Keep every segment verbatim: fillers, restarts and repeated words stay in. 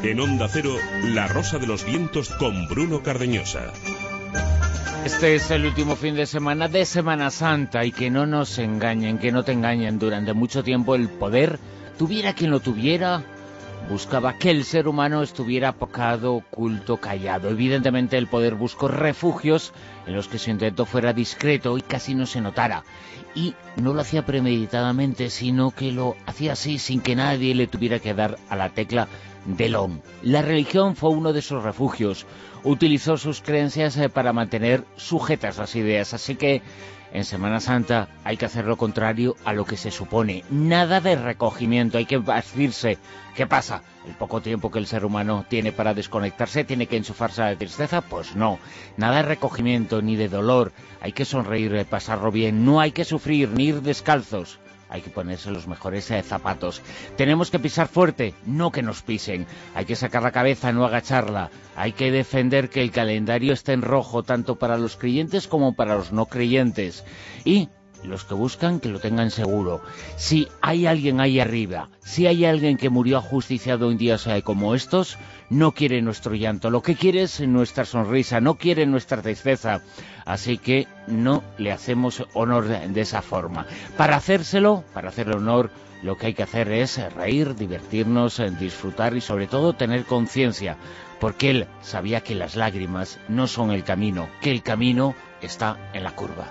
En Onda Cero, La Rosa de los Vientos con Bruno Cardeñosa. Este es el último fin de semana de Semana Santa y que no nos engañen, que no te engañen. Durante mucho tiempo el poder, tuviera quien lo tuviera, buscaba que el ser humano estuviera apocado, oculto, callado. Evidentemente el poder buscó refugios en los que su intento fuera discreto y casi no se notara. Y no lo hacía premeditadamente, sino que lo hacía así, sin que nadie le tuviera que dar a la tecla del on. La religión fue uno de esos refugios. Utilizó sus creencias eh, para mantener sujetas las ideas. Así que en Semana Santa hay que hacer lo contrario a lo que se supone. Nada de recogimiento, hay que bastirse. ¿Qué pasa? ¿El poco tiempo que el ser humano tiene para desconectarse tiene que enchufarse a la tristeza? Pues no. Nada de recogimiento ni de dolor. Hay que sonreír, pasarlo bien. No hay que sufrir ni ir descalzos. Hay que ponerse los mejores eh, zapatos. Tenemos que pisar fuerte, no que nos pisen. Hay que sacar la cabeza, no agacharla. Hay que defender que el calendario esté en rojo, tanto para los creyentes como para los no creyentes. Y los que buscan que lo tengan seguro. Si hay alguien ahí arriba, si hay alguien que murió ajusticiado en días eh, como estos, no quiere nuestro llanto. Lo que quiere es nuestra sonrisa, no quiere nuestra tristeza. Así que no le hacemos honor de, de esa forma. Para hacérselo, para hacerle honor, lo que hay que hacer es reír, divertirnos, disfrutar y sobre todo tener conciencia. Porque él sabía que las lágrimas no son el camino, que el camino está en la curva.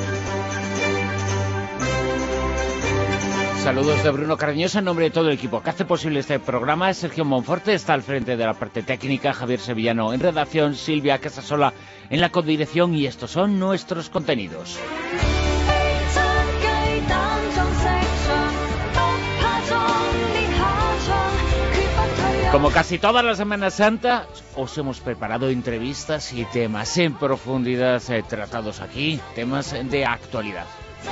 Saludos de Bruno Cardeñosa en nombre de todo el equipo que hace posible este programa. Sergio Monforte está al frente de la parte técnica, Javier Sevillano en redacción, Silvia Casasola en la codirección y estos son nuestros contenidos. Como casi todas las Semanas Santa, os hemos preparado entrevistas y temas en profundidad eh, tratados aquí, temas de actualidad.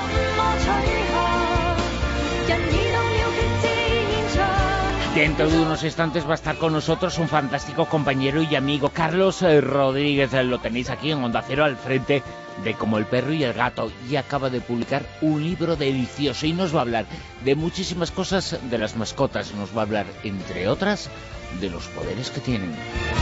Dentro de unos instantes va a estar con nosotros un fantástico compañero y amigo, Carlos Rodríguez. Lo tenéis aquí en Onda Cero al frente de Como el perro y el gato. Y acaba de publicar un libro delicioso y nos va a hablar de muchísimas cosas de las mascotas. Nos va a hablar, entre otras, de los poderes que tienen.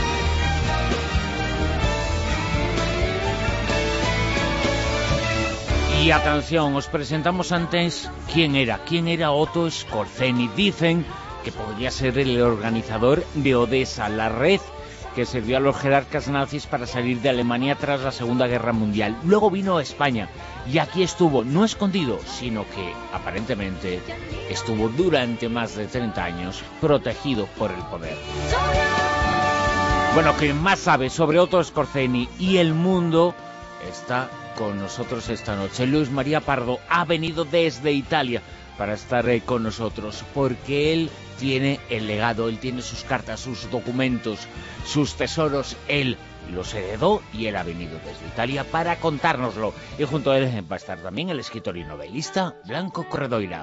Y atención, os presentamos antes quién era. ¿Quién era Otto Skorzeny? Dicen que podría ser el organizador de Odessa, la red que sirvió a los jerarcas nazis para salir de Alemania tras la Segunda Guerra Mundial. Luego vino a España y aquí estuvo, no escondido, sino que aparentemente estuvo durante más de treinta años protegido por el poder. Bueno, quien más sabe sobre Otto Skorzeny y el mundo está con nosotros esta noche. Luis María Pardo ha venido desde Italia para estar eh, con nosotros, porque él tiene el legado, él tiene sus cartas, sus documentos, sus tesoros, él los heredó y él ha venido desde Italia para contárnoslo. Y junto a él va a estar también el escritor y novelista Blanco Corredoira.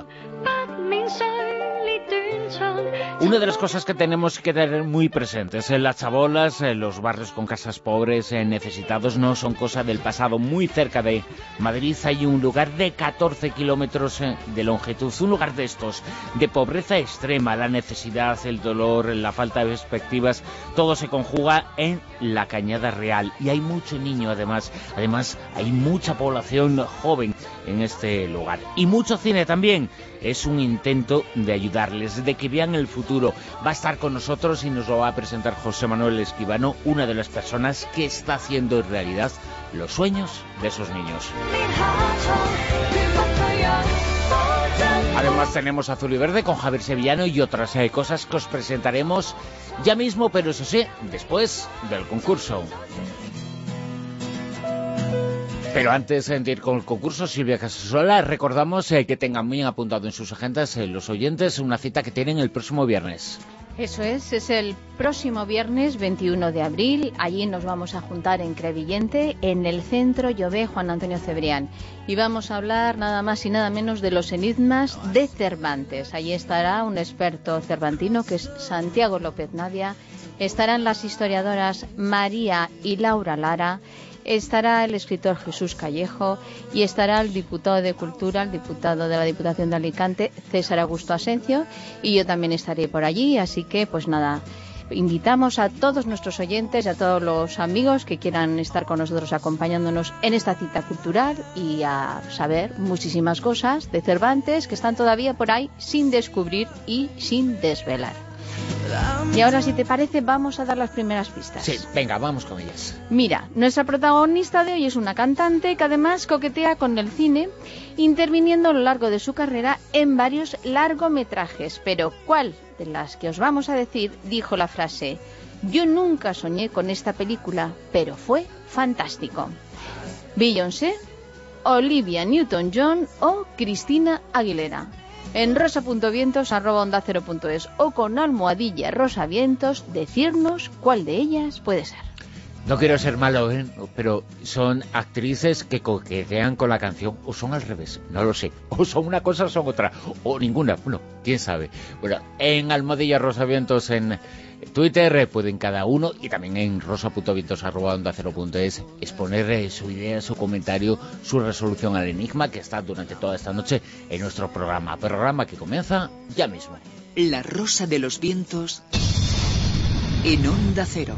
Una de las cosas que tenemos que tener muy presentes en las chabolas, en los barrios con casas pobres, en necesitados, no son cosa del pasado. Muy cerca de Madrid hay un lugar de catorce kilómetros de longitud, un lugar de estos, de pobreza extrema, la necesidad, el dolor, la falta de perspectivas, todo se conjuga en la Cañada Real. Y hay mucho niño además, además hay mucha población joven en este lugar. Y mucho cine también. Es un intento de ayudarles, de que vean el futuro. Va a estar con nosotros y nos lo va a presentar José Manuel Esquivano, una de las personas que está haciendo realidad los sueños de esos niños. Además tenemos Azul y Verde con Javier Sevillano y otras eh, cosas que os presentaremos ya mismo, pero eso sí, después del concurso. Pero antes de ir con el concurso, Silvia Casasola, recordamos eh, que tengan muy apuntado en sus agendas eh, los oyentes una cita que tienen el próximo viernes. Eso es, es el próximo viernes veintiuno de abril. Allí nos vamos a juntar en Crevillente, en el Centro Llobé Juan Antonio Cebrián. Y vamos a hablar nada más y nada menos de los enigmas de Cervantes. Allí estará un experto cervantino que es Santiago López Navia. Estarán las historiadoras María y Laura Lara. Estará el escritor Jesús Callejo y estará el diputado de Cultura, el diputado de la Diputación de Alicante, César Augusto Asencio, y yo también estaré por allí, así que pues nada, invitamos a todos nuestros oyentes y a todos los amigos que quieran estar con nosotros acompañándonos en esta cita cultural y a saber muchísimas cosas de Cervantes que están todavía por ahí sin descubrir y sin desvelar. Y ahora, si te parece, vamos a dar las primeras pistas. Sí, venga, vamos con ellas. Mira, nuestra protagonista de hoy es una cantante que además coquetea con el cine, interviniendo a lo largo de su carrera en varios largometrajes. Pero, ¿cuál de las que os vamos a decir dijo la frase: yo nunca soñé con esta película, pero fue fantástico? ¿Beyoncé, Olivia Newton-John o Cristina Aguilera? En rosa.vientos arroba onda cero punto es o con almohadilla rosavientos decirnos cuál de ellas puede ser. No quiero ser malo, ¿eh? Pero son actrices que coquetean con la canción, o son al revés, no lo sé. O son una cosa o son otra, o ninguna, bueno, quién sabe. Bueno, en almohadilla rosavientos en Twitter pueden cada uno, y también en rosa.vientos arroba onda cero punto es, exponer eh, su idea, su comentario, su resolución al enigma que está durante toda esta noche en nuestro programa. Programa que comienza ya mismo. La Rosa de los Vientos en Onda Cero.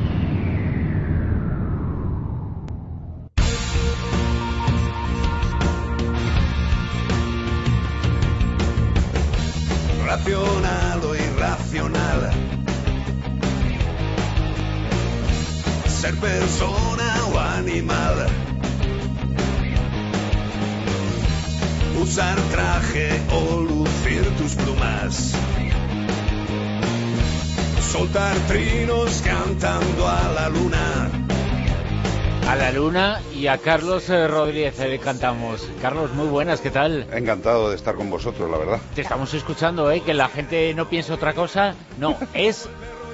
Racional o irracional, ser persona o animal, usar traje o lucir tus plumas, soltar trinos cantando a la luna. A la luna y a Carlos eh, Rodríguez le cantamos. Carlos, muy buenas, ¿qué tal? Encantado de estar con vosotros, la verdad. Te estamos escuchando, ¿eh? Que la gente no piense otra cosa. No, es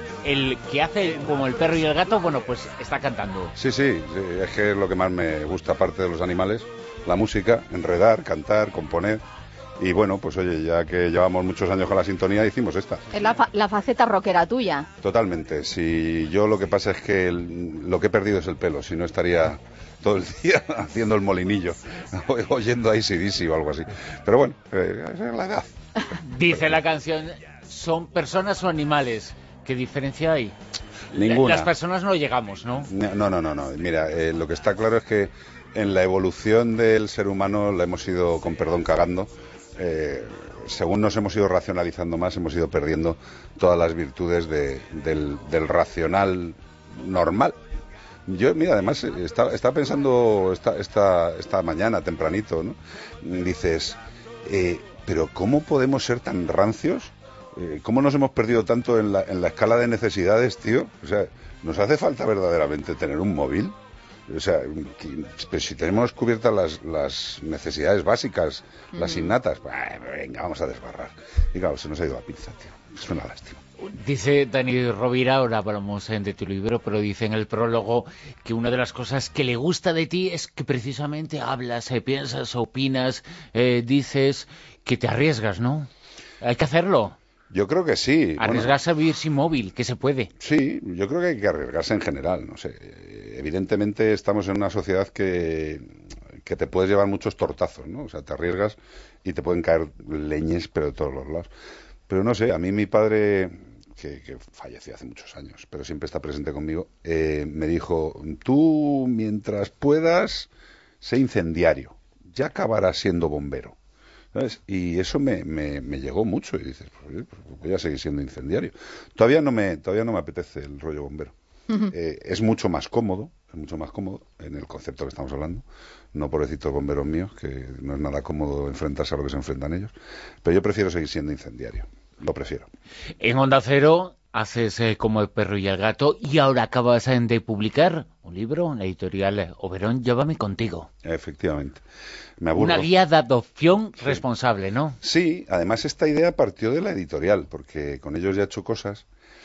el que hace como el perro y el gato, bueno, pues está cantando. Sí, sí, sí, es que es lo que más me gusta, aparte de los animales, la música, enredar, cantar, componer. Y bueno, pues oye, ya que llevamos muchos años con la sintonía, hicimos esta. Es la, fa la faceta rockera tuya. Totalmente. Si yo lo que pasa es que el, lo que he perdido es el pelo, si no estaría todo el día haciendo el molinillo, oyendo a A C D C o algo así. Pero bueno, eh, esa es la edad. Dice la canción, ¿son personas o animales? ¿Qué diferencia hay? Ninguna. Las personas no llegamos, ¿no? No, no, no, no. Mira, eh, lo que está claro es que en la evolución del ser humano la hemos ido, con perdón, cagando. Eh, según nos hemos ido racionalizando más, hemos ido perdiendo todas las virtudes de, del, del racional normal. Yo, mira, además, estaba está pensando esta, esta, esta mañana, tempranito, ¿no? Dices, eh, pero ¿cómo podemos ser tan rancios? Eh, ¿Cómo nos hemos perdido tanto en la, en la escala de necesidades, tío? O sea, ¿nos hace falta verdaderamente tener un móvil? O sea, pues si tenemos cubiertas las, las necesidades básicas, mm. las innatas, pues venga, vamos a desbarrar. Y claro, se nos ha ido a pinza, tío. Es una lástima. Dice Dani Rovira, ahora hablamos de tu libro, pero dice en el prólogo que una de las cosas que le gusta de ti es que precisamente hablas, eh, piensas, opinas, eh, dices que te arriesgas, ¿no? Hay que hacerlo. Yo creo que sí. Arriesgarse bueno, a vivir sin móvil, que se puede. Sí, yo creo que hay que arriesgarse en general, no sé. Evidentemente estamos en una sociedad que, que te puedes llevar muchos tortazos, ¿no? O sea, te arriesgas y te pueden caer leñes, pero de todos los lados. Pero no sé, a mí mi padre, que, que falleció hace muchos años, pero siempre está presente conmigo, eh, me dijo, tú mientras puedas, sé incendiario, ya acabarás siendo bombero. ¿Sabes? Y eso me, me, me llegó mucho y dices, pues, pues voy a seguir siendo incendiario. Todavía no me todavía no me apetece el rollo bombero. Uh-huh. eh, es mucho más cómodo, es mucho más cómodo en el concepto que estamos hablando. No pobrecitos bomberos míos, que no es nada cómodo enfrentarse a lo que se enfrentan ellos. Pero yo prefiero seguir siendo incendiario, lo prefiero. En Onda Cero haces eh, como el perro y el gato, y ahora acabas de publicar un libro, la editorial Oberón, Llévame contigo. Efectivamente. Me aburro. Una guía de adopción sí. responsable, ¿no? Sí, además esta idea partió de la editorial, porque con ellos ya he hecho cosas,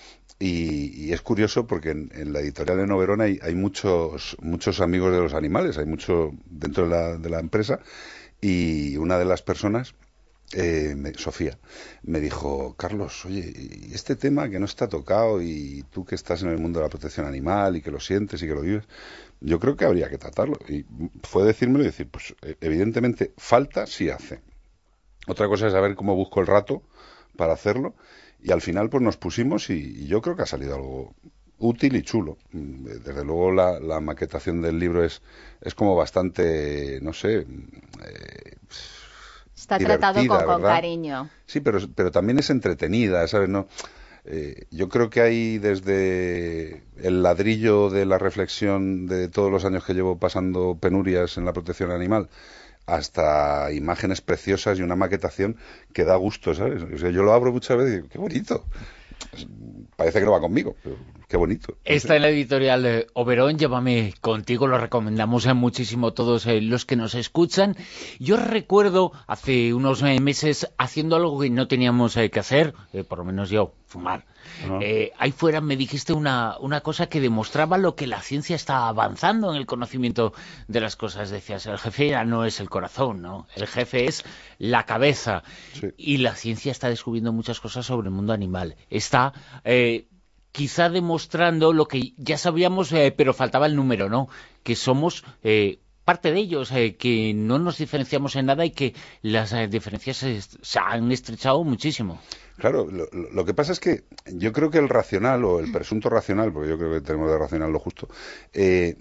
y, y es curioso porque en, en la editorial de Oberón hay, hay muchos muchos amigos de los animales, hay mucho dentro de la, de la empresa, y una de las personas, eh, me, Sofía, me dijo, Carlos, oye, y este tema que no está tocado, y tú que estás en el mundo de la protección animal, y que lo sientes y que lo vives, yo creo que habría que tratarlo. Y fue decírmelo y decir, pues evidentemente falta sí hace. Otra cosa es saber cómo busco el rato para hacerlo, y al final pues nos pusimos y, y yo creo que ha salido algo útil y chulo. Desde luego la, la maquetación del libro es, es como bastante, no sé... Eh, Está tratado con, con cariño. Sí, pero, pero también es entretenida, ¿sabes? ¿No? Eh, yo creo que hay desde el ladrillo de la reflexión de todos los años que llevo pasando penurias en la protección animal hasta imágenes preciosas y una maquetación que da gusto, ¿sabes? O sea, yo lo abro muchas veces y digo, qué bonito. Parece que no va conmigo, pero qué bonito. Está en la editorial eh, Oberón, Llévame contigo, lo recomendamos eh, muchísimo todos eh, los que nos escuchan. Yo recuerdo hace unos eh, meses haciendo algo que no teníamos eh, que hacer, eh, por lo menos yo, fumar. Uh-huh. Eh, ahí fuera me dijiste una, una cosa que demostraba lo que la ciencia está avanzando en el conocimiento de las cosas. Decías, el jefe ya no es el corazón, ¿no? El jefe es la cabeza. Sí. Y la ciencia está descubriendo muchas cosas sobre el mundo animal. Está eh, quizá demostrando lo que ya sabíamos, eh, pero faltaba el número, ¿no? Que somos... Eh, parte de ellos, eh, que no nos diferenciamos en nada y que las eh, diferencias se, se han estrechado muchísimo. Claro, lo, lo que pasa es que yo creo que el racional, o el presunto racional, porque yo creo que tenemos de racional lo justo, eh,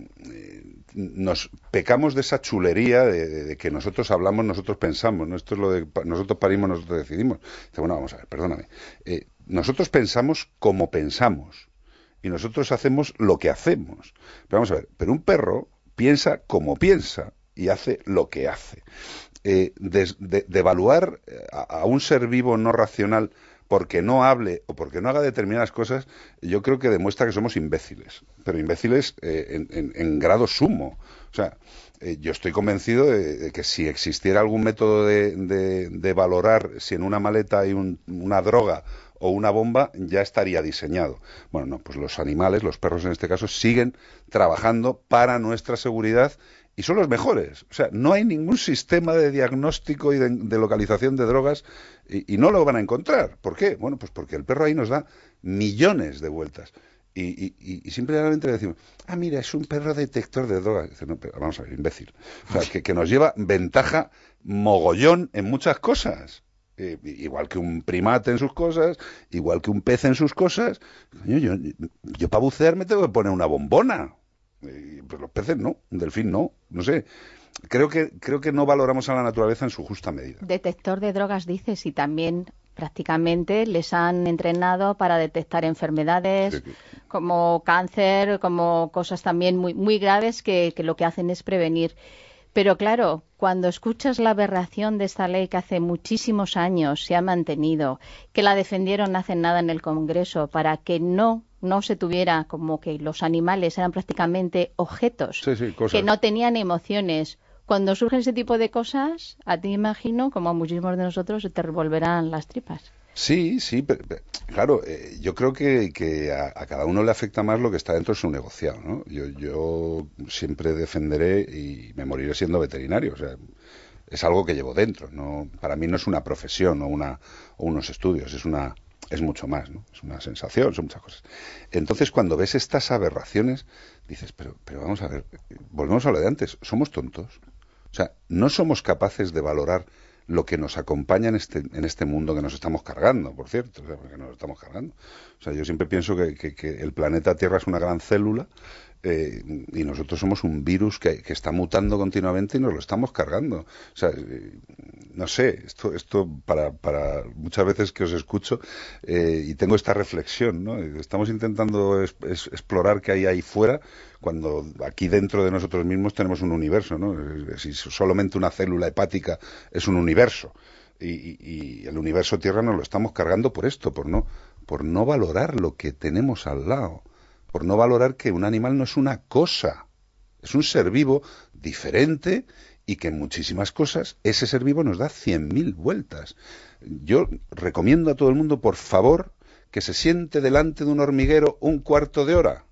nos pecamos de esa chulería de, de, de que nosotros hablamos, nosotros pensamos, ¿no? Esto es lo de nosotros parimos, nosotros decidimos. Dice, bueno, vamos a ver, perdóname. Eh, nosotros pensamos como pensamos y nosotros hacemos lo que hacemos. Pero vamos a ver, pero un perro piensa como piensa y hace lo que hace. Eh, de, de, de evaluar a, a un ser vivo no racional porque no hable o porque no haga determinadas cosas, yo creo que demuestra que somos imbéciles, pero imbéciles eh, en, en, en grado sumo. O sea, eh, yo estoy convencido de, de que si existiera algún método de, de, de valorar si en una maleta hay un, una droga o una bomba, ya estaría diseñado. Bueno, no, pues los animales, los perros en este caso, siguen trabajando para nuestra seguridad y son los mejores. O sea, no hay ningún sistema de diagnóstico y de, de localización de drogas y, y no lo van a encontrar. ¿Por qué? Bueno, pues porque el perro ahí nos da millones de vueltas. Y, y, y simplemente le decimos, ah, mira, es un perro detector de drogas. Dice, no, pero vamos a ver, imbécil. O sea, que, que nos lleva ventaja mogollón en muchas cosas. Eh, igual que un primate en sus cosas, igual que un pez en sus cosas. Yo, yo, yo para bucear me tengo que poner una bombona. Eh, pues los peces no, un delfín no, no sé. Creo que, creo que no valoramos a la naturaleza en su justa medida. Detector de drogas, dices, y también prácticamente les han entrenado para detectar enfermedades sí, sí. como cáncer, como cosas también muy, muy graves que, que lo que hacen es prevenir. Pero claro, cuando escuchas la aberración de esta ley que hace muchísimos años se ha mantenido, que la defendieron hace nada en el Congreso para que no, no se tuviera como que los animales eran prácticamente objetos, sí, sí, que no tenían emociones. Cuando surgen ese tipo de cosas, a ti imagino, como a muchísimos de nosotros, se te revolverán las tripas. Sí, sí, pero, pero, claro, eh, yo creo que, que a, a cada uno le afecta más lo que está dentro de su negociado, ¿no? Yo, yo siempre defenderé y me moriré siendo veterinario, o sea, es algo que llevo dentro, no, para mí no es una profesión o, una, o unos estudios, es una, es mucho más, ¿no? Es una sensación, son muchas cosas. Entonces, cuando ves estas aberraciones, dices, pero, pero vamos a ver, volvemos a lo de antes, somos tontos, o sea, no somos capaces de valorar lo que nos acompaña en este en este mundo que nos estamos cargando, por cierto, o sea, porque nos estamos cargando. O sea, yo siempre pienso que, que, que el planeta Tierra es una gran célula eh, y nosotros somos un virus que, que está mutando continuamente y nos lo estamos cargando. O sea, eh, no sé, esto esto para, para muchas veces que os escucho eh, y tengo esta reflexión, ¿no? Estamos intentando es, es, explorar qué hay ahí fuera cuando aquí dentro de nosotros mismos tenemos un universo, ¿no? Si solamente una célula hepática es un universo y, y, y el universo Tierra nos lo estamos cargando por esto, por no, por no valorar lo que tenemos al lado, por no valorar que un animal no es una cosa, es un ser vivo diferente y que en muchísimas cosas ese ser vivo nos da cien mil vueltas. Yo recomiendo a todo el mundo, por favor, que se siente delante de un hormiguero un cuarto de hora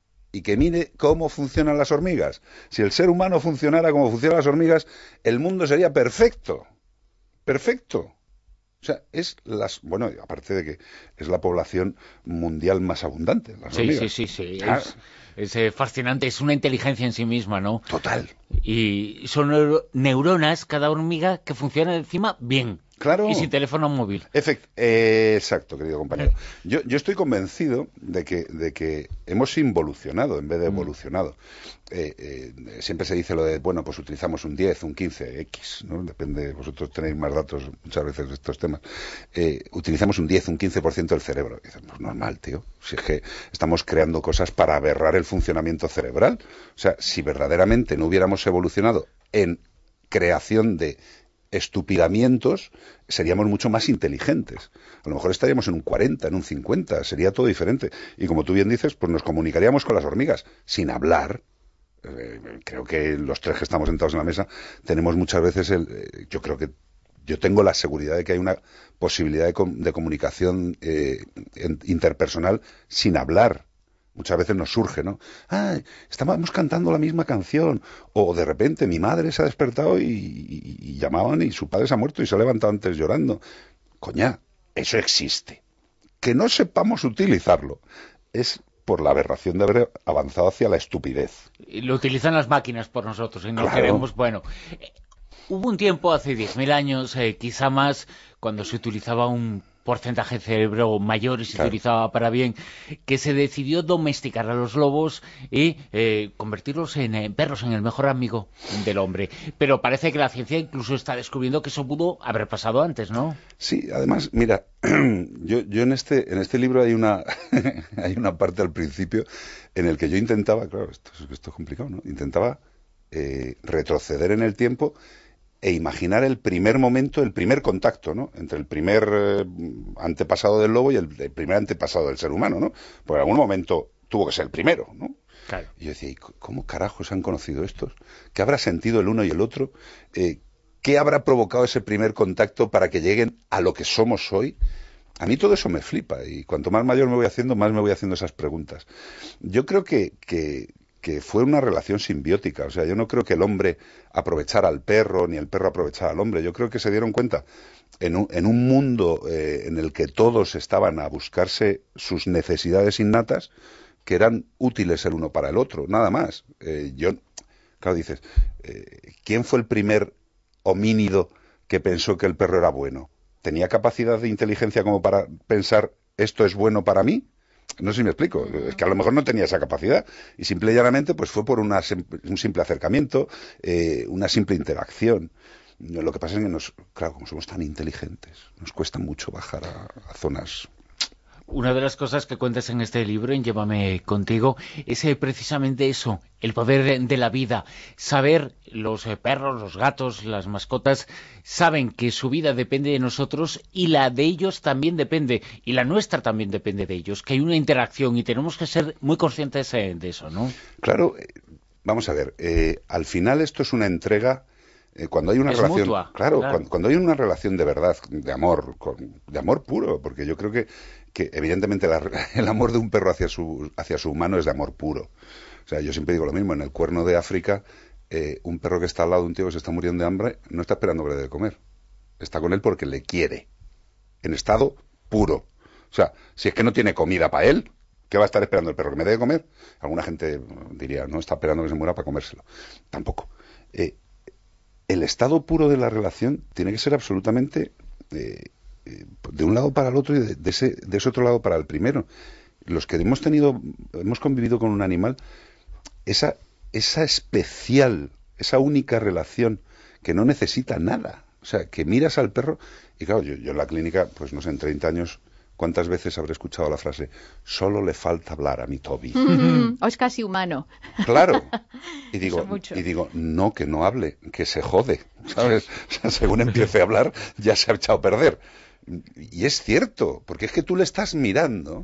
y que mire cómo funcionan las hormigas. Si el ser humano funcionara como funcionan las hormigas, el mundo sería perfecto. Perfecto. O sea, es las... Bueno, aparte de que es la población mundial más abundante, las sí, hormigas. Sí, sí, sí. Ah. Es, es eh, fascinante. Es una inteligencia en sí misma, ¿no? Total. Y son neuro neuronas, cada hormiga, que funcionan encima bien. Claro. Y sin teléfono móvil. Efect eh, exacto, querido compañero. Yo, yo estoy convencido de que, de que hemos involucionado en vez de evolucionado. Eh, eh, siempre se dice lo de, bueno, pues utilizamos un diez, un quince, X, ¿no? Depende, vosotros tenéis más datos muchas veces de estos temas. Eh, utilizamos un diez, un quince por ciento del cerebro. Y dices, pues normal, tío. Si es que estamos creando cosas para aberrar el funcionamiento cerebral. O sea, si verdaderamente no hubiéramos evolucionado en creación de estupidamientos, seríamos mucho más inteligentes. A lo mejor estaríamos en un cuarenta, en un cincuenta, sería todo diferente. Y como tú bien dices, pues nos comunicaríamos con las hormigas, sin hablar. Eh, creo que los tres que estamos sentados en la mesa tenemos muchas veces el... Eh, yo creo que yo tengo la seguridad de que hay una posibilidad de, com de comunicación eh, interpersonal sin hablar. Muchas veces nos surge, ¿no? Ah, estábamos cantando la misma canción. O de repente mi madre se ha despertado y, y, y llamaban y su padre se ha muerto y se ha levantado antes llorando. Coña, eso existe. Que no sepamos utilizarlo es por la aberración de haber avanzado hacia la estupidez. Y lo utilizan las máquinas por nosotros y no Claro. queremos, bueno... Eh, hubo un tiempo, hace diez mil años, eh, quizá más, cuando se utilizaba un porcentaje de cerebro mayor y se Claro. utilizaba para bien, que se decidió domesticar a los lobos y eh, convertirlos en eh, perros, en el mejor amigo del hombre. Pero parece que la ciencia incluso está descubriendo que eso pudo haber pasado antes, ¿no? Sí, además, mira, yo, yo en este en este libro hay una hay una parte al principio en el que yo intentaba, claro, esto, es- esto es complicado, ¿no? Intentaba eh, retroceder en el tiempo e imaginar el primer momento, el primer contacto, ¿no? Entre el primer eh, antepasado del lobo y el, el primer antepasado del ser humano, ¿no? Porque en algún momento tuvo que ser el primero, ¿no? Claro. Y yo decía, ¿y c- cómo carajos se han conocido estos? ¿Qué habrá sentido el uno y el otro? Eh, ¿Qué habrá provocado ese primer contacto para que lleguen a lo que somos hoy? A mí todo eso me flipa y cuanto más mayor me voy haciendo, más me voy haciendo esas preguntas. Yo creo que, que, que fue una relación simbiótica. O sea, yo no creo que el hombre aprovechara al perro, ni el perro aprovechara al hombre. Yo creo que se dieron cuenta en un, en un mundo eh, en el que todos estaban a buscarse sus necesidades innatas, que eran útiles el uno para el otro, nada más. Eh, yo, claro, dices, eh, ¿quién fue el primer homínido que pensó que el perro era bueno? ¿Tenía capacidad de inteligencia como para pensar esto es bueno para mí? No sé si me explico. Es que a lo mejor no tenía esa capacidad y simple y llanamente pues fue por una, un simple acercamiento, eh, una simple interacción. Lo que pasa es que nos, claro, como somos tan inteligentes, nos cuesta mucho bajar a, a zonas. Una de las cosas que cuentas en este libro, en Llévame contigo, es eh, precisamente eso, el poder de, de la vida. Saber, los eh, perros, los gatos, las mascotas, saben que su vida depende de nosotros y la de ellos también depende, y la nuestra también depende de ellos, que hay una interacción y tenemos que ser muy conscientes eh, de eso, ¿no? Claro, eh, vamos a ver, eh, al final esto es una entrega. Eh, cuando hay una Es relación, mutua, claro, claro. Cuando, cuando hay una relación de verdad, de amor, con, de amor puro, porque yo creo que, que evidentemente la, el amor de un perro hacia su, hacia su humano es de amor puro. O sea, yo siempre digo lo mismo, en el Cuerno de África, eh, un perro que está al lado de un tío que se está muriendo de hambre, no está esperando que le dé de comer. Está con él porque le quiere. En estado puro. O sea, si es que no tiene comida para él, ¿qué va a estar esperando el perro? ¿Que me dé de comer? Alguna gente diría, no, está esperando que se muera para comérselo. Tampoco. Eh, El estado puro de la relación tiene que ser absolutamente eh, eh, de un lado para el otro y de, de, ese, de ese otro lado para el primero. Los que hemos tenido, hemos convivido con un animal, esa, esa especial, esa única relación que no necesita nada. O sea, que miras al perro y claro, yo, yo en la clínica, pues no sé, en treinta años, ¿cuántas veces habré escuchado la frase, solo le falta hablar a mi Toby? O es casi humano. Claro. Y digo, Eso mucho. y digo, no, que no hable, que se jode, ¿sabes? O sea, según empiece a hablar, ya se ha echado a perder. Y es cierto, porque es que tú le estás mirando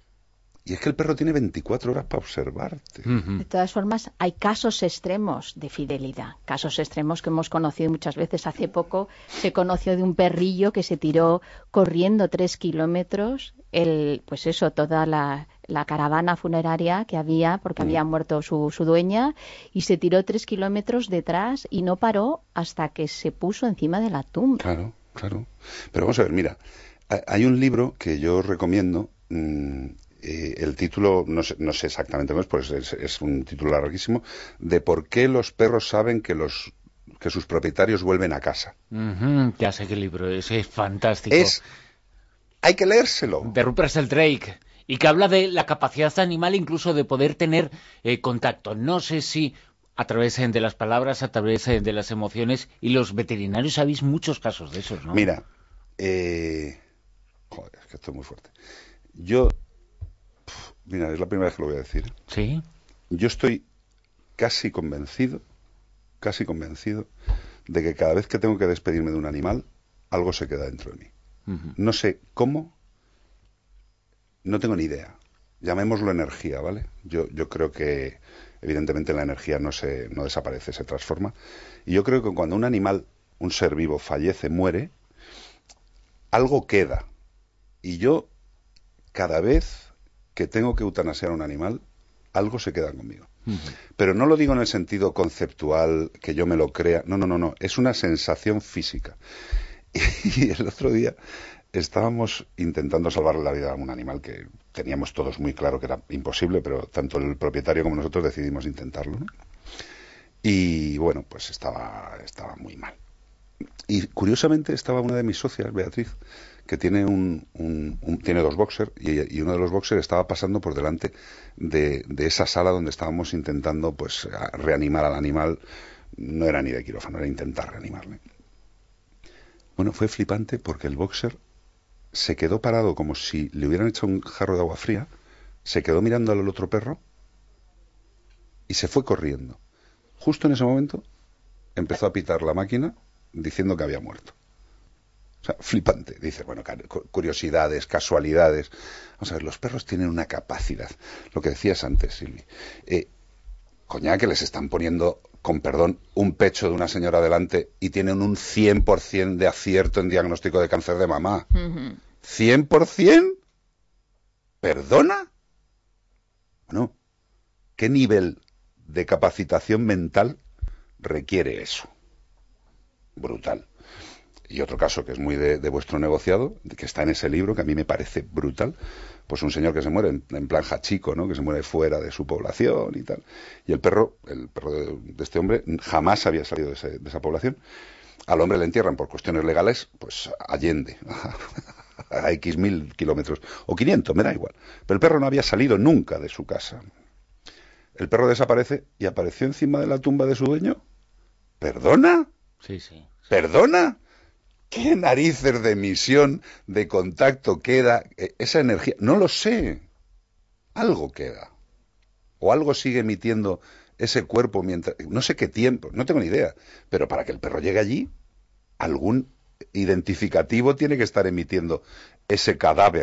y es que el perro tiene veinticuatro horas para observarte. De todas formas, hay casos extremos de fidelidad, casos extremos que hemos conocido muchas veces. Hace poco se conoció de un perrillo que se tiró corriendo tres kilómetros, el, pues eso, toda la, la caravana funeraria que había, porque Mm. había muerto su, su dueña, y se tiró tres kilómetros detrás y no paró hasta que se puso encima de la tumba. Claro, claro. Pero vamos a ver, mira, ha- hay un libro que yo recomiendo. mmm, eh, el título, no sé, no sé exactamente cómo es, pues es, es un título larguísimo, de por qué los perros saben que los que sus propietarios vuelven a casa. Uh-huh, ya sé qué libro es, es fantástico. Es... Hay que leérselo. De Rupert Sheldrake. Y que habla de la capacidad animal incluso de poder tener eh, contacto. No sé si a través eh, de las palabras, a través eh, de las emociones, y los veterinarios sabéis muchos casos de esos, ¿no? Mira, eh... joder, es que esto es muy fuerte. Yo, pf, mira, es la primera vez que lo voy a decir. ¿Sí? Yo estoy casi convencido, casi convencido, de que cada vez que tengo que despedirme de un animal, algo se queda dentro de mí. Uh-huh. No sé cómo, no tengo ni idea. Llamémoslo energía, ¿vale? Yo, yo creo que, evidentemente, la energía no se, no desaparece, se transforma. Y yo creo que cuando un animal, un ser vivo, fallece, muere, algo queda. Y yo, cada vez que tengo que eutanasiar a un animal, algo se queda conmigo. Uh-huh. Pero no lo digo en el sentido conceptual, que yo me lo crea. No, no, no, no. Es una sensación física. Y el otro día estábamos intentando salvarle la vida a un animal que teníamos todos muy claro que era imposible, pero tanto el propietario como nosotros decidimos intentarlo, ¿no? Y bueno, pues estaba, estaba muy mal. Y curiosamente estaba una de mis socias, Beatriz, que tiene un, un, un tiene dos boxers, y, y uno de los boxers estaba pasando por delante de, de esa sala donde estábamos intentando pues reanimar al animal. No era ni de quirófano, era intentar reanimarle. Bueno, fue flipante porque el boxer se quedó parado como si le hubieran echado un jarro de agua fría, se quedó mirando al otro perro y se fue corriendo. Justo en ese momento empezó a pitar la máquina diciendo que había muerto. O sea, flipante. Dice, bueno, curiosidades, casualidades. Vamos a ver, los perros tienen una capacidad. Lo que decías antes, Silvi. Eh, coña, que les están poniendo, con perdón, un pecho de una señora delante y tienen un cien por ciento de acierto en diagnóstico de cáncer de mama. Uh-huh. ¿cien por ciento? ¿Perdona? Bueno, ¿qué nivel de capacitación mental requiere eso? Brutal. Y otro caso que es muy de, de vuestro negociado, que está en ese libro, que a mí me parece brutal, pues un señor que se muere en, en plan hachico, ¿no? Que se muere fuera de su población y tal. Y el perro, el perro de, de este hombre, jamás había salido de, ese, de esa población. Al hombre le entierran por cuestiones legales, pues allende, a X mil kilómetros, o quinientos, me da igual. Pero el perro no había salido nunca de su casa. El perro desaparece y apareció encima de la tumba de su dueño. ¿Perdona? Sí, sí. ¿Perdona? ¿Qué narices de emisión, de contacto queda? Esa energía, no lo sé. Algo queda. O algo sigue emitiendo ese cuerpo mientras... No sé qué tiempo, no tengo ni idea. Pero para que el perro llegue allí, algún identificativo tiene que estar emitiendo ese cadáver.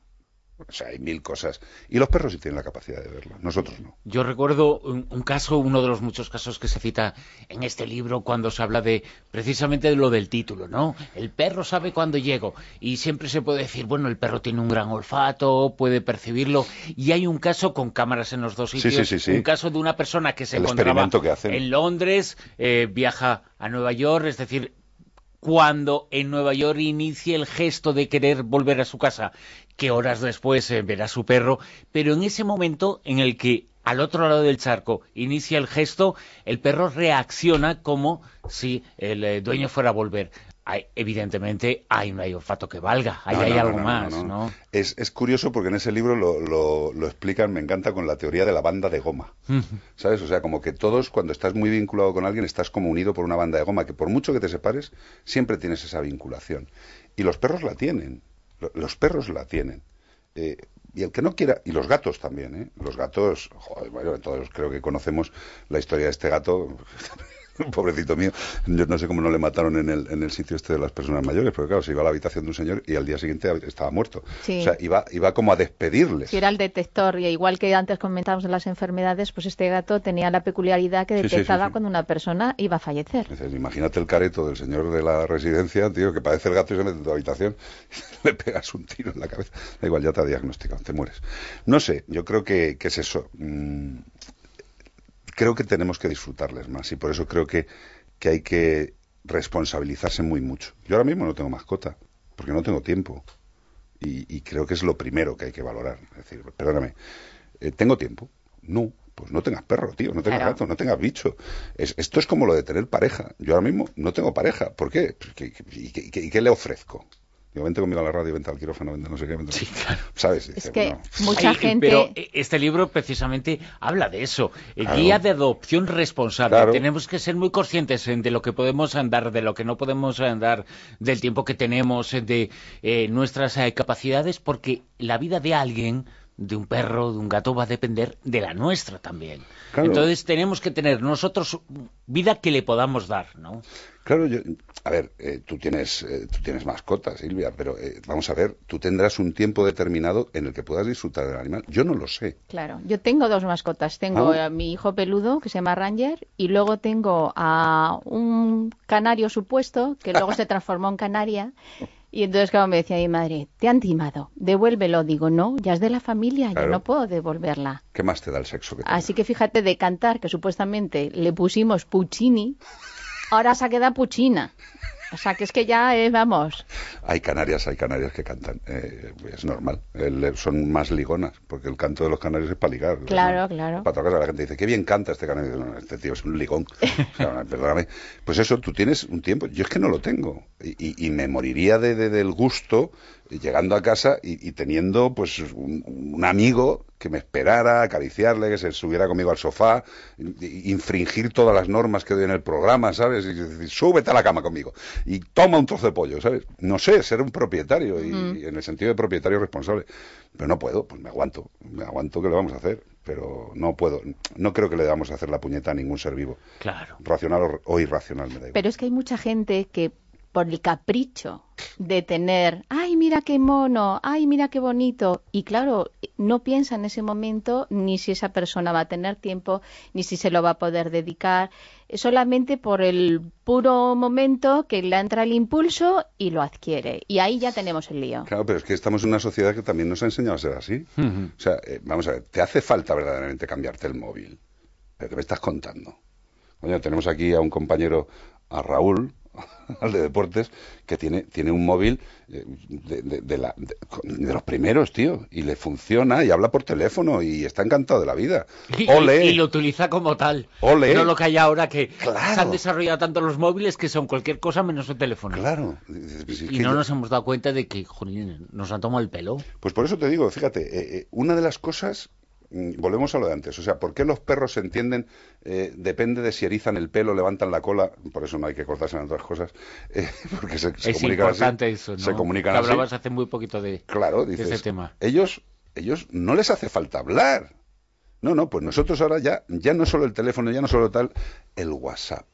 O sea, hay mil cosas. Y los perros sí tienen la capacidad de verlo, nosotros no. Yo recuerdo un, un caso, uno de los muchos casos que se cita en este libro cuando se habla de, precisamente de lo del título, ¿no? El perro sabe cuándo llego. Y siempre se puede decir, bueno, el perro tiene un gran olfato, puede percibirlo. Y hay un caso con cámaras en los dos sitios. Sí, sí, sí, sí. Un caso de una persona que se el encontraba que hacen. en Londres, eh, viaja a Nueva York, es decir... Cuando en Nueva York inicia el gesto de querer volver a su casa, que horas después eh, verá a su perro, pero en ese momento en el que al otro lado del charco inicia el gesto, el perro reacciona como si el eh, dueño fuera a volver. Hay, evidentemente, ahí no hay olfato que valga, ahí no, hay no, algo no, más, ¿no? ¿no? Es, es curioso porque en ese libro lo, lo, lo explican, me encanta, con la teoría de la banda de goma, ¿sabes? O sea, como que todos, cuando estás muy vinculado con alguien, estás como unido por una banda de goma, que por mucho que te separes, siempre tienes esa vinculación. Y los perros la tienen, los perros la tienen. Eh, y el que no quiera, y los gatos también, ¿eh? Los gatos, joder, bueno, todos creo que conocemos la historia de este gato... Pobrecito mío, yo no sé cómo no le mataron en el, en el sitio este de las personas mayores, porque claro, se iba a la habitación de un señor y al día siguiente estaba muerto. Sí. O sea, iba, iba como a despedirles. Sí, era el detector, y igual que antes comentábamos de las enfermedades, pues este gato tenía la peculiaridad que detectaba sí, sí, sí, sí. cuando una persona iba a fallecer. Entonces, imagínate el careto del señor de la residencia, tío, que parece el gato y se mete en tu habitación y le pegas un tiro en la cabeza. Da igual, ya te ha diagnosticado, te mueres. No sé, yo creo que, que es eso. Mm, creo que tenemos que disfrutarles más y por eso creo que, que hay que responsabilizarse muy mucho. Yo ahora mismo no tengo mascota, porque no tengo tiempo. Y, y creo que es lo primero que hay que valorar. Es decir, perdóname, eh, ¿tengo tiempo? No, pues no tengas perro, tío, no tengas Claro. gato, no tengas bicho. Es, esto es como lo de tener pareja. Yo ahora mismo no tengo pareja. ¿Por qué? Pues, ¿qué- qué- y, qué, y qué le ofrezco? Digo, vente conmigo a la radio, vente al quirófano, vente no sé qué. Vente... Sí, claro. ¿Sabes? Es Dice, que bueno, mucha Ay, gente... Pero este libro precisamente habla de eso. Eh, Claro. Guía de adopción responsable. Claro. Tenemos que ser muy conscientes eh, de lo que podemos andar, de lo que no podemos andar, del tiempo que tenemos, eh, de eh, nuestras eh, capacidades, porque la vida de alguien, de un perro, de un gato, va a depender de la nuestra también. Claro. Entonces tenemos que tener nosotros vida que le podamos dar, ¿no? Claro, yo, a ver, eh, tú tienes eh, tú tienes mascotas, Silvia, pero eh, vamos a ver, tú tendrás un tiempo determinado en el que puedas disfrutar del animal. Yo no lo sé. Claro, yo tengo dos mascotas. Tengo Ah. a mi hijo peludo, que se llama Ranger, y luego tengo a un canario supuesto, que luego se transformó en canaria. Y entonces, como me decía mi madre, te han timado, devuélvelo. Digo, no, ya es de la familia, Claro. yo no puedo devolverla. ¿Qué más te da el sexo que tengas? Así que fíjate, de cantar, que supuestamente le pusimos Puccini, ahora se ha quedado Puccina. O sea, que es que ya, eh, vamos... Hay canarias, hay canarias que cantan. Eh, es normal. El- son más ligonas, porque el canto de los canarios es para ligar. Claro, ¿no? claro. Para otra cosa, la gente dice, qué bien canta este canario. No, este tío es un ligón. O sea, perdóname. Pues eso, tú tienes un tiempo. Yo es que no lo tengo. Y, y- y me moriría de, de- del gusto llegando a casa y, y teniendo pues un, un amigo que me esperara, acariciarle, que se subiera conmigo al sofá, i- infringir todas las normas que doy en el programa, ¿sabes? Y decir, súbete a la cama conmigo y toma un trozo de pollo, ¿sabes? No sé, ser un propietario, y, Ujú. y en el sentido de propietario responsable. Pero no puedo, pues me aguanto, me aguanto, que le vamos a hacer, pero no puedo, no creo que le damos a hacer la puñeta a ningún ser vivo, Claro. racional o, o irracional, me da igual. Pero es que hay mucha gente que por el capricho de tener, ay, mira qué mono, ay, mira qué bonito, y claro, no piensa en ese momento ni si esa persona va a tener tiempo, ni si se lo va a poder dedicar, solamente por el puro momento que le entra el impulso y lo adquiere. Y ahí ya tenemos el lío. Claro, pero es que estamos en una sociedad que también nos ha enseñado a ser así. Ujú. O sea, eh, vamos a ver, ¿te hace falta verdaderamente cambiarte el móvil? ¿Pero qué me estás contando? Coño, tenemos aquí a un compañero, a Raúl, al de deportes, que tiene, tiene un móvil eh, de, de- de la- de- de los primeros, tío, y le funciona, y habla por teléfono, y está encantado de la vida. Y, ¡Ole! y- y lo utiliza como tal. ¡Ole! No lo que hay ahora, que Claro. se han desarrollado tanto los móviles que son cualquier cosa menos un teléfono. Claro. Dices, pues, es Y que no yo- nos hemos dado cuenta de que, jolín, nos han tomado el pelo. Pues por eso te digo, fíjate, eh, eh, una de las cosas, mm, volvemos a lo de antes, o sea, ¿por qué los perros se entienden? Eh, depende de si erizan el pelo, levantan la cola, por eso no hay que cortarse en otras cosas, eh, porque se, se Es comunican importante así, eso, ¿no? se comunican Que así. hablabas hace muy poquito de, Claro, de dices, ese tema. ellos, ellos no les hace falta hablar. No, no, pues nosotros ahora ya, ya no solo el teléfono, ya no solo tal, el WhatsApp.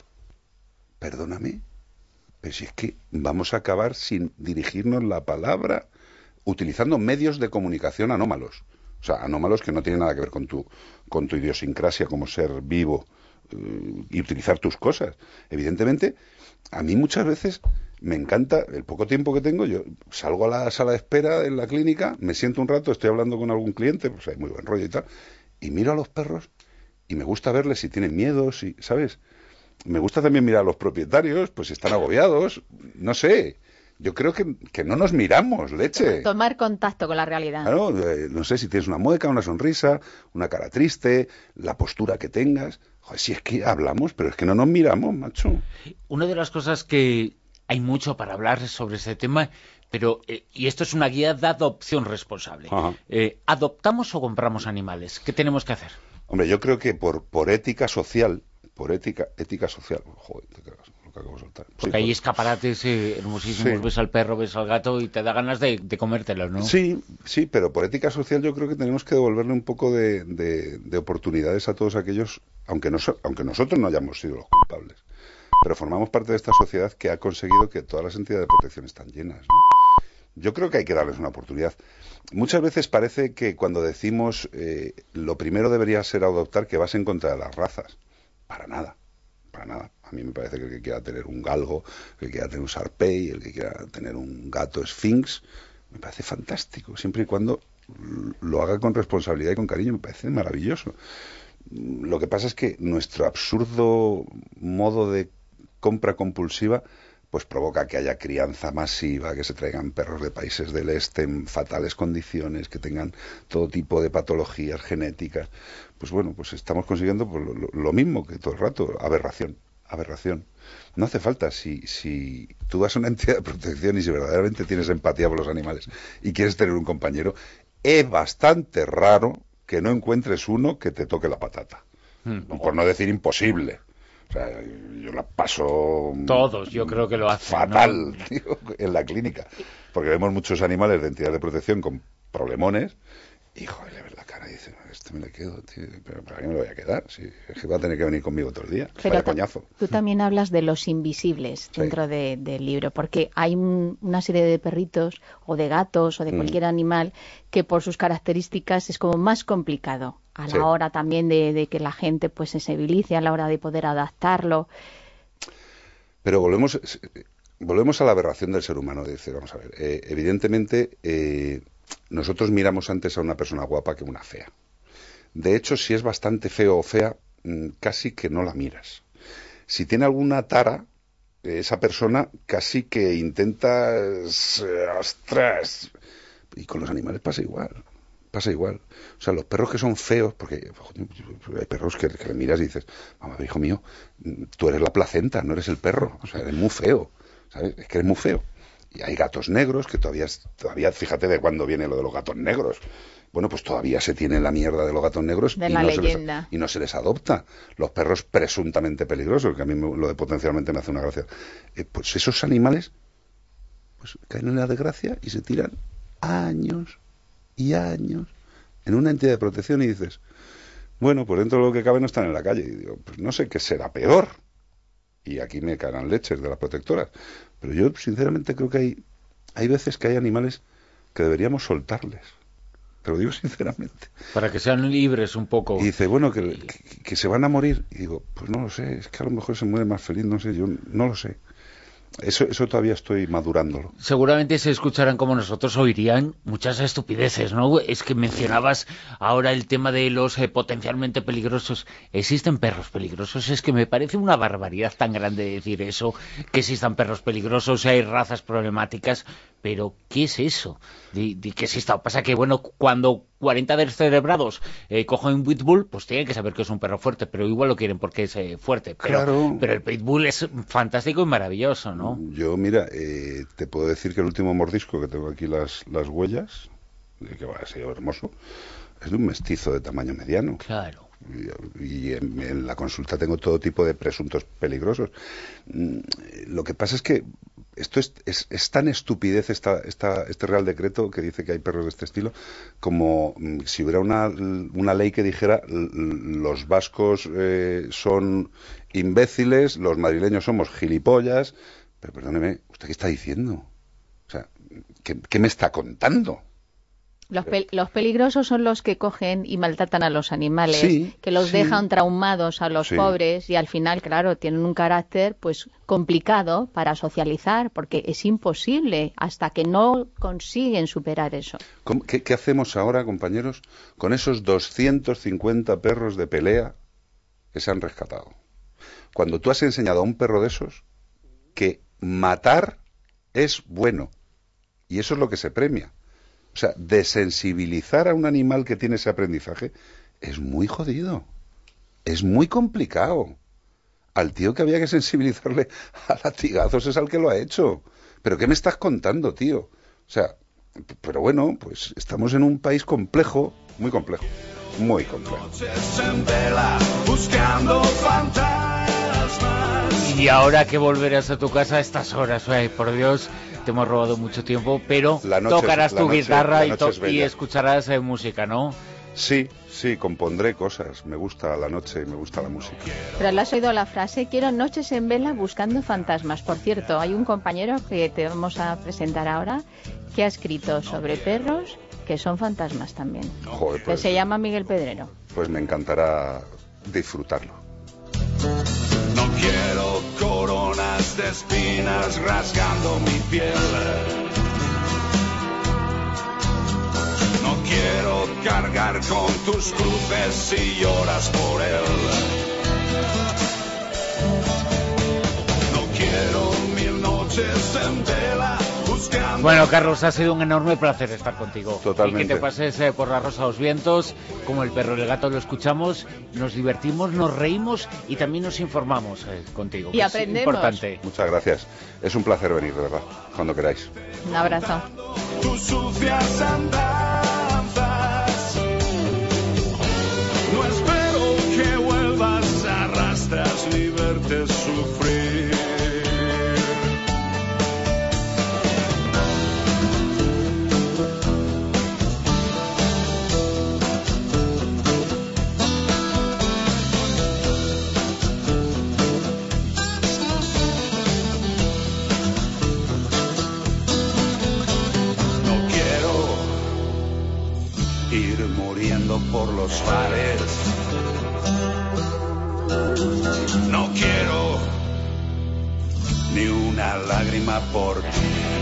Perdóname, pero si es que vamos a acabar sin dirigirnos la palabra utilizando medios de comunicación anómalos. O sea, anómalos que no tienen nada que ver con tu, con tu idiosincrasia como ser vivo eh, y utilizar tus cosas. Evidentemente, a mí muchas veces me encanta, el poco tiempo que tengo, yo salgo a la sala de espera en la clínica, me siento un rato, estoy hablando con algún cliente, pues hay muy buen rollo y tal, y miro a los perros y me gusta verles si tienen miedo, si, ¿sabes? Me gusta también mirar a los propietarios, pues si están agobiados, no sé. Yo creo que, que no nos miramos, leche. Tomar contacto con la realidad. Claro, eh, no sé si tienes una mueca, una sonrisa, una cara triste, la postura que tengas. Joder, si es que hablamos, pero es que no nos miramos, macho. Una de las cosas que hay mucho para hablar sobre ese tema, pero eh, y esto es una guía de adopción responsable. Ajá. Eh, ¿Adoptamos o compramos animales? ¿Qué tenemos que hacer? Hombre, yo creo que por, por ética social, por ética, ética social, joder, te cagas, lo que acabo de soltar. Porque Sí, hay por- escaparates eh, hermosísimos, Sí. ves al perro, ves al gato y te da ganas de, de comértelos, ¿no? Sí, sí, pero por ética social yo creo que tenemos que devolverle un poco de, de- de oportunidades a todos aquellos, aunque, no, aunque nosotros no hayamos sido los culpables, pero formamos parte de esta sociedad que ha conseguido que todas las entidades de protección están llenas, ¿no? Yo creo que hay que darles una oportunidad. Muchas veces parece que cuando decimos eh, lo primero debería ser adoptar, que vas en contra de las razas. Para nada, para nada. A mí me parece que el que quiera tener un galgo, el que quiera tener un sarpey, el que quiera tener un gato esfinx, me parece fantástico, siempre y cuando lo haga con responsabilidad y con cariño, me parece maravilloso. Lo que pasa es que nuestro absurdo modo de compra compulsiva pues provoca que haya crianza masiva, que se traigan perros de países del este en fatales condiciones, que tengan todo tipo de patologías genéticas. Pues bueno, pues estamos consiguiendo pues, lo, lo mismo que todo el rato, aberración, aberración. No hace falta, si, si tú vas a una entidad de protección y si verdaderamente tienes empatía por los animales y quieres tener un compañero, es bastante raro que no encuentres uno que te toque la patata. Mm. Por no decir imposible. O sea, yo la paso... Todos, yo creo que lo hacen, fatal, ¿no? Tío, en la clínica. Porque vemos muchos animales de entidades de protección con problemones y, joder, le ves la cara y dices, este me le quedo, tío, pero ¿para qué me lo voy a quedar? Si es que va a tener que venir conmigo todo el día. Pero coñazo. Tú también hablas de los invisibles dentro sí. de, del libro, porque hay un, una serie de perritos o de gatos o de cualquier mm. animal que por sus características es como más complicado a la sí. hora también de, de que la gente pues se sensibilice a la hora de poder adaptarlo. Pero volvemos volvemos a la aberración del ser humano. Dice, vamos a ver, eh, evidentemente eh, nosotros miramos antes a una persona guapa que una fea. De hecho, si es bastante feo o fea, casi que no la miras. Si tiene alguna tara, esa persona casi que intenta... ¡Ostras! Y con los animales pasa igual. Pasa igual. O sea, los perros que son feos, porque hay perros que, que le miras y dices, vamos, hijo mío, tú eres la placenta, no eres el perro. O sea, eres muy feo. ¿Sabes? Es que eres muy feo. Y hay gatos negros que todavía, todavía fíjate de cuándo viene lo de los gatos negros. Bueno, pues todavía se tiene la mierda de los gatos negros de y, la no leyenda. Se les, y no se les adopta. Los perros presuntamente peligrosos, que a mí me, lo de potencialmente me hace una gracia. Eh, pues esos animales pues caen en la desgracia y se tiran años y años en una entidad de protección y dices, bueno, pues dentro de lo que cabe no están en la calle. Y digo, pues no sé qué será peor. Y aquí me caerán leches de las protectoras. Pero yo sinceramente creo que hay, hay veces que hay animales que deberíamos soltarles. Te lo digo sinceramente. Para que sean libres un poco. Y dice, bueno, que, que, que se van a morir. Y digo, pues no lo sé, es que a lo mejor se muere más feliz, no sé, yo no lo sé. Eso, eso todavía estoy madurándolo. Seguramente si escucharan como nosotros oirían muchas estupideces, ¿no? Es que mencionabas ahora el tema de los eh, potencialmente peligrosos. ¿Existen perros peligrosos? Es que me parece una barbaridad tan grande decir eso, que existan perros peligrosos, hay razas problemáticas, pero ¿qué es eso? ¿De, de qué exista? Pasa que, bueno, cuando cuarenta descerebrados eh, cogen un pitbull, pues tienen que saber que es un perro fuerte, pero igual lo quieren porque es eh, fuerte. Pero, claro. Pero el pitbull es fantástico y maravilloso, ¿no? Yo, mira, eh, te puedo decir que el último mordisco, que tengo aquí las, las huellas, de que va a ser hermoso, es de un mestizo de tamaño mediano. Claro. Y, y en, en la consulta tengo todo tipo de presuntos peligrosos. Lo que pasa es que esto es, es, es tan estupidez esta, esta, este Real Decreto que dice que hay perros de este estilo, como si hubiera una, una ley que dijera los vascos eh, son imbéciles, los madrileños somos gilipollas. Pero perdóneme, ¿usted qué está diciendo? O sea, ¿qué, qué me está contando? Los, pe los peligrosos son los que cogen y maltratan a los animales, sí, que los sí. dejan traumados a los sí. pobres y al final, claro, tienen un carácter pues complicado para socializar, porque es imposible hasta que no consiguen superar eso. ¿Qué, qué hacemos ahora, compañeros, con esos doscientos cincuenta perros de pelea que se han rescatado? Cuando tú has enseñado a un perro de esos que matar es bueno, y eso es lo que se premia. O sea, desensibilizar a un animal que tiene ese aprendizaje es muy jodido, es muy complicado. Al tío que había que sensibilizarle a latigazos es al que lo ha hecho. ¿Pero qué me estás contando, tío? O sea, pero bueno, pues estamos en un país complejo, muy complejo, muy complejo. Y ahora que volverás a tu casa a estas horas, ay, por Dios, te hemos robado mucho tiempo, pero tocarás tu guitarra y, to y escucharás eh, música, ¿no? Sí, sí, compondré cosas. Me gusta la noche y me gusta la música. Pero le has oído la frase, quiero noches en vela buscando fantasmas. Por cierto, hay un compañero que te vamos a presentar ahora que ha escrito sobre perros que son fantasmas también. Joder, que pues, se llama Miguel Pedrero. Pues me encantará disfrutarlo. No quiero coronas de espinas rasgando mi piel. No quiero cargar con tus cruces si lloras por él. No quiero mil noches en vela buscando... Bueno, Carlos, ha sido un enorme placer estar contigo. Totalmente. Y que te pases eh, por la Rosa de los Vientos, como el perro y el gato lo escuchamos, nos divertimos, nos reímos y también nos informamos eh, contigo. Y aprendemos. Es importante. Muchas gracias. Es un placer venir, de verdad, cuando queráis. Un abrazo. Tus sucias andanzas. No espero que vuelvas a arrastras ni verte sufrir. Ir muriendo por los bares. No quiero ni una lágrima por ti.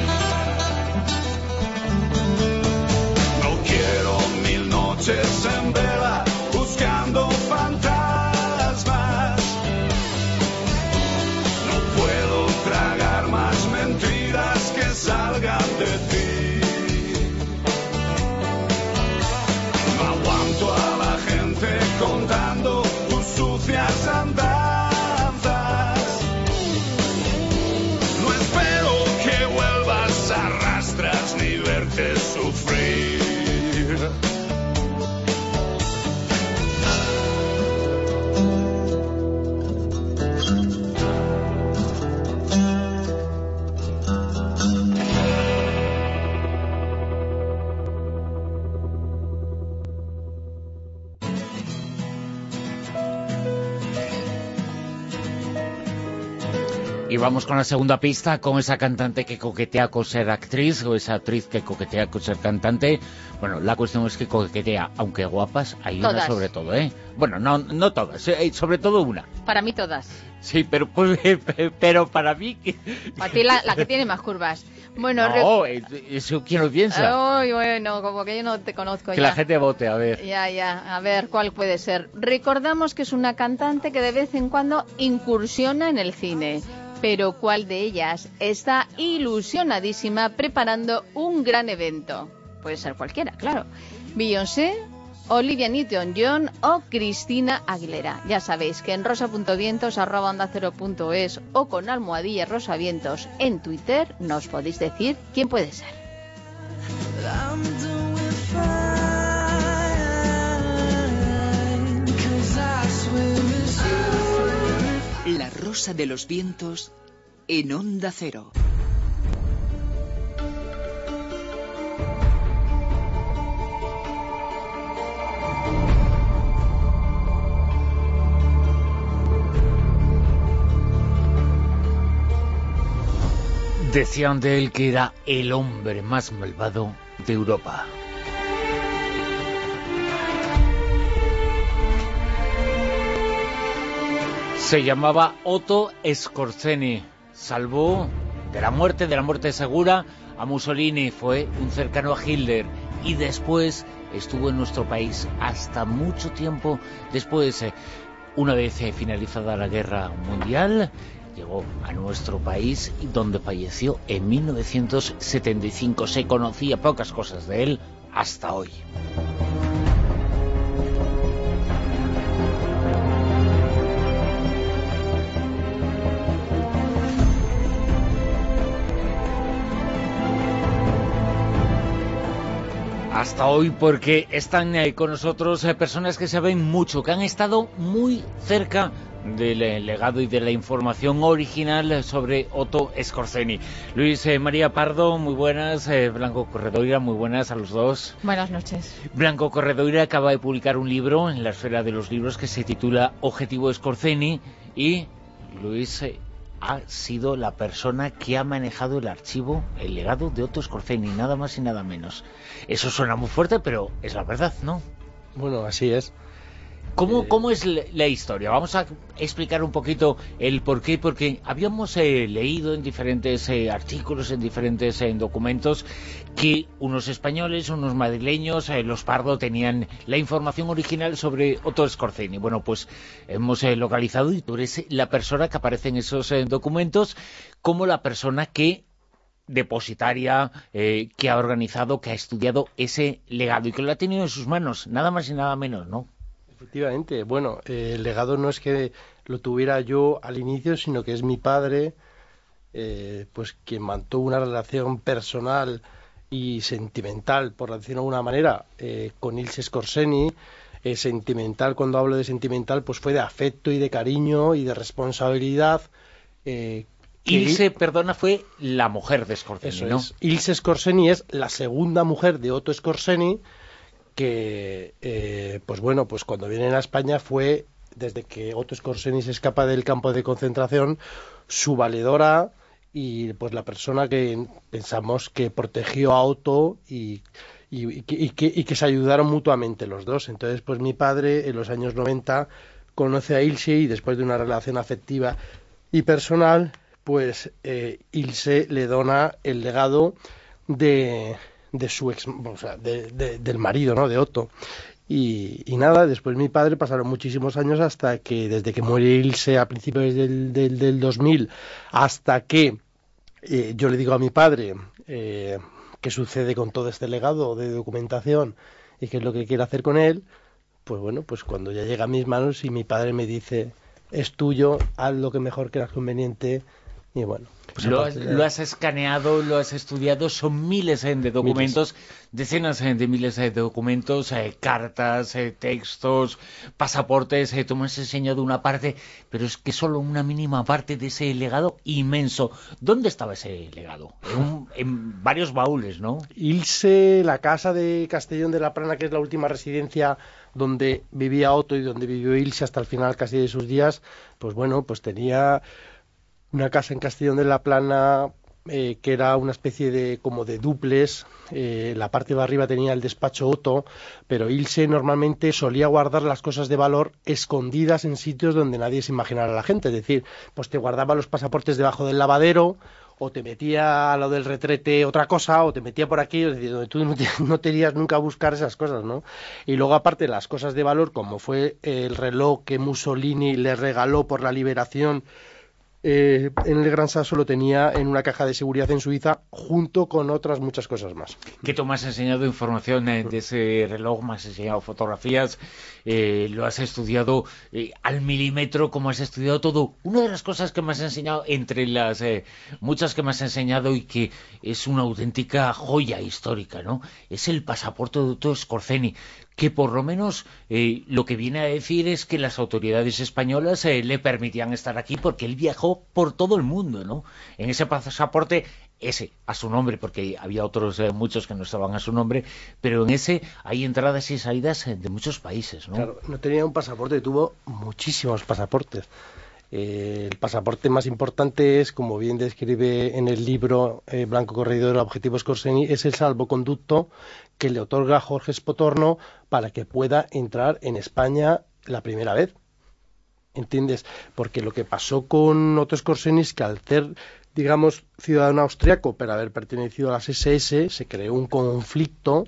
No quiero mil noches en vela buscando fantasmas. No puedo tragar más mentiras que salgan de ti. A la gente contando tus sucias andanzas. No espero que vuelvas a arrastras ni verte sufrir. Y vamos con la segunda pista, con esa cantante que coquetea con ser actriz, o esa actriz que coquetea con ser cantante. Bueno, la cuestión es que coquetea, aunque guapas, hay todas. Una sobre todo, ¿eh? Bueno, no, no todas, sobre todo una. Para mí todas. Sí, pero pues, pero para mí... Que... Para ti la, la que tiene más curvas. Bueno, no, rec... eso quién lo piensa. Ay, bueno, como que yo no te conozco que ya. La gente vote, a ver. Ya, ya, a ver cuál puede ser. Recordamos que es una cantante que de vez en cuando incursiona en el cine. Pero ¿cuál de ellas está ilusionadísima preparando un gran evento? Puede ser cualquiera, claro. Beyoncé, Olivia Newton-John o Cristina Aguilera. Ya sabéis que en rosa.vientos arroba onda cero punto es o con almohadilla rosavientos en Twitter nos podéis decir quién puede ser. La Rosa de los Vientos en Onda Cero. Decían de él que era el hombre más malvado de Europa. Se llamaba Otto Skorzeny. Salvó de la muerte, de la muerte segura, a Mussolini. Fue un cercano a Hitler. Y después estuvo en nuestro país hasta mucho tiempo después. Una vez finalizada la Guerra Mundial, llegó a nuestro país, donde falleció en mil novecientos setenta y cinco. Se conocía pocas cosas de él hasta hoy. Hasta hoy, porque están eh, con nosotros eh, personas que saben mucho, que han estado muy cerca del eh, legado y de la información original sobre Otto Skorzeny. Luis eh, María Pardo, muy buenas. eh, Blanco Corredoira, muy buenas a los dos. Buenas noches. Blanco Corredoira acaba de publicar un libro en la esfera de los libros que se titula Objetivo Skorzeny, y Luis... Eh, ha sido la persona que ha manejado el archivo, el legado de Otto Skorzeny, nada más y nada menos. Eso suena muy fuerte, pero es la verdad, ¿no? Bueno, así es. ¿Cómo, eh... ¿Cómo es la historia? Vamos a explicar un poquito el porqué, porque habíamos eh, leído en diferentes eh, artículos, en diferentes eh, documentos, que unos españoles, unos madrileños, eh, los Pardo, tenían la información original sobre Otto Skorzeny. Bueno, pues hemos eh, localizado, y tú eres la persona que aparece en esos eh, documentos como la persona que depositaria, eh, que ha organizado, que ha estudiado ese legado y que lo ha tenido en sus manos, nada más y nada menos, ¿no? Efectivamente, bueno, eh, el legado no es que lo tuviera yo al inicio, sino que es mi padre, eh, pues quien mantuvo una relación personal y sentimental, por decirlo de alguna manera, eh, con Ilse Skorseny. Eh, sentimental, cuando hablo de sentimental, pues fue de afecto y de cariño y de responsabilidad. Eh, Ilse, perdona, fue la mujer de Skorseny, eso ¿no? Es. Ilse Skorseny es la segunda mujer de Otto Skorseny, que, eh, pues bueno, pues cuando vienen a España fue, desde que Otto Skorseny se escapa del campo de concentración, su valedora y pues la persona que pensamos que protegió a Otto y, y, y, que, y, que, y que se ayudaron mutuamente los dos. Entonces, pues mi padre en los años noventa conoce a Ilse y después de una relación afectiva y personal, pues eh, Ilse le dona el legado de, de su ex, o sea, de, de, del marido, ¿no? De Otto. Y, y nada, después mi padre pasaron muchísimos años hasta que, desde que muere Ilse a principios del, del, del dos mil, hasta que eh, yo le digo a mi padre eh, qué sucede con todo este legado de documentación y qué es lo que quiere hacer con él, pues bueno, pues cuando ya llega a mis manos y mi padre me dice, es tuyo, haz lo que mejor creas conveniente. Y bueno, pues lo, has, de... lo has escaneado, lo has estudiado, son miles eh, de documentos, miles. decenas eh, de miles eh, de documentos, eh, cartas, eh, textos, pasaportes, eh, tú me has enseñado una parte, pero es que solo una mínima parte de ese legado inmenso. ¿Dónde estaba ese legado? En, un, en varios baúles, ¿no? Ilse, la casa de Castellón de la Plana, que es la última residencia donde vivía Otto y donde vivió Ilse hasta el final casi de sus días, pues bueno, pues tenía una casa en Castellón de la Plana eh, que era una especie de como de dúplex. Eh, la parte de arriba tenía el despacho Otto, pero Ilse normalmente solía guardar las cosas de valor escondidas en sitios donde nadie se imaginara a la gente. Es decir, pues te guardaba los pasaportes debajo del lavadero, o te metía a lo del retrete otra cosa, o te metía por aquí, es decir, donde tú no te, no te irías nunca a buscar esas cosas, ¿no? Y luego, aparte, las cosas de valor, como fue el reloj que Mussolini le regaló por la liberación, Eh, en el Gran Sasso, lo tenía en una caja de seguridad en Suiza junto con otras muchas cosas más. Que tú me has enseñado información eh, de ese reloj, me has enseñado fotografías, eh, lo has estudiado eh, al milímetro, como has estudiado todo. Una de las cosas que me has enseñado, entre las eh, muchas que me has enseñado y que es una auténtica joya histórica, ¿no? Es el pasaporte de Otto Skorseny, que por lo menos eh, lo que viene a decir es que las autoridades españolas eh, le permitían estar aquí porque él viajó por todo el mundo, ¿no? En ese pasaporte, ese a su nombre, porque había otros eh, muchos que no estaban a su nombre, pero en ese hay entradas y salidas eh, de muchos países, ¿no? Claro, no tenía un pasaporte, tuvo muchísimos pasaportes. Eh, el pasaporte más importante es, como bien describe en el libro eh, Blanco Corredor Objetivo Skorseny, es el salvoconducto que le otorga Jorge Spotorno para que pueda entrar en España la primera vez. ¿Entiendes? Porque lo que pasó con Otto Skorseny es que, al ser, digamos, ciudadano austriaco, pero haber pertenecido a las ese ese, se creó un conflicto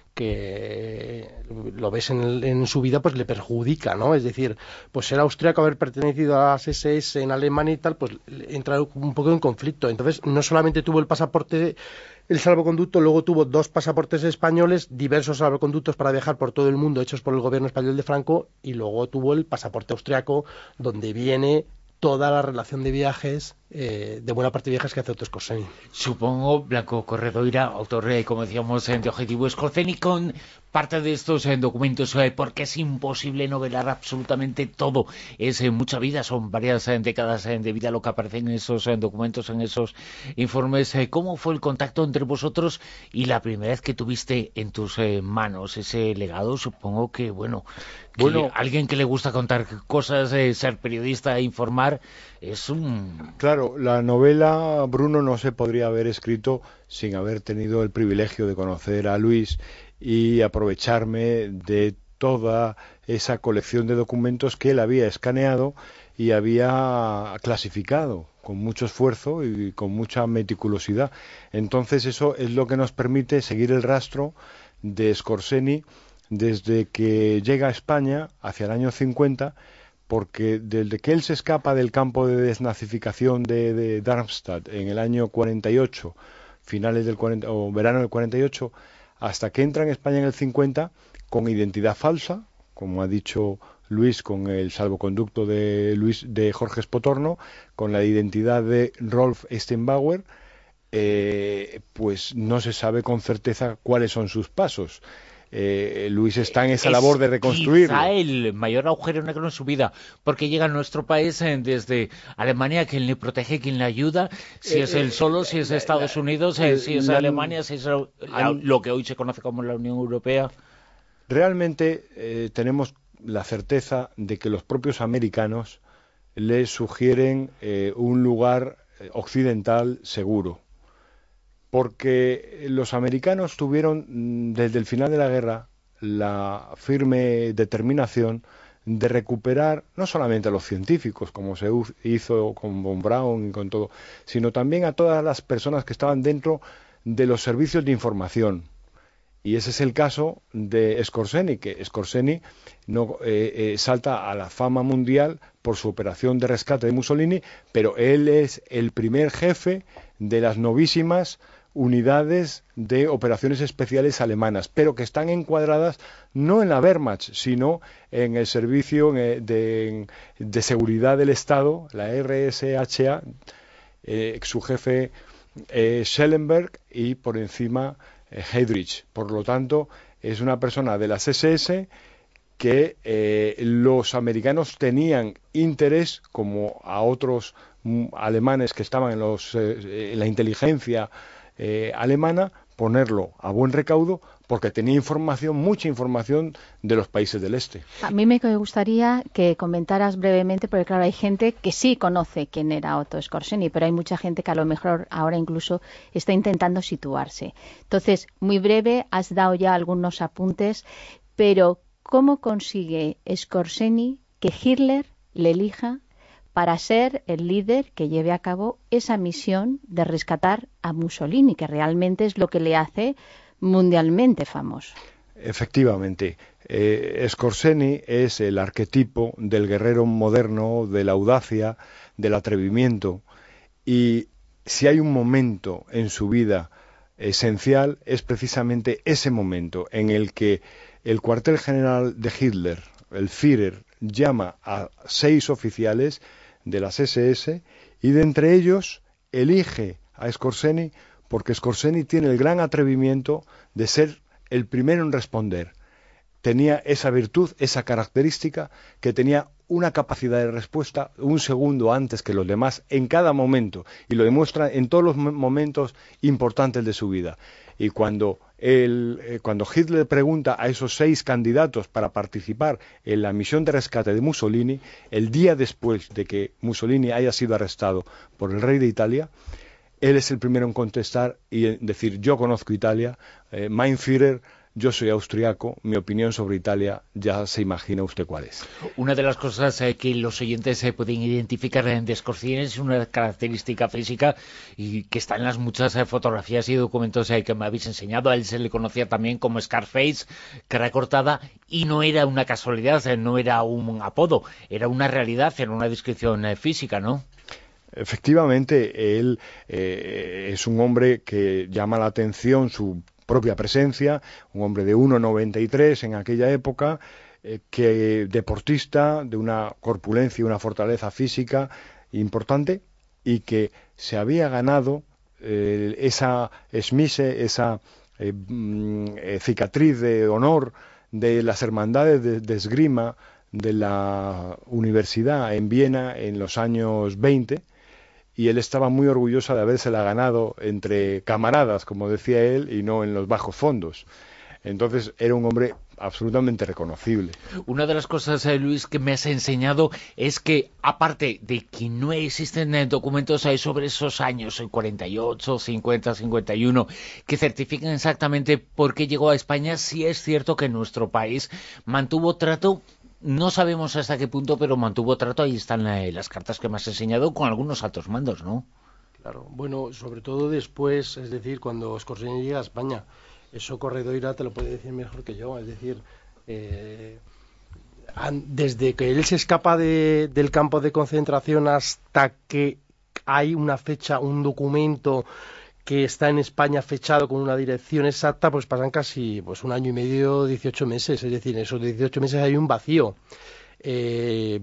que lo ves en, el, en su vida, pues le perjudica, ¿no? Es decir, pues ser austriaco, haber pertenecido a las ese ese en Alemania y tal, pues entra un poco en conflicto. Entonces, no solamente tuvo el pasaporte, el salvoconducto, luego tuvo dos pasaportes españoles, diversos salvoconductos para viajar por todo el mundo, hechos por el gobierno español de Franco, y luego tuvo el pasaporte austriaco, donde viene toda la relación de viajes, eh, de buena parte de viajes que hace Otto Skorseny. Supongo, Blanco Corredoira, autor, eh, como decíamos, eh, de Objetivo Skorseny, con parte de estos eh, documentos, eh, porque es imposible novelar absolutamente todo. Es eh, mucha vida, son varias eh, décadas eh, de vida lo que aparece en esos eh, documentos, en esos informes. Eh, ¿Cómo fue el contacto entre vosotros y la primera vez que tuviste en tus eh, manos ese legado? Supongo que, bueno, que bueno, alguien que le gusta contar cosas, eh, ser periodista e informar, es un... Claro, la novela, Bruno, no se podría haber escrito sin haber tenido el privilegio de conocer a Luis y aprovecharme de toda esa colección de documentos que él había escaneado y había clasificado con mucho esfuerzo y con mucha meticulosidad. Entonces eso es lo que nos permite seguir el rastro de Skorseny desde que llega a España hacia el año cincuenta, porque desde que él se escapa del campo de desnazificación de, de Darmstadt en el año cuarenta y ocho, finales del cuarenta o verano del cuarenta y ocho, hasta que entra en España en el cincuenta con identidad falsa, como ha dicho Luis, con el salvoconducto de Luis de Jorge Spotorno, con la identidad de Rolf Steinbauer, eh, pues no se sabe con certeza cuáles son sus pasos. Eh, Luis está en esa es labor de reconstruirlo. Quizá el mayor agujero negro en su vida, porque llega a nuestro país eh, desde Alemania, quien le protege, quien le ayuda, si eh, es él solo, si es Estados Unidos, eh, si es la, Alemania, si es la, la, lo que hoy se conoce como la Unión Europea. Realmente eh, tenemos la certeza de que los propios americanos le sugieren eh, un lugar occidental seguro, porque los americanos tuvieron desde el final de la guerra la firme determinación de recuperar no solamente a los científicos, como se hizo con von Braun y con todo, sino también a todas las personas que estaban dentro de los servicios de información. Y ese es el caso de Skorzeny, que Skorzeny no, eh, eh, salta a la fama mundial por su operación de rescate de Mussolini, pero él es el primer jefe de las novísimas unidades de operaciones especiales alemanas, pero que están encuadradas no en la Wehrmacht, sino en el servicio de, de seguridad del Estado, la R S H A, eh, su jefe eh, Schellenberg y por encima eh, Heydrich. Por lo tanto, es una persona de las S S que eh, los americanos tenían interés, como a otros mm, alemanes que estaban en, los, eh, en la inteligencia Eh, alemana, ponerlo a buen recaudo porque tenía información, mucha información de los países del este. A mí me gustaría que comentaras brevemente, porque claro, hay gente que sí conoce quién era Otto Skorzeny, pero hay mucha gente que a lo mejor ahora incluso está intentando situarse. Entonces, muy breve, has dado ya algunos apuntes, pero ¿cómo consigue Skorzeny que Hitler le elija para ser el líder que lleve a cabo esa misión de rescatar a Mussolini, que realmente es lo que le hace mundialmente famoso? Efectivamente, eh, Skorzeny es el arquetipo del guerrero moderno, de la audacia, del atrevimiento, y si hay un momento en su vida esencial, es precisamente ese momento en el que el cuartel general de Hitler, el Führer, llama a seis oficiales de las S S y de entre ellos elige a Skorzeny porque Skorzeny tiene el gran atrevimiento de ser el primero en responder. Tenía esa virtud, esa característica, que tenía una capacidad de respuesta un segundo antes que los demás en cada momento, y lo demuestra en todos los momentos importantes de su vida. Y cuando, el, eh, cuando Hitler pregunta a esos seis candidatos para participar en la misión de rescate de Mussolini, el día después de que Mussolini haya sido arrestado por el rey de Italia, él es el primero en contestar y en decir: yo conozco Italia, eh, Mein Führer, yo soy austriaco, mi opinión sobre Italia ya se imagina usted cuál es. Una de las cosas eh, que los oyentes eh, pueden identificar en Skorzeny es una característica física y que está en las muchas eh, fotografías y documentos eh, que me habéis enseñado. A él se le conocía también como Scarface, cara cortada, y no era una casualidad, eh, no era un apodo, era una realidad, era una descripción eh, física, ¿no? Efectivamente, él eh, es un hombre que llama la atención su propia presencia, un hombre de uno noventa y tres en aquella época, eh, que deportista, de una corpulencia y una fortaleza física importante, y que se había ganado eh, esa esmise, esa eh, eh, cicatriz de honor de las hermandades de, de esgrima de la universidad en Viena en los años veinte, y él estaba muy orgulloso de habérsela ganado entre camaradas, como decía él, y no en los bajos fondos. Entonces era un hombre absolutamente reconocible. Una de las cosas, eh, Luis, que me has enseñado es que, aparte de que no existen eh, documentos eh, sobre esos años, en cuarenta y ocho, cincuenta, cincuenta y uno, que certifiquen exactamente por qué llegó a España, sí es cierto que nuestro país mantuvo trato. No sabemos hasta qué punto, pero mantuvo trato, ahí están eh, las cartas que me has enseñado, con algunos altos mandos, ¿no? Claro, bueno, sobre todo después, es decir, cuando Skorzeny llega a España, eso Corredoira te lo puede decir mejor que yo, es decir, eh, desde que él se escapa de, del campo de concentración hasta que hay una fecha, un documento que está en España fechado con una dirección exacta, pues pasan casi pues un año y medio, dieciocho meses, es decir, en esos dieciocho meses hay un vacío. Eh,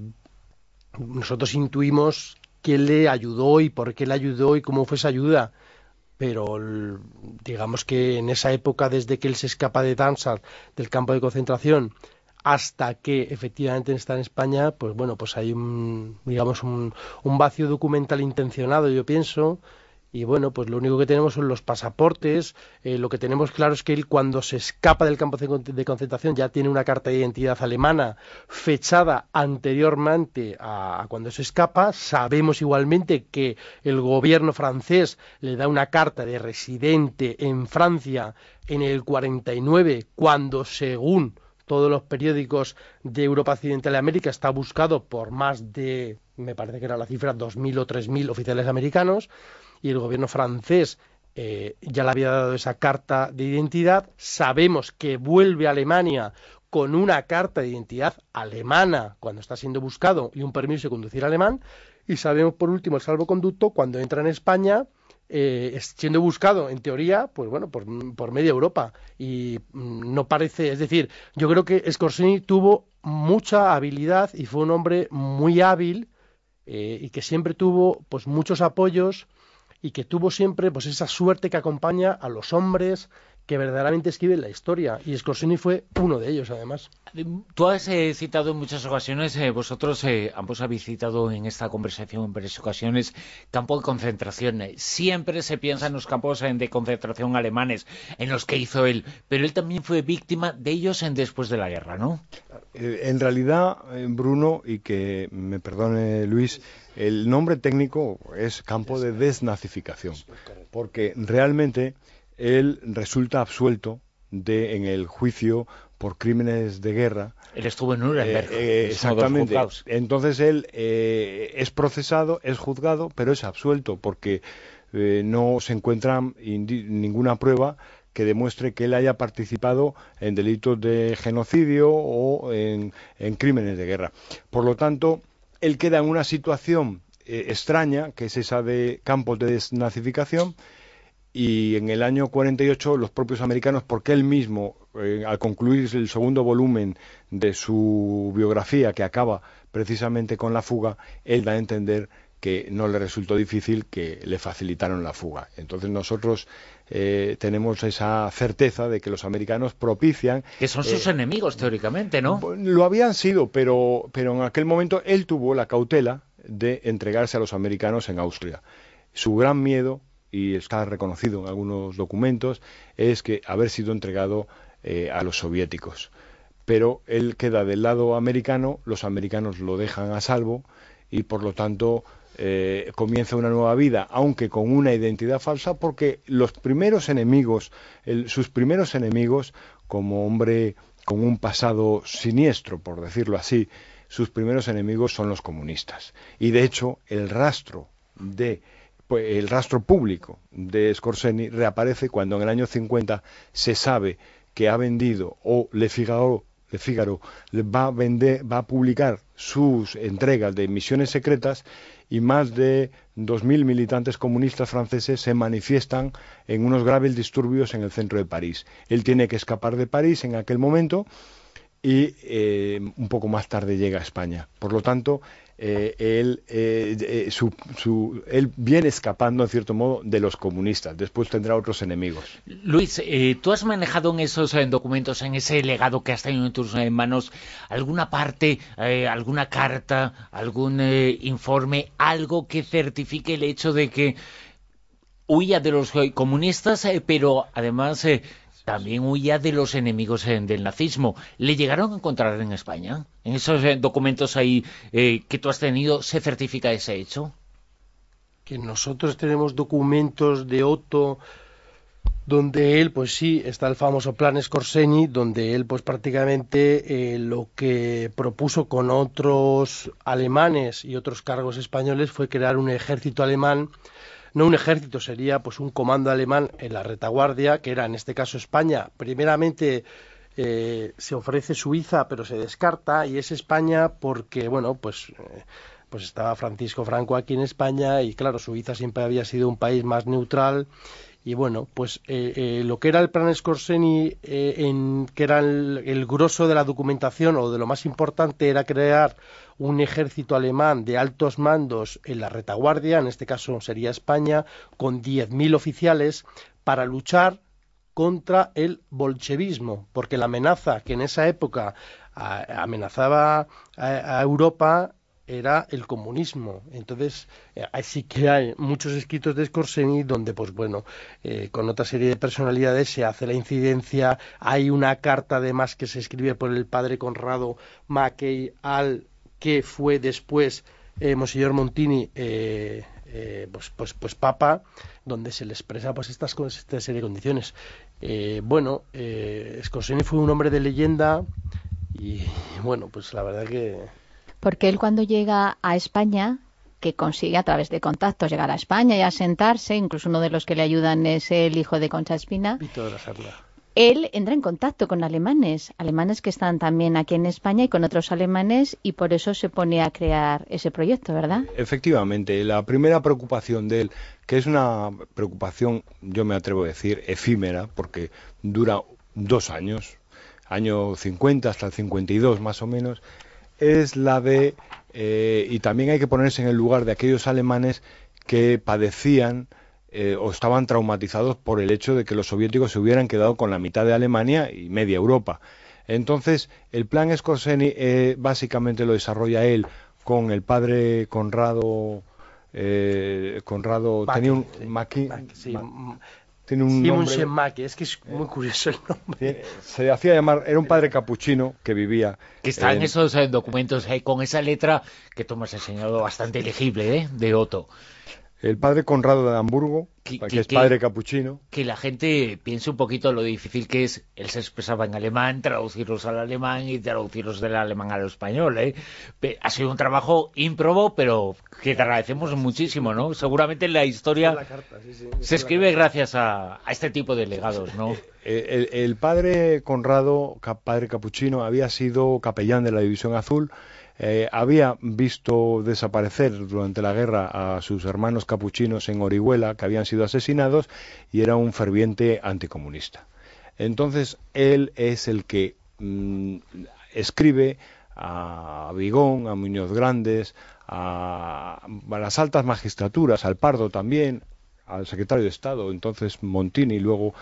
nosotros intuimos quién le ayudó y por qué le ayudó y cómo fue esa ayuda, pero digamos que en esa época, desde que él se escapa de Darmstadt, del campo de concentración, hasta que efectivamente está en España, pues bueno, pues hay un, digamos, un, un vacío documental intencionado, yo pienso. Y bueno, pues lo único que tenemos son los pasaportes. Eh, lo que tenemos claro es que él, cuando se escapa del campo de concentración, ya tiene una carta de identidad alemana fechada anteriormente a, a cuando se escapa. Sabemos igualmente que el gobierno francés le da una carta de residente en Francia en el cuarenta y nueve, cuando, según todos los periódicos de Europa Occidental y América, está buscado por más de, me parece que era la cifra, dos mil o tres mil oficiales americanos. Y el gobierno francés eh, ya le había dado esa carta de identidad. Sabemos que vuelve a Alemania con una carta de identidad alemana cuando está siendo buscado y un permiso de conducir alemán. Y sabemos, por último, el salvoconducto cuando entra en España, eh, siendo buscado, en teoría, pues bueno, por, por media Europa. Y mm, no parece, es decir, yo creo que Skorzeny tuvo mucha habilidad y fue un hombre muy hábil eh, y que siempre tuvo pues muchos apoyos, y que tuvo siempre pues esa suerte que acompaña a los hombres que verdaderamente escriben la historia, y Skorzeny fue uno de ellos, además. Tú has eh, citado en muchas ocasiones, eh, vosotros eh, ambos habéis citado en esta conversación en varias ocasiones, campo de concentración. Siempre se piensa en los campos eh, de concentración alemanes, en los que hizo él, pero él también fue víctima de ellos en después de la guerra, ¿no? Eh, en realidad, eh, Bruno, y que me perdone Luis, el nombre técnico es campo de desnazificación, porque realmente él resulta absuelto de, en el juicio por crímenes de guerra. Él estuvo en Nuremberg. Eh, eh, exactamente. Entonces él eh, es procesado, es juzgado, pero es absuelto porque eh, no se encuentra ninguna prueba que demuestre que él haya participado en delitos de genocidio o en, en crímenes de guerra. Por lo tanto, él queda en una situación eh, extraña, que es esa de campos de desnazificación. Y en el año cuarenta y ocho los propios americanos, porque él mismo, eh, al concluir el segundo volumen de su biografía, que acaba precisamente con la fuga, él da a entender que no le resultó difícil que le facilitaron la fuga. Entonces nosotros eh, tenemos esa certeza de que los americanos propician... Que son sus eh, enemigos, teóricamente, ¿no? Lo habían sido, pero, pero en aquel momento él tuvo la cautela de entregarse a los americanos en Austria. Su gran miedo, y está reconocido en algunos documentos, es que haber sido entregado eh, a los soviéticos. Pero él queda del lado americano, los americanos lo dejan a salvo y por lo tanto eh, comienza una nueva vida, aunque con una identidad falsa, porque los primeros enemigos, el, sus primeros enemigos, como hombre con un pasado siniestro, por decirlo así, sus primeros enemigos son los comunistas. Y de hecho, el rastro de el rastro público de Skorzeny reaparece cuando en el año cincuenta se sabe que ha vendido, o Le Figaro, Le Figaro va a vender, va a publicar sus entregas de misiones secretas, y más de dos mil militantes comunistas franceses se manifiestan en unos graves disturbios en el centro de París. Él tiene que escapar de París en aquel momento y eh, un poco más tarde llega a España. Por lo tanto, Eh, él, eh, eh, su, su, él viene escapando, en cierto modo, de los comunistas. Después tendrá otros enemigos. Luis, eh, tú has manejado en esos eh, documentos, en ese legado que has tenido en tus eh, manos, alguna parte, eh, alguna carta, algún eh, informe, algo que certifique el hecho de que huía de los eh, comunistas, eh, pero además... Eh, también huía de los enemigos eh, del nazismo. ¿Le llegaron a encontrar en España? ¿En esos eh, documentos ahí eh, que tú has tenido se certifica ese hecho? Que nosotros tenemos documentos de Otto donde él, pues sí, está el famoso plan Skorzeny, donde él pues prácticamente eh, lo que propuso con otros alemanes y otros cargos españoles fue crear un ejército alemán. No un ejército, sería pues un comando alemán en la retaguardia, que era en este caso España. Primeramente eh, se ofrece Suiza, pero se descarta, y es España porque, bueno, pues, eh, pues estaba Francisco Franco aquí en España, y claro, Suiza siempre había sido un país más neutral, Y bueno, pues eh, eh, lo que era el plan Skorzeny, eh, en, que era el, el grosso de la documentación o de lo más importante, era crear un ejército alemán de altos mandos en la retaguardia, en este caso sería España, con diez mil oficiales para luchar contra el bolchevismo, porque la amenaza que en esa época a, amenazaba a, a Europa era el comunismo. Entonces, eh, sí que hay muchos escritos de Skorzeny donde, pues bueno, eh, con otra serie de personalidades se hace la incidencia. Hay una carta, además, que se escribe por el padre Conrado Mackay al que fue después eh, Monseñor Montini, eh, eh, pues, pues, pues papa, donde se le expresa pues estas esta serie de condiciones. Eh, bueno, eh, Skorzeny fue un hombre de leyenda y, bueno, pues la verdad que... Porque él cuando llega a España, que consigue a través de contactos llegar a España y asentarse, incluso uno de los que le ayudan es el hijo de Concha Espina, Víctor de la Serna. Él entra en contacto con alemanes, alemanes que están también aquí en España y con otros alemanes, y por eso se pone a crear ese proyecto, ¿verdad? Efectivamente, la primera preocupación de él, que es una preocupación, yo me atrevo a decir, efímera, porque dura dos años, año cincuenta hasta el cincuenta y dos más o menos, es la de, eh, y también hay que ponerse en el lugar de aquellos alemanes que padecían eh, o estaban traumatizados por el hecho de que los soviéticos se hubieran quedado con la mitad de Alemania y media Europa. Entonces, el plan Skorzeny eh, básicamente lo desarrolla él con el padre Conrado, eh, Conrado Mackay, tenía un... sí, Mackay, Mackay, sí. Ma, tiene un Simon nombre... Mackay, es que es muy curioso el nombre. Se hacía llamar, era un padre capuchino que vivía... Que está en en esos eh, documentos, eh, con esa letra que tú me has enseñado bastante legible, ¿eh? De Otto. El padre Conrado de Hamburgo, que, que, que es padre que, capuchino. Que la gente piense un poquito lo difícil que es, él se expresaba en alemán, traducirlos al alemán y traducirlos del alemán al español, ¿eh? Ha sido un trabajo ímprobo, pero que te agradecemos muchísimo, ¿no? Seguramente la historia la carta, sí, sí, se escribe gracias a, a este tipo de legados, ¿no? El, el, el padre Conrado, padre capuchino, había sido capellán de la División Azul. Eh, había visto desaparecer durante la guerra a sus hermanos capuchinos en Orihuela, que habían sido asesinados, y era un ferviente anticomunista. Entonces, él es el que mmm, escribe a Vigón, a Muñoz Grandes, a, a las altas magistraturas, al Pardo también, al secretario de Estado, entonces Montini, y luego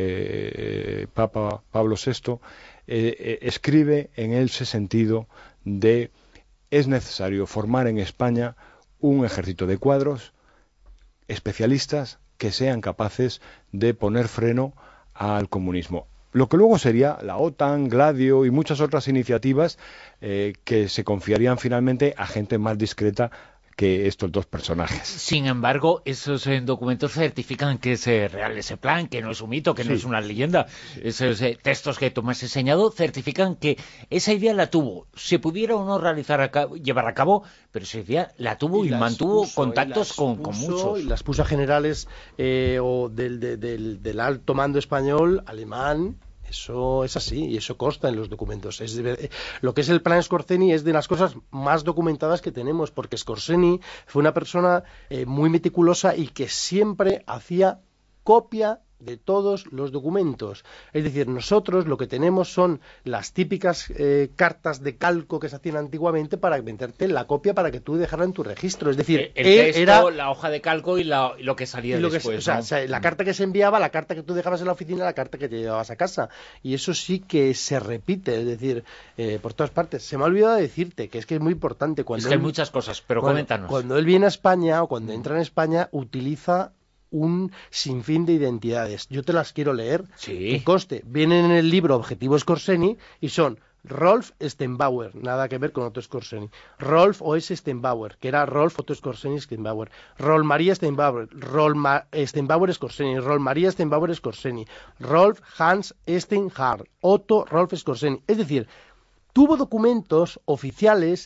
eh, Papa Pablo sexto, eh, eh, escribe en ese sentido de es necesario formar en España un ejército de cuadros especialistas que sean capaces de poner freno al comunismo. Lo que luego sería la OTAN, Gladio y muchas otras iniciativas eh, que se confiarían finalmente a gente más discreta que estos dos personajes. Sin embargo, esos eh, documentos certifican que es eh, real ese plan, que no es un mito, que sí. no es una leyenda. Sí. Esos eh, textos que tú me has enseñado certifican que esa idea la tuvo. Se pudiera o no realizar a cabo, llevar a cabo, pero esa idea la tuvo y, y la mantuvo expuso, contactos y con, expuso, con muchos. Y las puso a generales eh, o del, de, del, del alto mando español, alemán. Eso es así y eso consta en los documentos. Es de, lo que es el plan Skorzeny es de las cosas más documentadas que tenemos, porque Skorzeny fue una persona eh, muy meticulosa y que siempre hacía copia de todos los documentos. Es decir, nosotros lo que tenemos son las típicas eh, cartas de calco que se hacían antiguamente para meterte la copia para que tú dejaras en tu registro. Es decir, el, el él texto, era la hoja de calco y, la, y lo que salía lo después. Que, o sea, ¿no? o sea, la carta que se enviaba, la carta que tú dejabas en la oficina, la carta que te llevabas a casa. Y eso sí que se repite, es decir, eh, por todas partes. Se me ha olvidado de decirte que es que es muy importante. Cuando es que él, hay muchas cosas, pero cuando, coméntanos. Cuando él viene a España o cuando entra en España, utiliza un sinfín de identidades. Yo te las quiero leer. Sí. Que conste, vienen en el libro Objetivo Skorzeny y son Rolf Steinbauer, nada que ver con Otto Skorzeny. Rolf O S Steinbauer, que era Rolf Otto Skorzeny Steinbauer. Rolf María Steinbauer, Rolf Ma Steinbauer Skorzeny, Rolf María Steinbauer Skorzeny, Rolf Hans Steinhardt, Otto Rolf Skorzeny. Es decir, tuvo documentos oficiales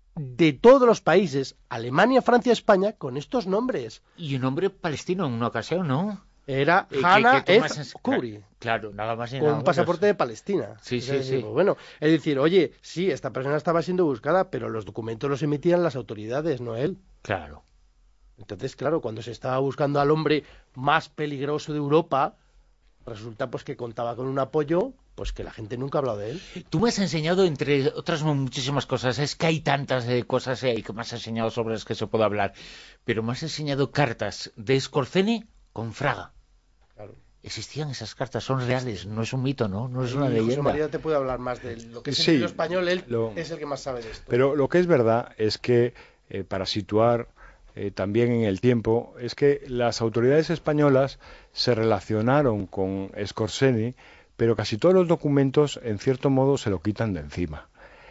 de todos los países, Alemania, Francia, España, con estos nombres. Y un nombre palestino en una ocasión, ¿no? Era eh, Hannah F. F. Khoury. Claro, nada más y con nada un pasaporte de Palestina. Sí, es sí, decir, sí. Pues bueno, es decir, oye, sí, esta persona estaba siendo buscada, pero los documentos los emitían las autoridades, no él. Claro. Entonces, claro, cuando se estaba buscando al hombre más peligroso de Europa, resulta pues que contaba con un apoyo pues que la gente nunca ha hablado de él. Tú me has enseñado, entre otras muchísimas cosas, es que hay tantas eh, cosas eh, que me has enseñado sobre las que se puede hablar, pero me has enseñado cartas de Scorseni con Fraga. Claro. Existían esas cartas, son reales, no es un mito, ¿no? No es Y una José leyenda. María te puede hablar más de lo que es el Sí, estilo español, él lo- es el que más sabe de esto. Pero lo que es verdad es que, eh, para situar eh, también en el tiempo, es que las autoridades españolas se relacionaron con Scorseni, pero casi todos los documentos, en cierto modo, se lo quitan de encima.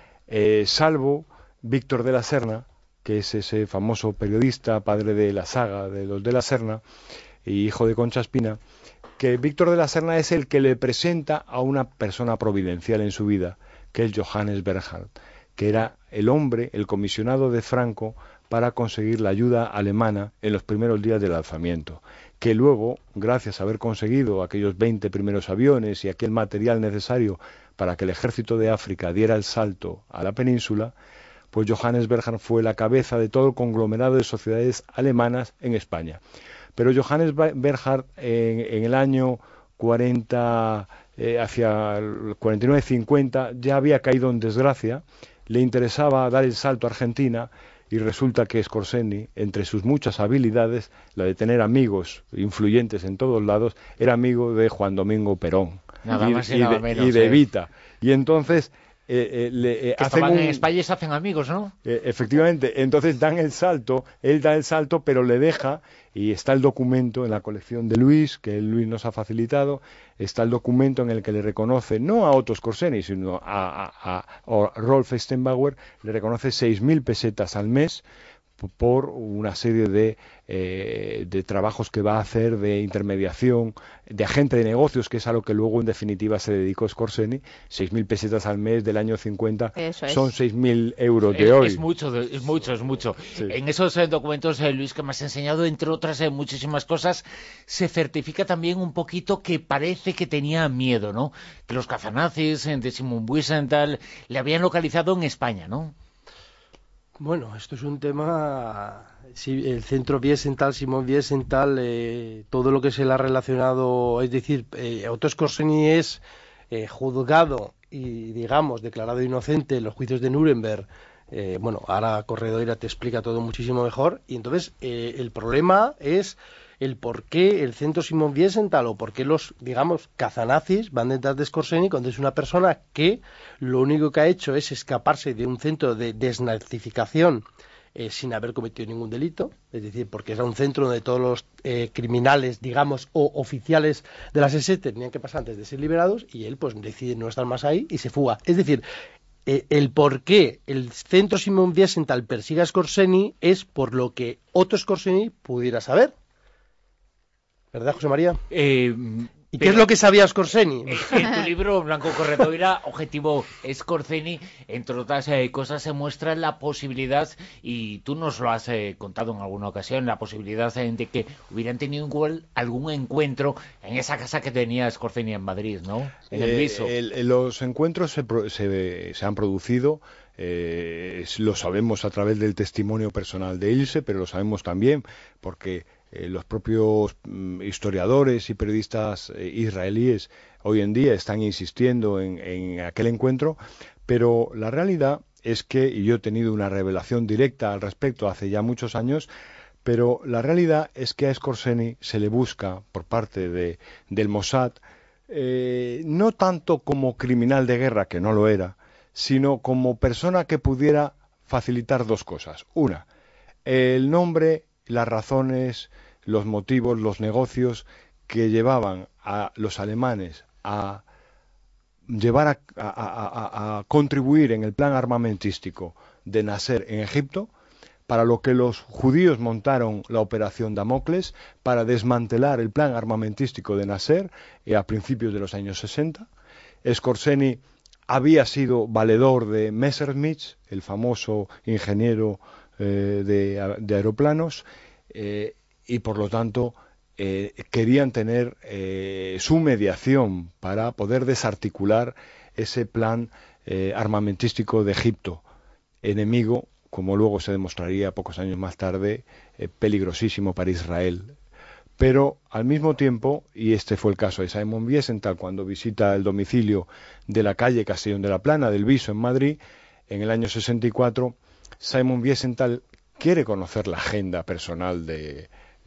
Eh, salvo Víctor de la Serna, que es ese famoso periodista, padre de la saga de los de la Serna, y hijo de Concha Espina, que Víctor de la Serna es el que le presenta a una persona providencial en su vida, que es Johannes Bernhard, que era el hombre, el comisionado de Franco para conseguir la ayuda alemana en los primeros días del alzamiento, que luego, gracias a haber conseguido aquellos veinte primeros aviones y aquel material necesario para que el ejército de África diera el salto a la península, pues Johannes Bernhard fue la cabeza de todo el conglomerado de sociedades alemanas en España. Pero Johannes Bernhard en, en el año cuarenta, eh, hacia el cuarenta y nueve cincuenta, ya había caído en desgracia, le interesaba dar el salto a Argentina, y resulta que Scorseni, entre sus muchas habilidades, la de tener amigos influyentes en todos lados, era amigo de Juan Domingo Perón Nada y, más y y nada de, menos, y de eh. Evita. Y entonces eh, eh, le eh, Que hacen estaban un... en España y se hacen amigos, ¿no? Eh, efectivamente, entonces dan el salto, él da el salto, pero le deja, y está el documento en la colección de Luis, que Luis nos ha facilitado, está el documento en el que le reconoce, no a Otto Skorzeny, sino a, a, a, a Rolf Steinbauer, le reconoce seis mil pesetas al mes por una serie de, eh, de trabajos que va a hacer de intermediación, de agente de negocios, que es a lo que luego en definitiva se dedicó Scorseni. Seis mil pesetas al mes del año cincuenta Eso es. son seis mil euros de Es, hoy. es mucho, de- es mucho, es mucho. Sí. En esos eh, documentos, eh, Luis, que me has enseñado, entre otras eh, muchísimas cosas, se certifica también un poquito que parece que tenía miedo, ¿no? Que los cazanazis eh, de Simon Wiesenthal le habían localizado en España, ¿no? Bueno, esto es un tema, sí, el centro Wiesenthal, Simón Wiesenthal, eh, todo lo que se le ha relacionado, es decir, eh, Otto Skorzeny es eh, juzgado y, digamos, declarado inocente en los juicios de Nuremberg. Eh, bueno, ahora Corredoira te explica todo muchísimo mejor, y entonces eh, el problema es el por qué el centro Simón Wiesenthal o por qué los, digamos, cazanazis van detrás de Skorzeny cuando es una persona que lo único que ha hecho es escaparse de un centro de desnazificación eh, sin haber cometido ningún delito, es decir, porque era un centro donde todos los eh, criminales, digamos, o oficiales de las S S tenían que pasar antes de ser liberados, y él pues decide no estar más ahí y se fuga. Es decir, eh, el por qué el centro Simón Wiesenthal persigue a Skorzeny es por lo que Otto Skorzeny pudiera saber. ¿Verdad, José María? Eh, ¿Y qué es lo que sabía Skorzeny? En tu libro, Blanco Corredoira, Objetivo Skorzeny, entre otras eh, cosas, se muestra la posibilidad, y tú nos lo has eh, contado en alguna ocasión, la posibilidad eh, de que hubieran tenido igual algún encuentro en esa casa que tenía Skorzeny en Madrid, ¿no? En el Eh, Viso. el- el- los encuentros se, pro- se, se han producido, eh, es- lo sabemos a través del testimonio personal de Ilse, pero lo sabemos también porque eh, los propios mm, historiadores y periodistas eh, israelíes hoy en día están insistiendo en, en aquel encuentro, pero la realidad es que, y yo he tenido una revelación directa al respecto hace ya muchos años, pero la realidad es que a Skorzeny se le busca por parte de, del Mossad, eh, no tanto como criminal de guerra, que no lo era, sino como persona que pudiera facilitar dos cosas. Una, el nombre, las razones, los motivos, los negocios que llevaban a los alemanes a llevar a, a- a- a contribuir en el plan armamentístico de Nasser en Egipto, para lo que los judíos montaron la operación Damocles para desmantelar el plan armamentístico de Nasser eh, a principios de los años sesenta. Skorzeny había sido valedor de Messerschmitt, el famoso ingeniero eh, de, de aeroplanos, eh, y por lo tanto eh, querían tener eh, su mediación para poder desarticular ese plan eh, armamentístico de Egipto, enemigo como luego se demostraría pocos años más tarde, eh, peligrosísimo para Israel. Pero al mismo tiempo, y este fue el caso de Simon Wiesenthal cuando visita el domicilio de la calle Castellón de la Plana del Viso en Madrid, en el año sesenta y cuatro, Simon Wiesenthal quiere conocer la agenda personal de,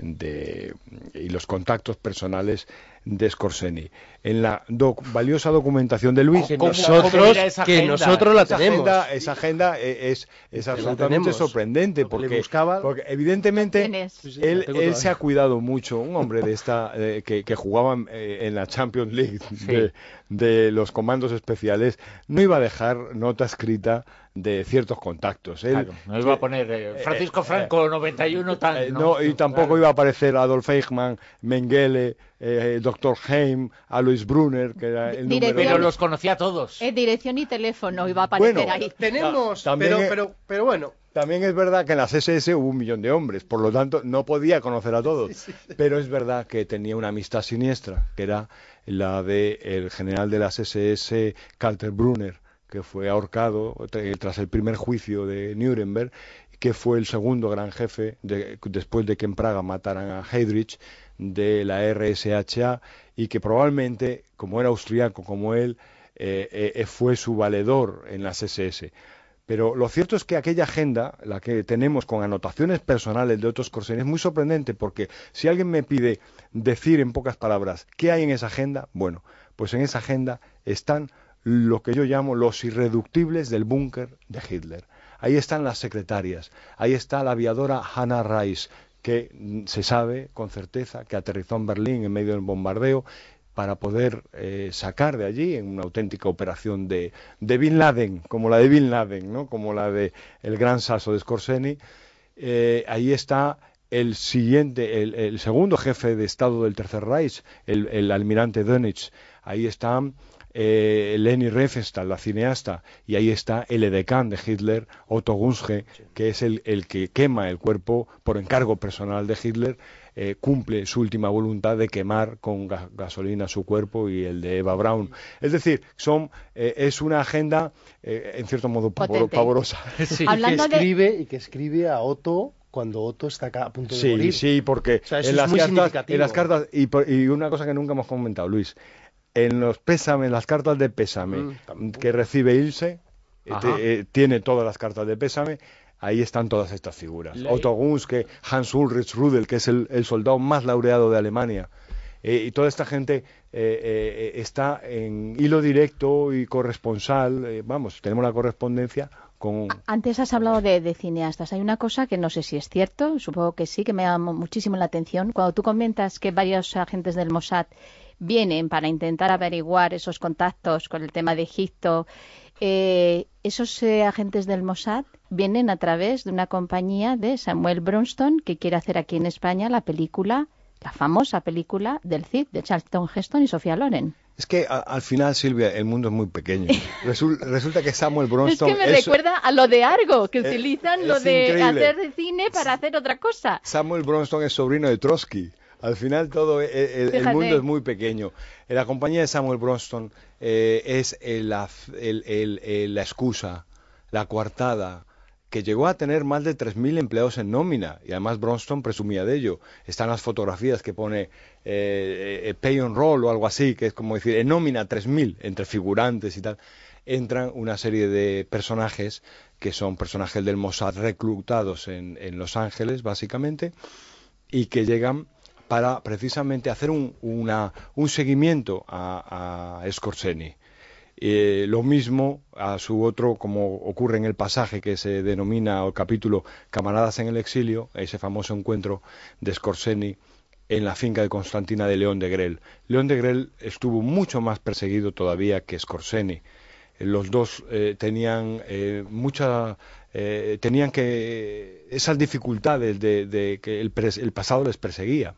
de, y los contactos personales de Skorzeny. En la doc, valiosa documentación de Luis, que nosotros, que nosotros la esa tenemos. Agenda, esa agenda es, es absolutamente sorprendente, porque, porque evidentemente él, él se ha cuidado mucho, un hombre de esta eh, que, que jugaba eh, en la Champions League sí. de, de los comandos especiales, no iba a dejar nota escrita de ciertos contactos. Él, claro, no iba a poner eh, Francisco Franco, eh, noventa y uno tal. Eh, no, no, y tampoco claro. iba a aparecer Adolf Eichmann, Mengele, eh, doctor Heim, Alois Brunner, que era el número... Pero los conocía a todos. Eh, dirección y teléfono iba a aparecer bueno, ahí. Tenemos, también pero, es, pero, pero bueno... También es verdad que en las ese ese hubo un millón de hombres, por lo tanto no podía conocer a todos. Sí, sí, sí. Pero es verdad que tenía una amistad siniestra, que era la del general de las ese ese, Kaltenbrunner, que fue ahorcado tras el primer juicio de Nuremberg, que fue el segundo gran jefe de, después de que en Praga mataran a Heydrich de la R S H A, y que probablemente, como era austriaco como él, eh, eh, fue su valedor en las ese ese. Pero lo cierto es que aquella agenda, la que tenemos con anotaciones personales de Otto Skorzeny, es muy sorprendente, porque si alguien me pide decir en pocas palabras qué hay en esa agenda, bueno, pues en esa agenda están lo que yo llamo los irreductibles del búnker de Hitler. Ahí están las secretarias, ahí está la aviadora Hannah Reis, que se sabe con certeza que aterrizó en Berlín en medio del bombardeo para poder eh, sacar de allí, en una auténtica operación de, de Bin Laden, como la de Bin Laden, ¿no? Como la de el gran saso de Skorzeny. Eh, ahí está el siguiente, el, el segundo jefe de Estado del Tercer Reich, el, el almirante Dönitz. Ahí está eh, Leni Riefenstahl, la cineasta, y ahí está el edecán de Hitler, Otto Gunzge, que es el, el que quema el cuerpo por encargo personal de Hitler. Eh, cumple su última voluntad de quemar con ga gasolina su cuerpo y el de Eva Braun. Es decir, son eh, es una agenda eh, en cierto modo pavor, pavorosa. Sí, Hablando y, que escribe, de... y que escribe a Otto cuando Otto está acá a punto de sí, morir. Sí, porque o sea, en, las cartas, en las cartas, y, por, y una cosa que nunca hemos comentado, Luis, en los pésames, las cartas de pésame mm, que recibe Ilse, eh, eh, tiene todas las cartas de pésame. Ahí están todas estas figuras. Le... Otto Gunzge, Hans Ulrich Rudel, que es el, el soldado más laureado de Alemania. Eh, y toda esta gente eh, eh, está en hilo directo y corresponsal. Eh, vamos, tenemos la correspondencia con... Antes has hablado de, de cineastas. Hay una cosa que no sé si es cierto, supongo que sí, que me llama muchísimo la atención. Cuando tú comentas que varios agentes del Mossad vienen para intentar averiguar esos contactos con el tema de Egipto, eh, esos eh, agentes del Mossad vienen a través de una compañía de Samuel Bronston, que quiere hacer aquí en España la película, la famosa película del Cid, de Charlton Heston y Sofía Loren. Es que a, al final, Silvia, el mundo es muy pequeño. Resul, resulta que Samuel Bronston... Es que me es, recuerda a lo de Argo, que es, utilizan es lo de increíble. hacer de cine para hacer otra cosa. Samuel Bronston es sobrino de Trotsky. Al final todo el, el, el mundo es muy pequeño. La compañía de Samuel Bronston eh, es el, el, el, el, la excusa, la coartada, que llegó a tener más de tres mil empleados en nómina, y además Bronston presumía de ello. Están las fotografías que pone eh, eh, pay on roll o algo así, que es como decir, en nómina tres mil, entre figurantes y tal. Entran una serie de personajes que son personajes del Mossad reclutados en, en Los Ángeles, básicamente, y que llegan para precisamente hacer un, una, un seguimiento a, a Skorzeny. Eh, lo mismo a su otro, como ocurre en el pasaje que se denomina el capítulo Camaradas en el exilio, ese famoso encuentro de Skorzeny en la finca de Constantina de León de Grel. León de Grel estuvo mucho más perseguido todavía que Skorzeny. Los dos eh, tenían eh, mucha eh, tenían que esas dificultades de, de que el, pres, el pasado les perseguía.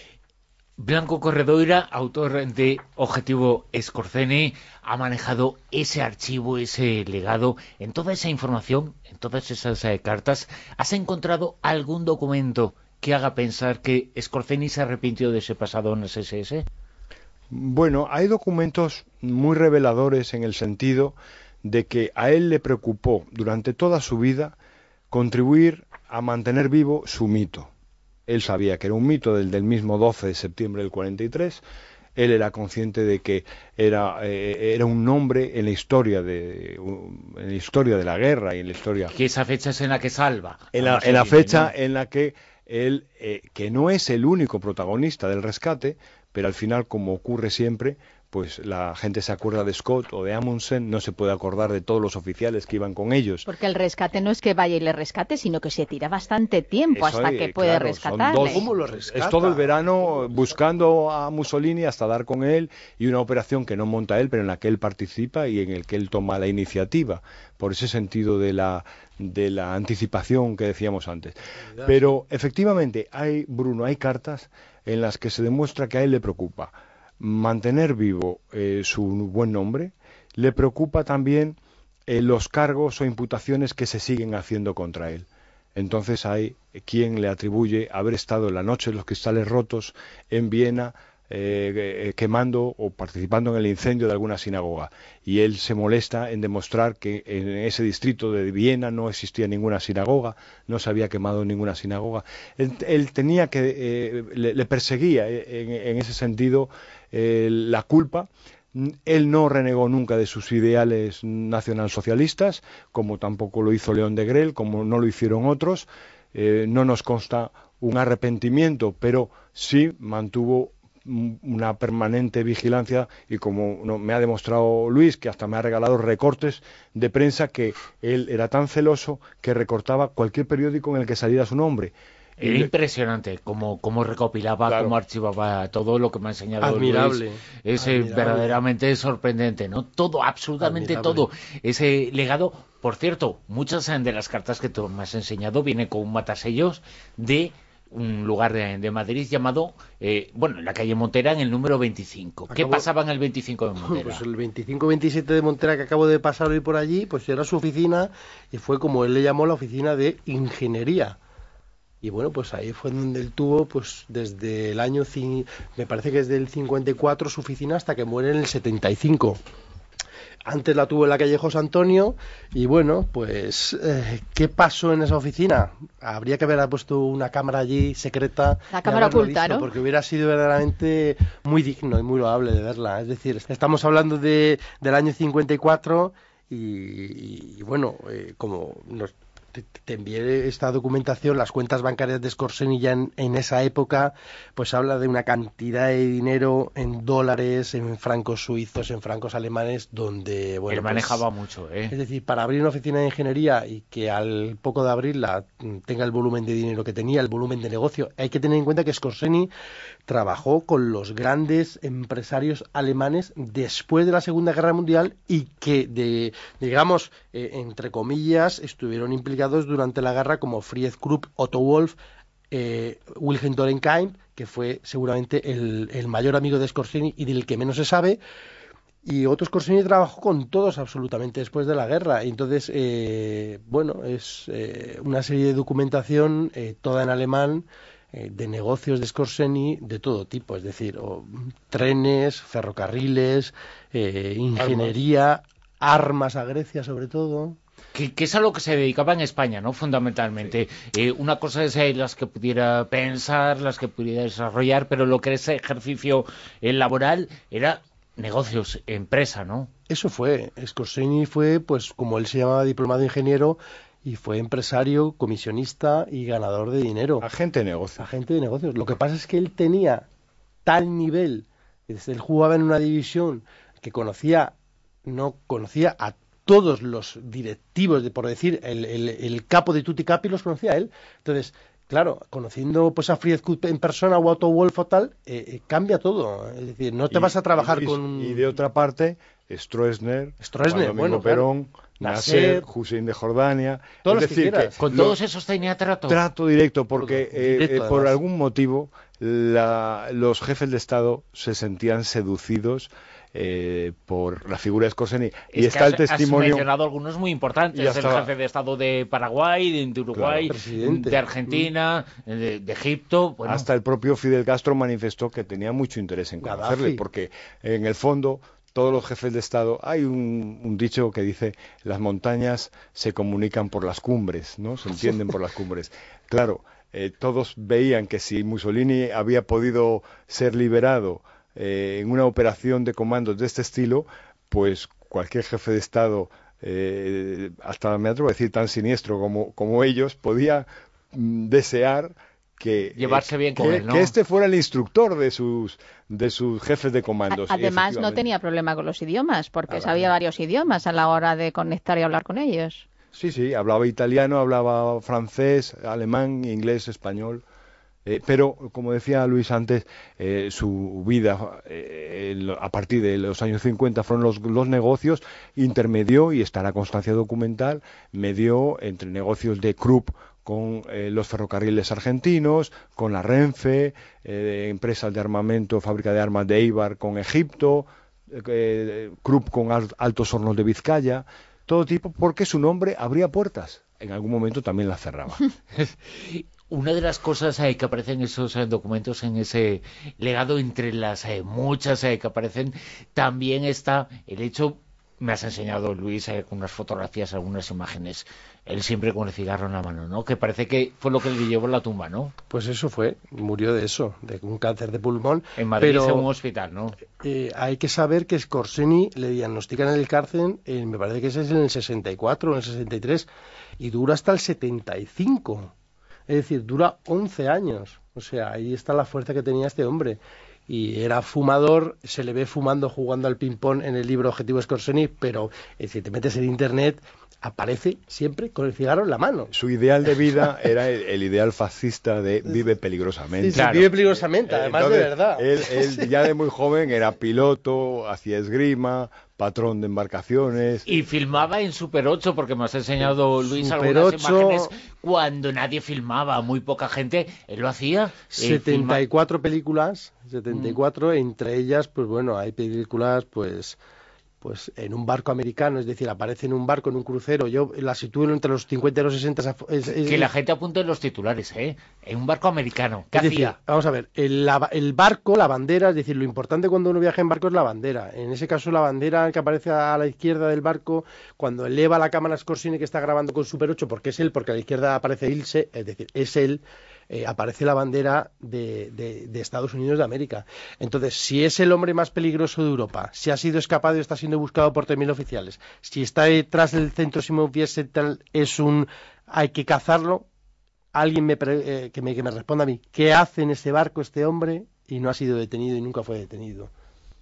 Blanco Corredoira, autor de Objetivo Skorzeny, ha manejado ese archivo, ese legado. En toda esa información, en todas esas eh, cartas, ¿has encontrado algún documento que haga pensar que Skorzeny se arrepintió de ese pasado en las ese ese? Bueno, hay documentos muy reveladores en el sentido de que a él le preocupó durante toda su vida contribuir a mantener vivo su mito. Él sabía que era un mito del, del mismo doce de septiembre del cuarenta y tres. Él era consciente de que era, eh, era un nombre en la historia de en la historia de la guerra y en la historia. Que esa fecha es en la que salva. En la, en la fecha en la que él, eh, que no es el único protagonista del rescate, pero al final, como ocurre siempre, pues la gente se acuerda de Scott o de Amundsen, no se puede acordar de todos los oficiales que iban con ellos. Porque el rescate no es que vaya y le rescate, sino que se tira bastante tiempo Eso, hasta que puede claro, rescatarle. Dos, ¿Cómo lo rescata? Es todo el verano buscando a Mussolini hasta dar con él, y una operación que no monta él, pero en la que él participa y en el que él toma la iniciativa, por ese sentido de la de la anticipación que decíamos antes. Pero efectivamente hay, Bruno, hay cartas en las que se demuestra que a él le preocupa mantener vivo eh, su buen nombre, le preocupa también eh, los cargos o imputaciones que se siguen haciendo contra él. Entonces hay quien le atribuye haber estado en la noche de los cristales rotos en Viena eh, eh, quemando o participando en el incendio de alguna sinagoga, y él se molesta en demostrar que en ese distrito de Viena no existía ninguna sinagoga, no se había quemado ninguna sinagoga. Él, él tenía que eh, le, le perseguía en, en ese sentido eh, la culpa. Él no renegó nunca de sus ideales nacionalsocialistas, como tampoco lo hizo León de Grel, como no lo hicieron otros. Eh, no nos consta un arrepentimiento, pero sí mantuvo una permanente vigilancia, y como no, me ha demostrado Luis, que hasta me ha regalado recortes de prensa, que él era tan celoso que recortaba cualquier periódico en el que saliera su nombre. Era impresionante cómo, cómo recopilaba, claro, cómo archivaba todo lo que me ha enseñado admirable, Luis. Es admirable. verdaderamente sorprendente, ¿no? Todo, absolutamente admirable. todo. Ese legado, por cierto, muchas de las cartas que tú me has enseñado vienen con un matasellos de un lugar de, de Madrid llamado, eh, bueno, en la calle Montera, en el número veinticinco. ¿Qué Acabo... pasaba en el veinticinco de Montera? Pues el veinticinco veintisiete de Montera, que acabo de pasar hoy por allí, pues era su oficina, y fue como él le llamó la oficina de ingeniería. Y bueno, pues ahí fue donde él tuvo, pues desde el año, me parece que desde el cincuenta y cuatro su oficina hasta que muere en el setenta y cinco. Antes la tuvo en la calle José Antonio, y bueno, pues eh, ¿qué pasó en esa oficina? Habría que haber puesto una cámara allí secreta. La cámara oculta, visto, ¿no? Porque hubiera sido verdaderamente muy digno y muy loable de verla. Es decir, estamos hablando de, del año cincuenta y cuatro, y, y bueno, eh, como nos... Te, te envié esta documentación, las cuentas bancarias de Skorzeny ya en, en esa época, pues habla de una cantidad de dinero en dólares, en francos suizos, en francos alemanes, donde, bueno, él manejaba pues, mucho, ¿eh? Es decir, para abrir una oficina de ingeniería y que al poco de abrirla tenga el volumen de dinero que tenía, el volumen de negocio, hay que tener en cuenta que Skorzeny trabajó con los grandes empresarios alemanes después de la Segunda Guerra Mundial, y que, de, digamos, eh, entre comillas, estuvieron implicados durante la guerra, como Fried Krupp, Otto Wolff, eh, Wilhelm Dorenheim, que fue seguramente el, el mayor amigo de Skorzeny y del que menos se sabe. Y Otto Skorzeny trabajó con todos absolutamente después de la guerra. Entonces, eh, bueno, es eh, una serie de documentación, eh, toda en alemán, eh, de negocios de Skorzeny de todo tipo, es decir, o, trenes, ferrocarriles, eh, ingeniería, armas. armas a Grecia sobre todo. Que, que es a lo que se dedicaba en España, ¿no? Fundamentalmente. Sí. Eh, una cosa es eh, las que pudiera pensar, las que pudiera desarrollar, pero lo que es ejercicio eh, laboral era negocios, empresa, ¿no? Eso fue. Skorzeny fue, pues, como él se llamaba, diplomado ingeniero, y fue empresario, comisionista y ganador de dinero. Agente de negocios. Agente de negocios. Lo que pasa es que él tenía tal nivel, él jugaba en una división que conocía, no conocía a todos los directivos, de, por decir, el, el, el capo de Tutti Capi los conocía a él. Entonces, claro, conociendo pues a Fried Krupp en persona o a Otto Wolff o tal, eh, eh, cambia todo. Es decir, no te y, vas a trabajar y, con... Y de otra parte, Stroessner, Stroessner Domingo bueno, Perón, claro. Nasser, Hussein de Jordania... Todos es los decir, que que con lo, todos esos tenía trato. Trato directo, porque Todo, eh, directo, eh, por además. algún motivo la, los jefes de Estado se sentían seducidos Eh, por la figura de Skorzeny, y es está has, el testimonio. Has mencionado algunos muy importantes, el jefe de Estado de Paraguay, de, de Uruguay, claro, de Argentina, de, de Egipto. Bueno. Hasta el propio Fidel Castro manifestó que tenía mucho interés en conocerle, Gaddafi. Porque en el fondo todos los jefes de Estado, hay un, un dicho que dice, las montañas se comunican por las cumbres, ¿no? Se entienden por las cumbres. Claro, eh, todos veían que si Mussolini había podido ser liberado eh, en una operación de comandos de este estilo, pues cualquier jefe de Estado, eh, hasta me atrevo a decir tan siniestro como, como ellos, podía mm, desear que llevarse bien eh, con que, él, ¿no? que este fuera el instructor de sus de sus jefes de comandos. Además, no tenía problema con los idiomas, porque ah, sabía varios idiomas a la hora de conectar y hablar con ellos. Sí, sí, hablaba italiano, hablaba francés, alemán, inglés, español. Eh, pero, como decía Luis antes, eh, su vida eh, a partir de los años cincuenta fueron los, los negocios, intermedió, y está la constancia documental, medió entre negocios de Krupp con eh, los ferrocarriles argentinos, con la Renfe, eh, empresas de armamento, fábrica de armas de Eibar con Egipto, eh, Krupp con al, Altos Hornos de Vizcaya, todo tipo, porque su nombre abría puertas. En algún momento también las cerraba. Una de las cosas eh, que aparecen en esos eh, documentos, en ese legado, entre las eh, muchas eh, que aparecen, también está el hecho, me has enseñado, Luis, eh, con unas fotografías, algunas imágenes, él siempre con el cigarro en la mano, ¿no? Que parece que fue lo que le llevó a la tumba, ¿no? Pues eso fue, murió de eso, de un cáncer de pulmón. En Madrid, pero, en un hospital, ¿no? Eh, hay que saber que Scorseni le diagnostican en el cárcel, eh, me parece que ese es en el sesenta y cuatro o en el sesenta y tres, y dura hasta el setenta y cinco. Es decir, dura once años. O sea, ahí está la fuerza que tenía este hombre. Y era fumador, se le ve fumando, jugando al ping-pong en el libro Objetivo Scorseni, pero es decir, te metes en internet, aparece siempre con el cigarro en la mano. Su ideal de vida era el, el ideal fascista de vive peligrosamente. Sí, claro. Vive peligrosamente, además. Entonces, de verdad. Él, él ya de muy joven era piloto, hacía esgrima, patrón de embarcaciones. Y filmaba en Super ocho, porque me has enseñado, Luis, Super algunas ocho, imágenes cuando nadie filmaba, muy poca gente, él lo hacía. setenta y cuatro eh, películas, setenta y cuatro, mm. entre ellas, pues bueno, hay películas, pues... pues en un barco americano, es decir, aparece en un barco, en un crucero, yo la sitúo entre los cincuenta y los sesenta. Es, es, que la gente apunte en los titulares, ¿eh? En un barco americano, ¿qué es decir, hacía? Vamos a ver, el, la, el barco, la bandera, es decir, lo importante cuando uno viaja en barco es la bandera. En ese caso, la bandera que aparece a la izquierda del barco, cuando eleva la cámara Scorseni que está grabando con Super ocho, porque es él, porque a la izquierda aparece Ilse, es decir, es él, Eh, aparece la bandera de, de, de Estados Unidos de América. Entonces, si es el hombre más peligroso de Europa, si ha sido escapado y está siendo buscado por tres mil oficiales, si está detrás del centro Simón Wiesenthal, es un... hay que cazarlo, alguien me, eh, que, me, que me responda a mí, ¿qué hace en ese barco este hombre? Y no ha sido detenido y nunca fue detenido.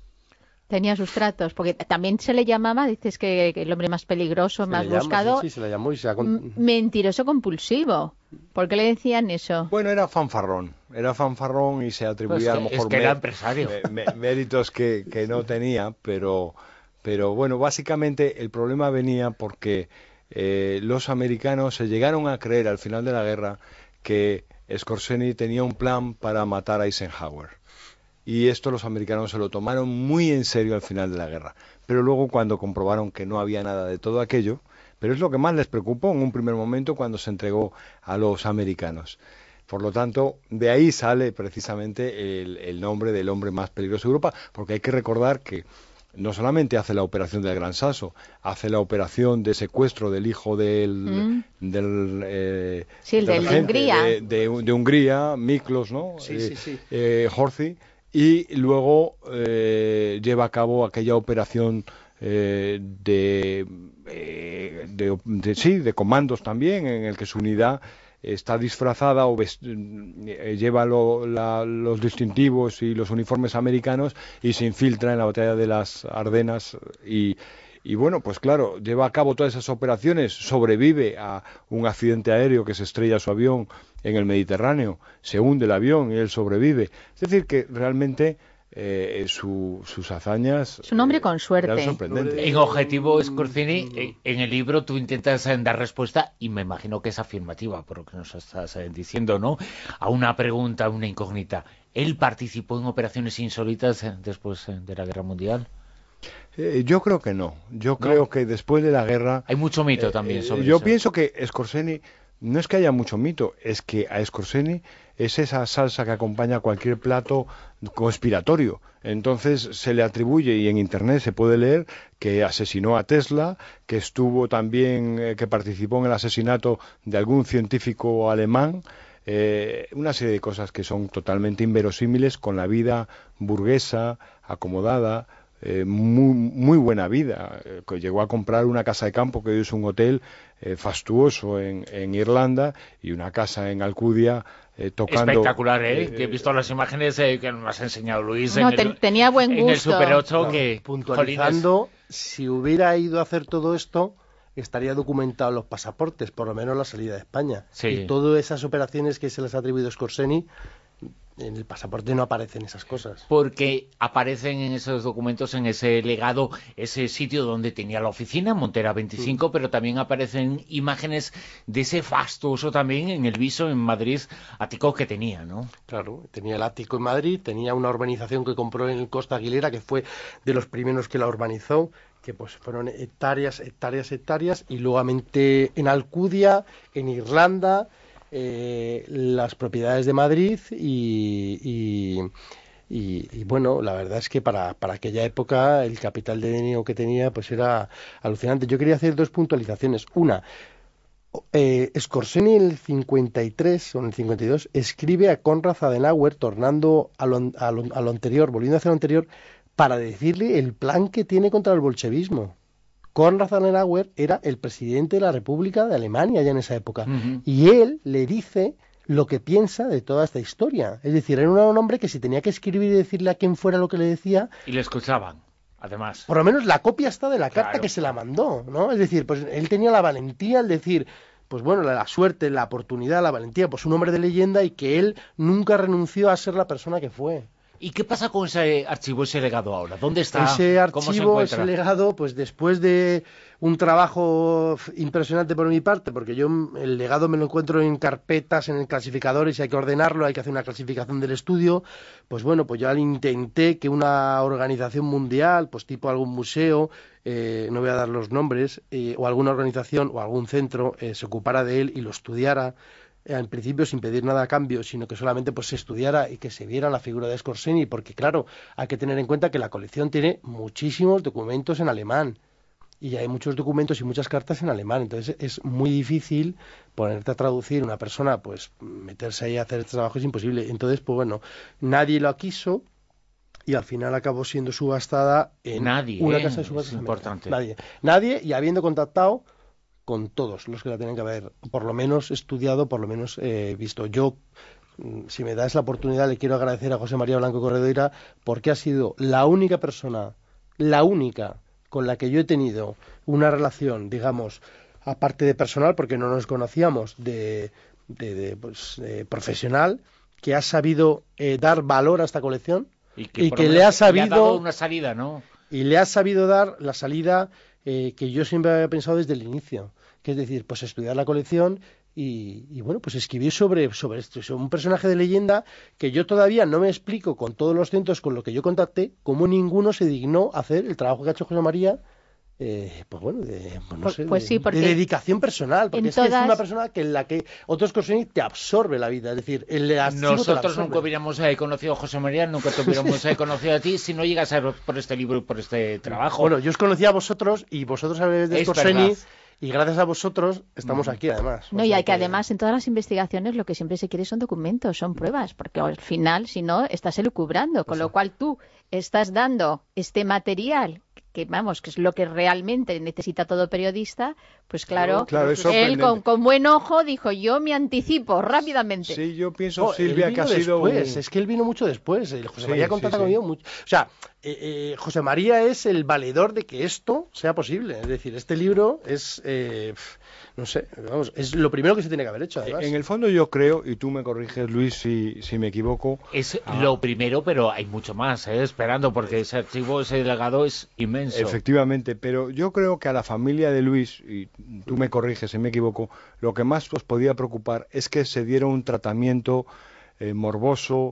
Tenía sus tratos, porque también se le llamaba, dices que, que el hombre más peligroso, se más llama, buscado, sí, sí, se le llamó y se ha con... mentiroso compulsivo. ¿Por qué le decían eso? Bueno, era fanfarrón, era fanfarrón y se atribuía pues a lo mejor es que era empresario. Me, me, méritos que, que no tenía, pero, pero bueno, básicamente el problema venía porque eh, los americanos se llegaron a creer al final de la guerra que Scorseni tenía un plan para matar a Eisenhower. Y esto los americanos se lo tomaron muy en serio al final de la guerra. Pero luego, cuando comprobaron que no había nada de todo aquello, pero es lo que más les preocupó en un primer momento cuando se entregó a los americanos. Por lo tanto, de ahí sale precisamente el, el nombre del hombre más peligroso de Europa, porque hay que recordar que no solamente hace la operación del Gran Sasso, hace la operación de secuestro del hijo del... Mm. del eh, sí, el del de Hungría. De, de, de Hungría, Miklos, ¿no? Sí, eh, sí, sí. Eh, Horthy. Y luego eh, lleva a cabo aquella operación eh, de, eh, de, de sí de comandos también, en el que su unidad está disfrazada o vest... lleva lo, la, los distintivos y los uniformes americanos y se infiltra en la batalla de las Ardenas y Y bueno, pues claro, lleva a cabo todas esas operaciones, sobrevive a un accidente aéreo que se estrella su avión en el Mediterráneo, se hunde el avión y él sobrevive. Es decir, que realmente eh, su, sus hazañas... Es un hombre eh, con suerte. Eran sorprendentes. En Objetivo Scorseni, en el libro tú intentas dar respuesta, y me imagino que es afirmativa, por lo que nos estás diciendo, ¿no?, a una pregunta, a una incógnita. ¿Él participó en operaciones insólitas después de la Guerra Mundial? Eh, yo creo que no. Yo ¿No? creo que después de la guerra... Hay mucho mito eh, también sobre eh, Yo eso. pienso que Scorseni no es que haya mucho mito, es que a Scorsese es esa salsa que acompaña cualquier plato conspiratorio. Entonces se le atribuye, y en internet se puede leer, que asesinó a Tesla, que estuvo también, eh, que participó en el asesinato de algún científico alemán, eh, una serie de cosas que son totalmente inverosímiles con la vida burguesa, acomodada, eh, muy, muy buena vida. Eh, llegó a comprar una casa de campo que hoy es un hotel eh, fastuoso en, en Irlanda, y una casa en Alcudia eh, tocando... Espectacular, ¿eh? eh, He visto las imágenes eh, que nos has enseñado, Luis. No, en te, el, tenía buen gusto. En el Super ocho, Claro, que... puntualizando, jolines, si hubiera ido a hacer todo esto, estaría documentado en los pasaportes, por lo menos la salida de España. Sí. Y todas esas operaciones que se les ha atribuido a Scorsese, en el pasaporte no aparecen esas cosas. porque aparecen en esos documentos, en ese legado, ese sitio donde tenía la oficina, Montera veinticinco, mm. pero también aparecen imágenes de ese fastuoso también en el viso en Madrid, ático que tenía, ¿no? Claro, tenía el ático en Madrid, tenía una urbanización que compró en el Costa Aguilera, que fue de los primeros que la urbanizó, que pues fueron hectáreas, hectáreas, hectáreas, y luego en Alcudia, en Irlanda, eh, las propiedades de Madrid y, y, y, y bueno, la verdad es que para, para aquella época el capital de dinero que tenía pues era alucinante. Yo quería hacer dos puntualizaciones. Una, eh, Scorsese en el cincuenta y tres o en el cincuenta y dos escribe a Konrad Adenauer, tornando a lo, a lo, a lo anterior, volviendo hacia lo anterior, para decirle el plan que tiene contra el bolchevismo. Konrad Adenauer era el presidente de la República de Alemania ya en esa época. Uh-huh. Y él le dice lo que piensa de toda esta historia. Es decir, era un hombre que si tenía que escribir y decirle a quien fuera lo que le decía... Y le escuchaban, además. Por lo menos la copia está de la claro. carta que se la mandó, ¿no? Es decir, pues él tenía la valentía al decir... Pues bueno, la, la suerte, la oportunidad, la valentía, pues un hombre de leyenda, y que él nunca renunció a ser la persona que fue. ¿Y qué pasa con ese archivo, ese legado ahora? ¿Dónde está? Ese archivo, ¿Cómo se encuentra? ese legado, pues después de un trabajo impresionante por mi parte, porque yo el legado me lo encuentro en carpetas, en clasificadores, y hay que ordenarlo, hay que hacer una clasificación del estudio, pues bueno, pues yo intenté que una organización mundial, pues tipo algún museo, eh, no voy a dar los nombres, eh, o alguna organización o algún centro eh, se ocupara de él y lo estudiara, en principio sin pedir nada a cambio, sino que solamente pues se estudiara y que se viera la figura de Scorsese, porque claro, hay que tener en cuenta que la colección tiene muchísimos documentos en alemán, y hay muchos documentos y muchas cartas en alemán, entonces es muy difícil ponerte a traducir, una persona, pues meterse ahí a hacer este trabajo es imposible. Entonces, pues bueno, nadie lo quiso, y al final acabó siendo subastada en nadie, una ¿eh? casa de subastas. Es importante. Nadie, nadie, y habiendo contactado con todos los que la tienen que haber, por lo menos estudiado, por lo menos eh, visto. Yo, si me das la oportunidad, le quiero agradecer a José María Blanco Corredera, porque ha sido la única persona, la única con la que yo he tenido una relación, digamos, aparte de personal, porque no nos conocíamos, de, de, de, pues, de profesional, que ha sabido eh, dar valor a esta colección y que, y que le ha sabido le ha dado una salida, ¿no? Y le ha sabido dar la salida eh, que yo siempre había pensado desde el inicio, que es decir, pues estudiar la colección y, y bueno, pues escribir sobre, sobre esto, sobre un personaje de leyenda que yo todavía no me explico con todos los centros con los que yo contacté, cómo ninguno se dignó a hacer el trabajo que ha hecho José María. Eh, pues bueno, de, pues no pues, sé, pues de, sí, de dedicación personal, porque es todas... que es una persona que en la que otros Scorsese te absorbe la vida, es decir, el nosotros nunca hubiéramos eh, conocido a José María, nunca te hubiéramos eh, conocido a ti si no llegas a ser por este libro y por este trabajo. Bueno, yo os conocí a vosotros y vosotros sabéis de Scorsese. Y gracias a vosotros estamos aquí, además. No, y hay que además en todas las investigaciones lo que siempre se quiere son documentos, son pruebas, porque al final, si no, estás elucubrando, con lo cual tú estás dando este material, que vamos, que es lo que realmente necesita todo periodista, pues claro, claro, él con, con buen ojo dijo, yo me anticipo rápidamente. Sí, yo pienso, no, Silvia, que ha sido... Después, un... Es que él vino mucho después, el José sí, María contacta sí, conmigo sí. mucho. O sea, eh, eh, José María es el valedor de que esto sea posible, es decir, este libro es... Eh, no sé, vamos, es lo primero que se tiene que haber hecho, además. En el fondo yo creo, y tú me corriges, Luis, si, si me equivoco... Es ah. lo primero, pero hay mucho más, ¿eh? Esperando, porque ese archivo, ese legado es inmenso. Efectivamente, pero yo creo que a la familia de Luis, y tú me corriges si me equivoco, lo que más os podía preocupar es que se diera un tratamiento eh, morboso,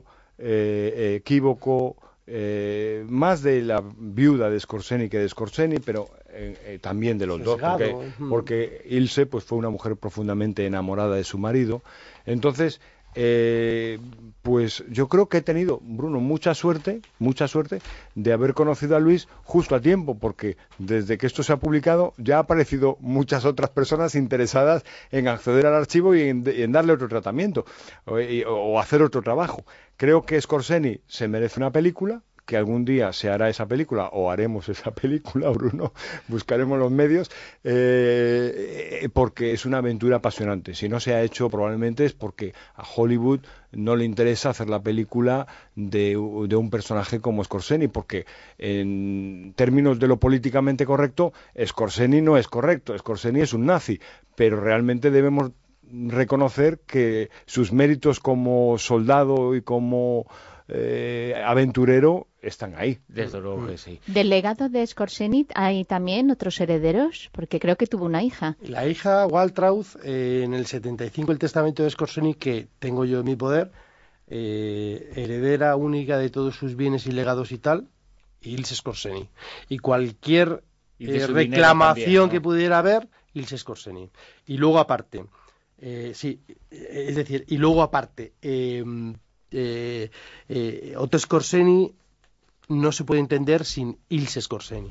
eh, equívoco, eh, más de la viuda de Scorsese que de Scorsese, pero eh, eh, también de los Sesgado. dos, porque, porque Ilse pues fue una mujer profundamente enamorada de su marido. Entonces, eh, pues yo creo que he tenido, Bruno, mucha suerte, mucha suerte de haber conocido a Luis justo a tiempo, porque desde que esto se ha publicado ya ha aparecido muchas otras personas interesadas en acceder al archivo y en, y en darle otro tratamiento o, y, o hacer otro trabajo. Creo que Skorseny se merece una película, que algún día se hará esa película, o haremos esa película, Bruno, buscaremos los medios, eh, porque es una aventura apasionante. Si no se ha hecho, probablemente es porque a Hollywood no le interesa hacer la película de, de un personaje como Skorseny, porque en términos de lo políticamente correcto, Skorseny no es correcto, Skorseny es un nazi, pero realmente debemos reconocer que sus méritos como soldado y como eh, aventurero están ahí. Desde luego que sí. ¿Del legado de Skorseny hay también otros herederos? Porque creo que tuvo una hija. La hija, Waltraud, eh, en el setenta y cinco, el testamento de Skorseny, que tengo yo en mi poder, eh, heredera única de todos sus bienes y legados y tal, Ilse Skorseny. Y cualquier Y de eh, su reclamación dinero también, ¿no? que pudiera haber, Ilse Skorseny. Y luego aparte, eh, sí, eh, es decir, y luego aparte, eh, eh, eh, Otto Skorseny no se puede entender sin Ilse Skorseny.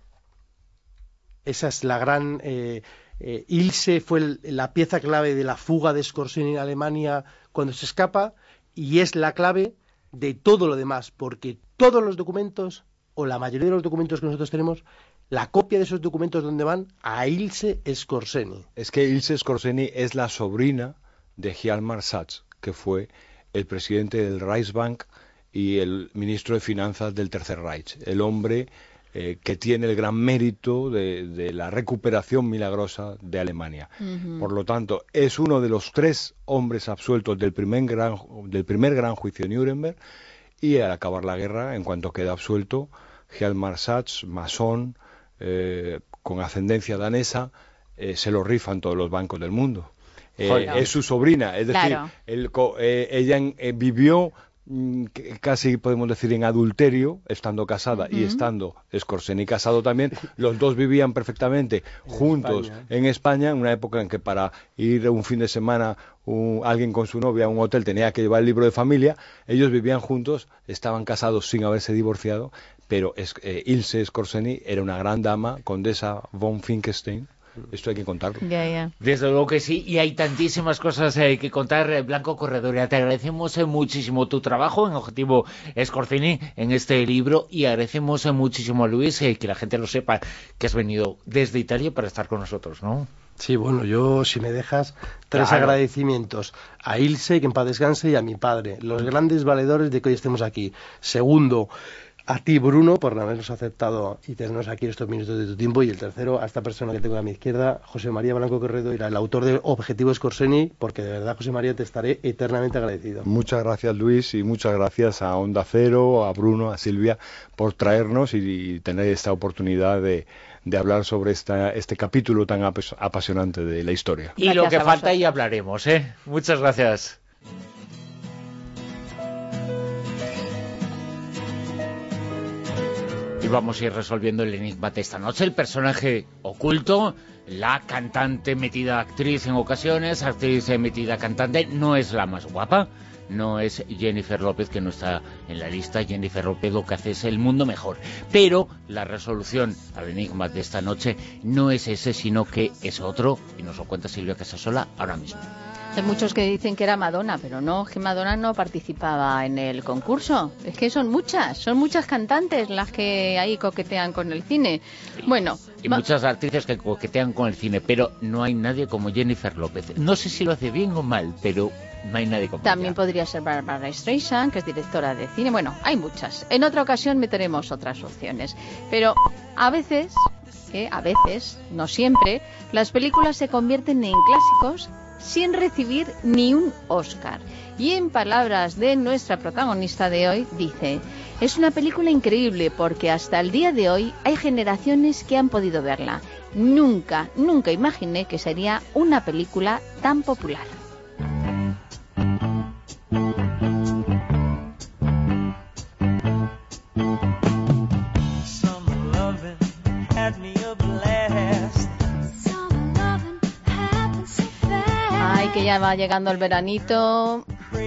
Esa es la gran... Eh, eh, Ilse fue el, la pieza clave de la fuga de Skorseny en Alemania cuando se escapa, y es la clave de todo lo demás, porque todos los documentos, o la mayoría de los documentos que nosotros tenemos, la copia de esos documentos, ¿dónde van? A Ilse Skorseny. Es que Ilse Skorseny es la sobrina de Hjalmar Sachs, que fue el presidente del Reichsbank y el ministro de Finanzas del Tercer Reich, el hombre eh, que tiene el gran mérito de, de la recuperación milagrosa de Alemania. Uh-huh. Por lo tanto, es uno de los tres hombres absueltos del primer gran, del primer gran juicio de Nuremberg, y al acabar la guerra, en cuanto queda absuelto, Hjalmar Sachs, masón, eh, con ascendencia danesa, eh, se lo rifan todos los bancos del mundo. Eh, es su sobrina, es decir, Claro. el, eh, ella eh, vivió casi podemos decir en adulterio, estando casada uh-huh. y estando Skorseny casado también. Los dos vivían perfectamente en juntos España. en España, en una época en que para ir un fin de semana un, alguien con su novia a un hotel tenía que llevar el libro de familia. Ellos vivían juntos, estaban casados sin haberse divorciado, pero es, eh, Ilse Skorseny era una gran dama, condesa von Finckenstein. Esto hay que contarlo. Ya, ya. Desde luego que sí, y hay tantísimas cosas eh, que contar. Blanco Corredora, te agradecemos eh, muchísimo tu trabajo en Objetivo Skorseny, en este libro, y agradecemos eh, muchísimo a Luis, eh, que la gente lo sepa, que has venido desde Italia para estar con nosotros, ¿no? Sí, bueno, yo, si me dejas, tres Claro. agradecimientos. A Ilse, que en paz descanse, y a mi padre, los grandes valedores de que hoy estemos aquí. Segundo, a ti, Bruno, por habernos aceptado y tenernos aquí estos minutos de tu tiempo. Y el tercero, a esta persona que tengo a mi izquierda, José María Blanco Corredora, el autor de Objetivo Skorseny, porque de verdad, José María, te estaré eternamente agradecido. Muchas gracias, Luis, y muchas gracias a Onda Cero, a Bruno, a Silvia, por traernos y, y tener esta oportunidad de, de hablar sobre esta, este capítulo tan apes, apasionante de la historia. Y lo que falta y hablaremos, ¿eh? Muchas gracias. Y vamos a ir resolviendo el enigma de esta noche. El personaje oculto, la cantante metida actriz en ocasiones, actriz metida cantante, no es la más guapa, no es Jennifer López, que no está en la lista. Jennifer López lo que hace es el mundo mejor. Pero la resolución al enigma de esta noche no es ese, sino que es otro, y nos lo cuenta Silvia Casasola ahora mismo. Hay muchos que dicen que era Madonna, pero no, que Madonna no participaba en el concurso. Es que son muchas, son muchas cantantes las que ahí coquetean con el cine. Bueno, y muchas actrices que coquetean con el cine, pero no hay nadie como Jennifer López. No sé si lo hace bien o mal, pero no hay nadie como también ella. Podría ser Barbara Streisand, que es directora de cine. Bueno, hay muchas. En otra ocasión meteremos otras opciones. Pero a veces, eh, a veces, no siempre, las películas se convierten en clásicos sin recibir ni un Oscar. Y en palabras de nuestra protagonista de hoy, dice: es una película increíble porque hasta el día de hoy hay generaciones que han podido verla. Nunca, nunca imaginé que sería una película tan popular. Some loving had me a ya va llegando el veranito.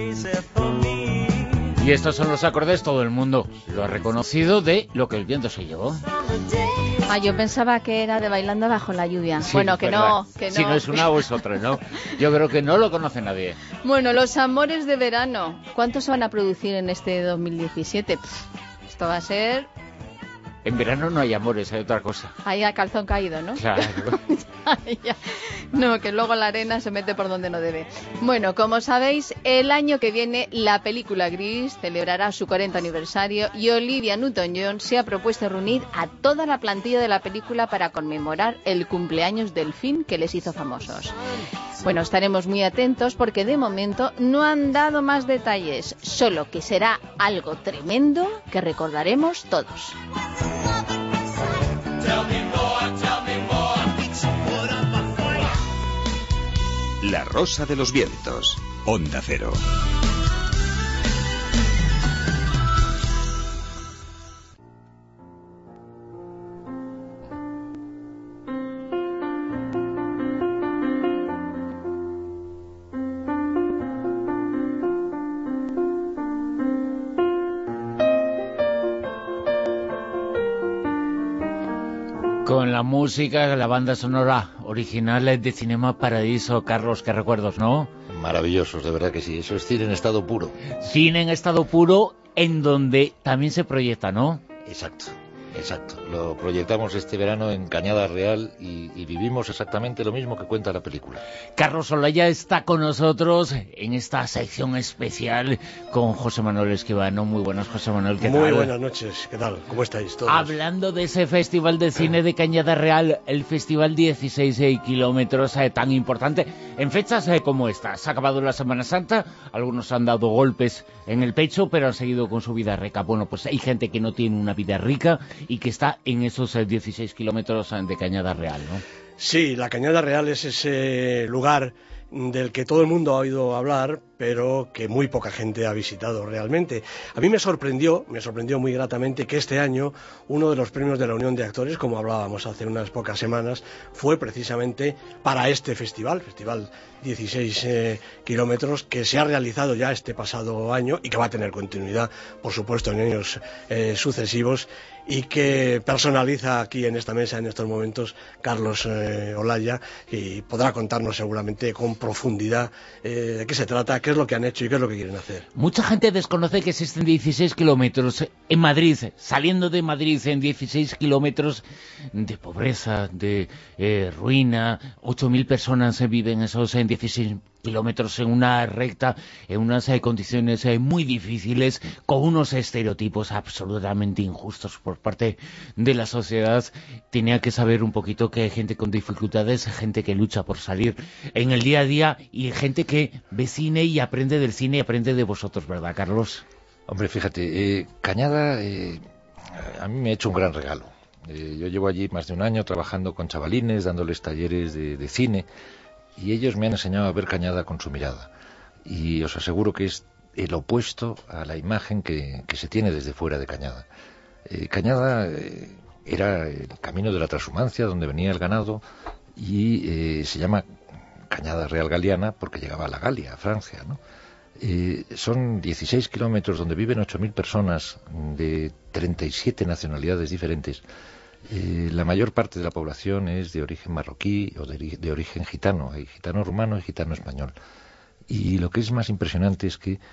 Y estos son los acordes, todo el mundo lo ha reconocido, de Lo que el viento se llevó. Ah, yo pensaba que era de Bailando bajo la lluvia. Sí, bueno, que verdad. no, que no. Si no es una o es otra, ¿no? Yo creo que no lo conoce nadie. Bueno, los amores de verano. ¿Cuántos se van a producir en este dos mil diecisiete? Pff, esto va a ser... En verano no hay amores, hay otra cosa. Ahí a calzón caído, ¿no? Claro. Ya. No, que luego la arena se mete por donde no debe. Bueno, como sabéis, el año que viene la película Gris celebrará su cuarenta aniversario y Olivia Newton-John se ha propuesto reunir a toda la plantilla de la película para conmemorar el cumpleaños del film que les hizo famosos. Bueno, estaremos muy atentos porque de momento no han dado más detalles, solo que será algo tremendo que recordaremos todos. La Rosa de los Vientos, Onda Cero. Con la música, la banda sonora original de Cinema Paradiso. Carlos, qué recuerdos, ¿no? Maravillosos, de verdad que sí. Eso es cine en estado puro. Cine en estado puro, en donde también se proyecta, ¿no? Exacto, exacto. Lo proyectamos este verano en Cañada Real y, y vivimos exactamente lo mismo que cuenta la película. Carlos Olaya está con nosotros en esta sección especial con José Manuel Esquivano. Muy buenas, José Manuel, ¿qué tal? Muy buenas noches, ¿qué tal? ¿Cómo estáis todos? Hablando de ese Festival de Cine de Cañada Real, el Festival dieciséis kilómetros eh, tan importante, en fechas eh, como esta. Se ha acabado la Semana Santa, algunos han dado golpes en el pecho, pero han seguido con su vida rica. Bueno, pues hay gente que no tiene una vida rica y que está en esos eh, dieciséis kilómetros de Cañada Real, ¿no? Sí, la Cañada Real es ese lugar del que todo el mundo ha oído hablar, pero que muy poca gente ha visitado realmente. A mí me sorprendió, me sorprendió muy gratamente que este año uno de los premios de la Unión de Actores, como hablábamos hace unas pocas semanas, fue precisamente para este festival, Festival dieciséis eh, kilómetros, que se ha realizado ya este pasado año y que va a tener continuidad, por supuesto, en años eh, sucesivos, y que personaliza aquí en esta mesa en estos momentos Carlos eh, Olaya, y podrá contarnos seguramente con profundidad eh, de qué se trata, qué es lo que han hecho y qué es lo que quieren hacer. Mucha gente desconoce que existen dieciséis kilómetros en Madrid, saliendo de Madrid en dieciséis kilómetros de pobreza, de eh, ruina. ocho mil personas eh, viven esos en dieciséis kilómetros en una recta, en unas eh, condiciones eh, muy difíciles, con unos estereotipos absolutamente injustos por parte de la sociedad. Tenía que saber un poquito que hay gente con dificultades, gente que lucha por salir en el día a día y gente que ve cine y aprende del cine y aprende de vosotros, ¿verdad, Carlos? Hombre, fíjate, eh, Cañada eh, a mí me ha hecho un gran regalo. Eh, yo llevo allí más de un año trabajando con chavalines, dándoles talleres de, de cine, y ellos me han enseñado a ver Cañada con su mirada. Y os aseguro que es el opuesto a la imagen que, que se tiene desde fuera de Cañada. Eh, Cañada eh, era el camino de la transhumancia, donde venía el ganado, y eh, se llama Cañada Real Galiana porque llegaba a la Galia, a Francia, ¿no? Eh, son dieciséis kilómetros donde viven ocho mil personas de treinta y siete nacionalidades diferentes. Eh, la mayor parte de la población es de origen marroquí o de, de origen gitano, hay gitano rumano y gitano español. Y lo que es más impresionante es que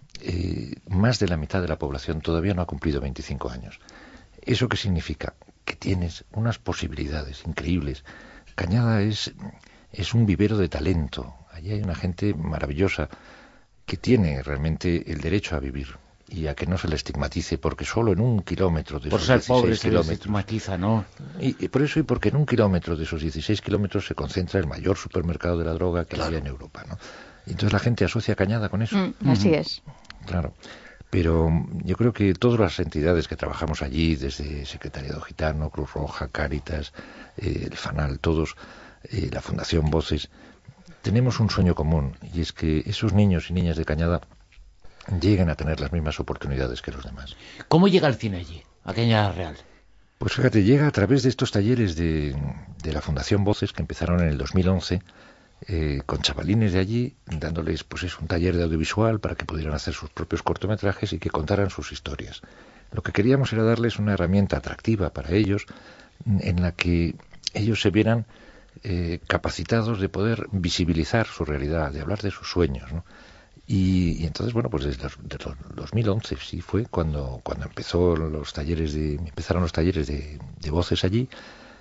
eh, más de la mitad de la población todavía no ha cumplido veinticinco años. ¿Eso qué significa? Que tienes unas posibilidades increíbles. Cañada es, es un vivero de talento. Allí hay una gente maravillosa que tiene realmente el derecho a vivir y a que no se le estigmatice, porque solo en un kilómetro de por esos ser pobre dieciséis se les estigmatiza, ¿no? Y, y por eso y porque en un kilómetro de esos dieciséis kilómetros se concentra el mayor supermercado de la droga que claro. había en Europa, ¿no? Y entonces la gente asocia Cañada con eso. Mm, así es. Claro. Pero yo creo que todas las entidades que trabajamos allí, desde Secretariado Gitano, Cruz Roja, Cáritas, eh, el FANAL, todos, eh, la Fundación Voces, tenemos un sueño común, y es que esos niños y niñas de Cañada lleguen a tener las mismas oportunidades que los demás. ¿Cómo llega el cine allí, a Cañada Real? Pues fíjate, llega a través de estos talleres de, de la Fundación Voces, que empezaron en el dos mil once, eh, con chavalines de allí, dándoles pues es un taller de audiovisual para que pudieran hacer sus propios cortometrajes y que contaran sus historias. Lo que queríamos era darles una herramienta atractiva para ellos, en la que ellos se vieran eh, capacitados de poder visibilizar su realidad, de hablar de sus sueños, ¿no? Y, y entonces, bueno, pues desde, los, desde los dos mil once sí fue cuando, cuando empezó los talleres de, empezaron los talleres de, de voces allí,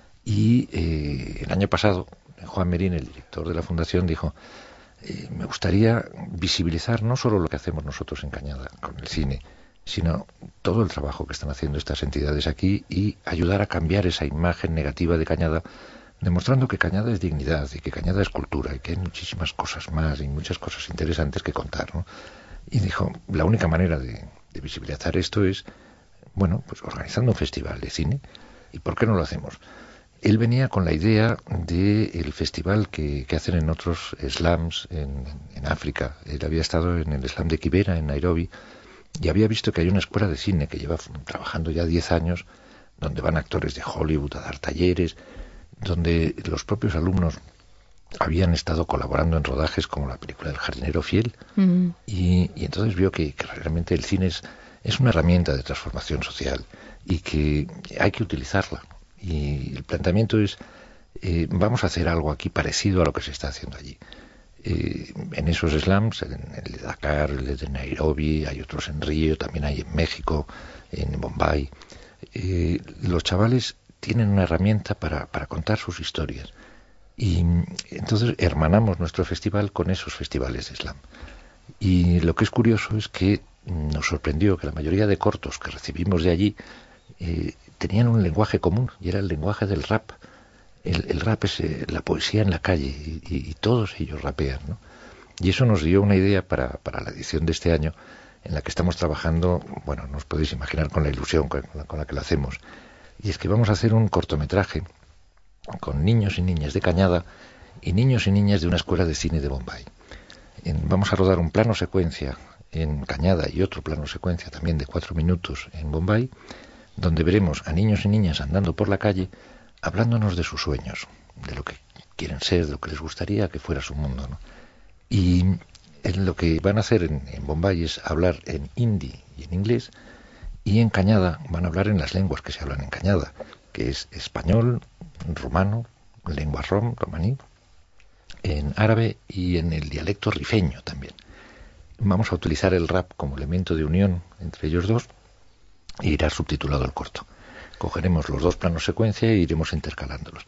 y eh, el año pasado Juan Merín, el director de la Fundación, dijo eh, me gustaría visibilizar no solo lo que hacemos nosotros en Cañada con el cine, sino todo el trabajo que están haciendo estas entidades aquí y ayudar a cambiar esa imagen negativa de Cañada, demostrando que Cañada es dignidad y que Cañada es cultura y que hay muchísimas cosas más y muchas cosas interesantes que contar, ¿no? Y dijo, la única manera de, de visibilizar esto es, bueno, pues organizando un festival de cine. ¿Y por qué no lo hacemos? Él venía con la idea del festival que, que hacen en otros slams en, en África. Él había estado en el slam de Kibera, en Nairobi, y había visto que hay una escuela de cine que lleva trabajando ya diez años, donde van actores de Hollywood a dar talleres, donde los propios alumnos habían estado colaborando en rodajes como la película del jardinero fiel, mm. y, y entonces vio que, que realmente el cine es, es una herramienta de transformación social y que hay que utilizarla. Y el planteamiento es, eh, vamos a hacer algo aquí parecido a lo que se está haciendo allí. Eh, en esos slams, en el de Dakar, el de Nairobi, hay otros en Río, también hay en México, en Bombay. Eh, los chavales tienen una herramienta para, para contar sus historias. Y entonces hermanamos nuestro festival con esos festivales de slam. Y lo que es curioso es que nos sorprendió que la mayoría de cortos que recibimos de allí eh, tenían un lenguaje común, y era el lenguaje del rap. El, el rap es eh, la poesía en la calle, y, y, y todos ellos rapean, ¿no? Y eso nos dio una idea para, para la edición de este año, en la que estamos trabajando, bueno, no os podéis imaginar con la ilusión con la, con la que lo hacemos. Y es que vamos a hacer un cortometraje con niños y niñas de Cañada y niños y niñas de una escuela de cine de Bombay. En, vamos a rodar un plano secuencia en Cañada y otro plano secuencia también de cuatro minutos en Bombay, donde veremos a niños y niñas andando por la calle hablándonos de sus sueños, de lo que quieren ser, de lo que les gustaría que fuera su mundo, ¿no? Y en lo que van a hacer en, en Bombay es hablar en hindi y en inglés, y en Cañada van a hablar en las lenguas que se hablan en Cañada, que es español, rumano, lengua rom, romaní, en árabe y en el dialecto rifeño también. Vamos a utilizar el rap como elemento de unión entre ellos dos e irá subtitulado el corto. Cogeremos los dos planos secuencia e iremos intercalándolos.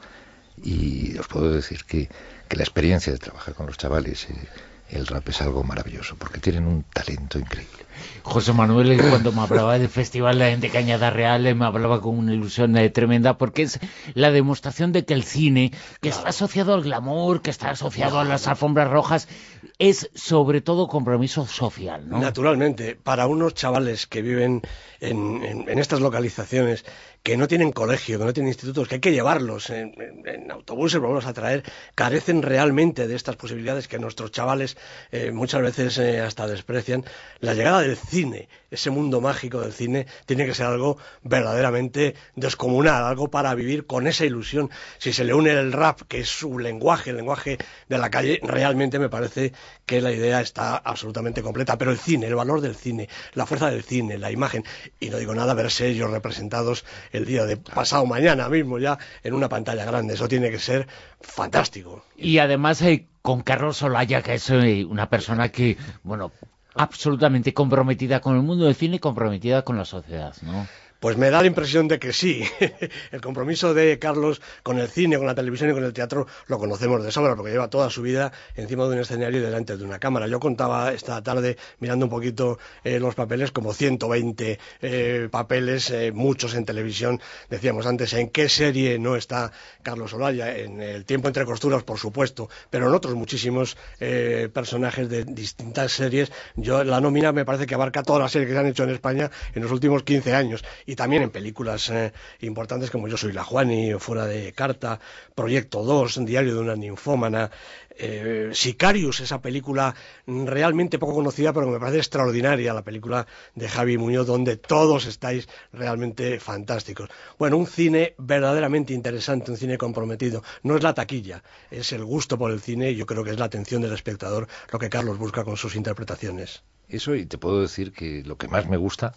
Y os puedo decir que, que la experiencia de trabajar con los chavales, eh, el rap es algo maravilloso, porque tienen un talento increíble. José Manuel, cuando me hablaba del Festival de Cañada Real, me hablaba con una ilusión eh, tremenda, porque es la demostración de que el cine, que claro, está asociado al glamour, que está asociado claro. a las alfombras rojas, es sobre todo compromiso social, ¿no? Naturalmente, para unos chavales que viven en, en, en estas localizaciones, que no tienen colegio, que no tienen institutos, que hay que llevarlos en, en, en autobuses, volverlos a traer, carecen realmente de estas posibilidades que nuestros chavales eh, muchas veces eh, hasta desprecian. La llegada del cine, ese mundo mágico del cine, tiene que ser algo verdaderamente descomunal, algo para vivir con esa ilusión. Si se le une el rap, que es su lenguaje, el lenguaje de la calle, realmente me parece que la idea está absolutamente completa. Pero el cine, el valor del cine, la fuerza del cine, la imagen, y no digo nada, verse ellos representados el día de pasado mañana mismo ya en una pantalla grande, eso tiene que ser fantástico. Y además eh, con Carlos Olaya, que es eh, una persona que, bueno, absolutamente comprometida con el mundo del cine y comprometida con la sociedad, ¿no? Pues me da la impresión de que sí. El compromiso de Carlos con el cine, con la televisión y con el teatro lo conocemos de sobra, porque lleva toda su vida encima de un escenario y delante de una cámara. Yo contaba esta tarde, mirando un poquito eh, los papeles, como ciento veinte eh, papeles, eh, muchos en televisión. Decíamos antes, ¿en qué serie no está Carlos Olaya? En El tiempo entre costuras, por supuesto, pero en otros muchísimos eh, personajes de distintas series. Yo la nómina me parece que abarca todas las series que se han hecho en España en los últimos quince años. y también en películas eh, importantes como Yo soy la Juani, Fuera de Carta, Proyecto dos, Diario de una ninfómana, eh, Sicarius, esa película realmente poco conocida pero que me parece extraordinaria, la película de Javi Muñoz, donde todos estáis realmente fantásticos. Bueno, un cine verdaderamente interesante, un cine comprometido. No es la taquilla, es el gusto por el cine, y yo creo que es la atención del espectador lo que Carlos busca con sus interpretaciones. Eso, y te puedo decir que lo que más me gusta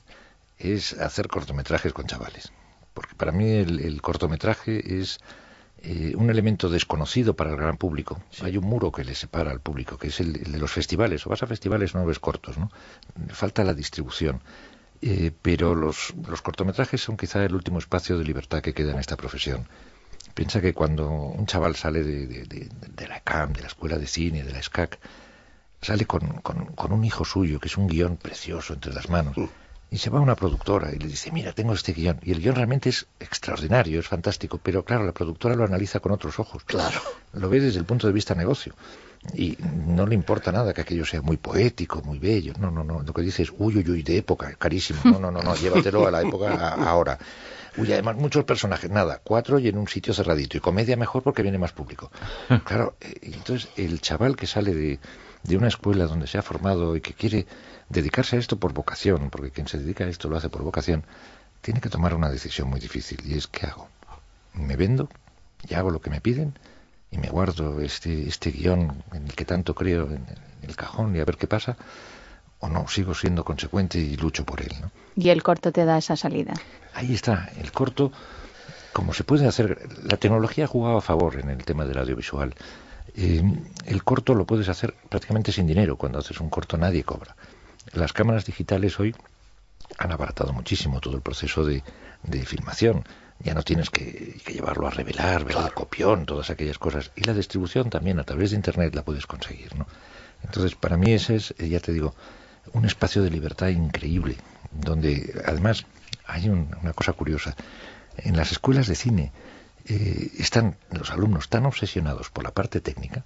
es hacer cortometrajes con chavales, porque para mí el, el cortometraje es eh, un elemento desconocido para el gran público. Sí. Hay un muro que le separa al público, que es el, el de los festivales. O vas a festivales, no ves cortos, ¿no? Falta la distribución. Eh, pero los, los cortometrajes son quizá el último espacio de libertad que queda en esta profesión. Piensa que cuando un chaval sale de, de, de, de la C A M, de la Escuela de Cine, de la S C A C, sale con, con, con un hijo suyo, que es un guión precioso entre las manos, uh. y se va a una productora y le dice, mira, tengo este guión, y el guión realmente es extraordinario, es fantástico, pero claro, la productora lo analiza con otros ojos. Claro. Lo ve desde el punto de vista negocio, y no le importa nada que aquello sea muy poético, muy bello, no, no, no, lo que dice es, uy, uy, uy, de época, carísimo, no, no, no, no, llévatelo a la época a, ahora. Uy, además muchos personajes, nada, cuatro y en un sitio cerradito, y comedia mejor porque viene más público. Claro, eh, entonces el chaval que sale de, de una escuela donde se ha formado y que quiere dedicarse a esto por vocación, porque quien se dedica a esto lo hace por vocación, tiene que tomar una decisión muy difícil, y es, ¿qué hago? ¿Me vendo? ¿Y hago lo que me piden? ¿Y me guardo este, este guión en el que tanto creo en, en el cajón y a ver qué pasa? ¿O no? Sigo siendo consecuente y lucho por él, ¿no? Y el corto te da esa salida. Ahí está, el corto, como se puede hacer, la tecnología ha jugado a favor en el tema del audiovisual. Eh, el corto lo puedes hacer prácticamente sin dinero. Cuando haces un corto nadie cobra. Las cámaras digitales hoy han abaratado muchísimo todo el proceso de, de filmación. Ya no tienes que, que llevarlo a revelar, ver el copión, todas aquellas cosas. Y la distribución también a través de Internet la puedes conseguir, ¿no? Entonces, para mí ese es, ya te digo, un espacio de libertad increíble, donde además hay un, una cosa curiosa. En las escuelas de cine eh, están los alumnos tan obsesionados por la parte técnica,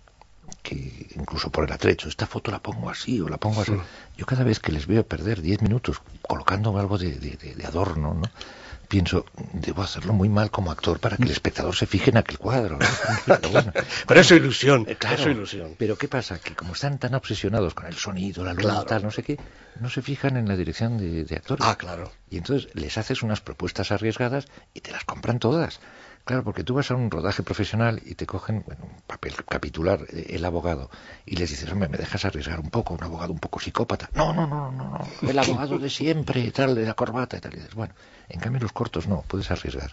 que incluso por el atrecho, esta foto la pongo así o la pongo así. Sí. Yo cada vez que les veo perder diez minutos colocando algo de, de, de, de adorno, ¿no?, pienso, debo hacerlo muy mal como actor para que el espectador se fije en aquel cuadro, ¿no? Pero bueno, pero es su ilusión, eh, claro, es su ilusión. Pero ¿qué pasa? Que como están tan obsesionados con el sonido, la luz, claro, tal, no sé qué, no se fijan en la dirección de, de actores. Ah, claro. Y entonces les haces unas propuestas arriesgadas y te las compran todas. Claro, porque tú vas a un rodaje profesional y te cogen, bueno, un papel capitular, eh, el abogado, y les dices, hombre, ¿me dejas arriesgar un poco? Un abogado un poco psicópata. No, no, no, no, no, el abogado de siempre, tal, de la corbata y tal. Y dices, bueno, en cambio los cortos no, puedes arriesgar.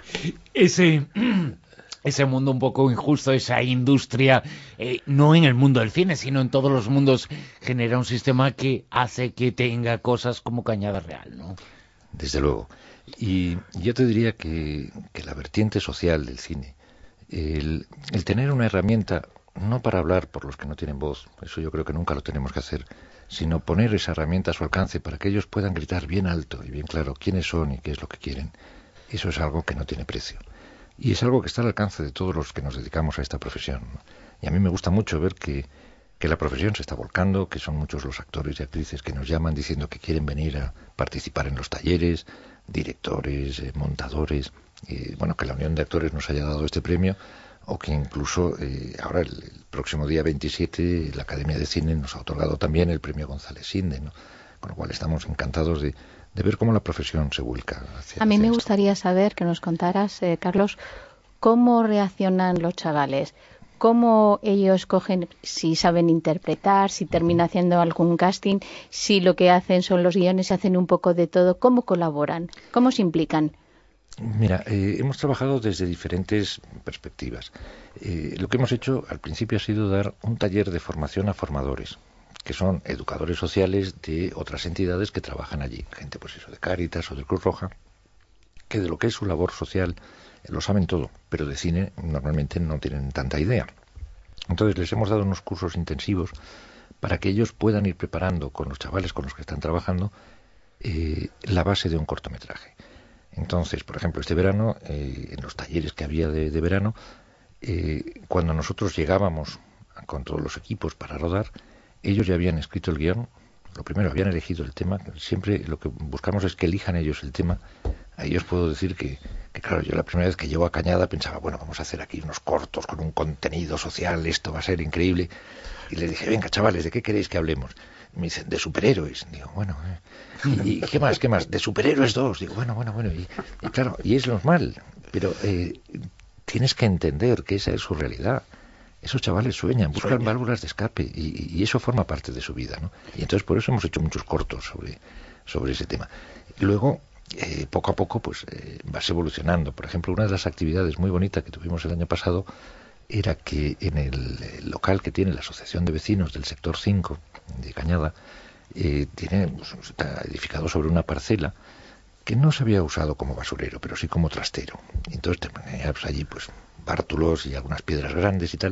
Ese... ese mundo un poco injusto, esa industria, eh, no en el mundo del cine, sino en todos los mundos, genera un sistema que hace que tenga cosas como Cañada Real, ¿no? Desde luego. Y yo te diría que, que la vertiente social del cine, el, el tener una herramienta, no para hablar por los que no tienen voz, eso yo creo que nunca lo tenemos que hacer, sino poner esa herramienta a su alcance para que ellos puedan gritar bien alto y bien claro quiénes son y qué es lo que quieren. Eso es algo que no tiene precio. Y es algo que está al alcance de todos los que nos dedicamos a esta profesión. Y a mí me gusta mucho ver que, que la profesión se está volcando, que son muchos los actores y actrices que nos llaman diciendo que quieren venir a participar en los talleres, directores, eh, montadores, eh, bueno, que la Unión de Actores nos haya dado este premio, o que incluso eh, ahora el, el próximo día veintisiete la Academia de Cine nos ha otorgado también el premio González Sinde, ¿no? Con lo cual estamos encantados de, de ver cómo la profesión se vuelca hacia... A mí hacia me esto. gustaría saber, que nos contaras, eh, Carlos, cómo reaccionan los chavales, cómo ellos cogen, si saben interpretar, si termina haciendo algún casting, si lo que hacen son los guiones, hacen un poco de todo, cómo colaboran, cómo se implican. Mira, eh, hemos trabajado desde diferentes perspectivas. Eh, lo que hemos hecho al principio ha sido dar un taller de formación a formadores, que son educadores sociales de otras entidades que trabajan allí, gente pues eso de Cáritas o de Cruz Roja, que de lo que es su labor social lo saben todo, pero de cine normalmente no tienen tanta idea. Entonces les hemos dado unos cursos intensivos para que ellos puedan ir preparando con los chavales con los que están trabajando eh, la base de un cortometraje. Entonces, por ejemplo, este verano, eh, en los talleres que había de, de verano, eh, cuando nosotros llegábamos con todos los equipos para rodar, ellos ya habían escrito el guión, lo primero, habían elegido el tema. Siempre lo que buscamos es que elijan ellos el tema. Ahí os puedo decir que, que, claro, yo la primera vez que llego a Cañada pensaba, bueno, vamos a hacer aquí unos cortos con un contenido social, esto va a ser increíble. Y les dije, venga, chavales, ¿de qué queréis que hablemos? Y me dicen, de superhéroes. Digo, bueno, eh. ¿Y, ¿y qué más, qué más? De superhéroes dos. Digo, bueno, bueno, bueno. Y, y claro, y es normal, pero eh, tienes que entender que esa es su realidad. Esos chavales sueñan, buscan Sueña. válvulas de escape y, y eso forma parte de su vida, ¿no? Y entonces por eso hemos hecho muchos cortos sobre, sobre ese tema. Luego, eh, poco a poco, pues eh, vas evolucionando. Por ejemplo, una de las actividades muy bonitas que tuvimos el año pasado era que en el, el local que tiene la Asociación de Vecinos del Sector cinco de Cañada, eh, tiene, pues, está edificado sobre una parcela que no se había usado como basurero, pero sí como trastero. Entonces teníamos allí, pues, bártulos y algunas piedras grandes y tal.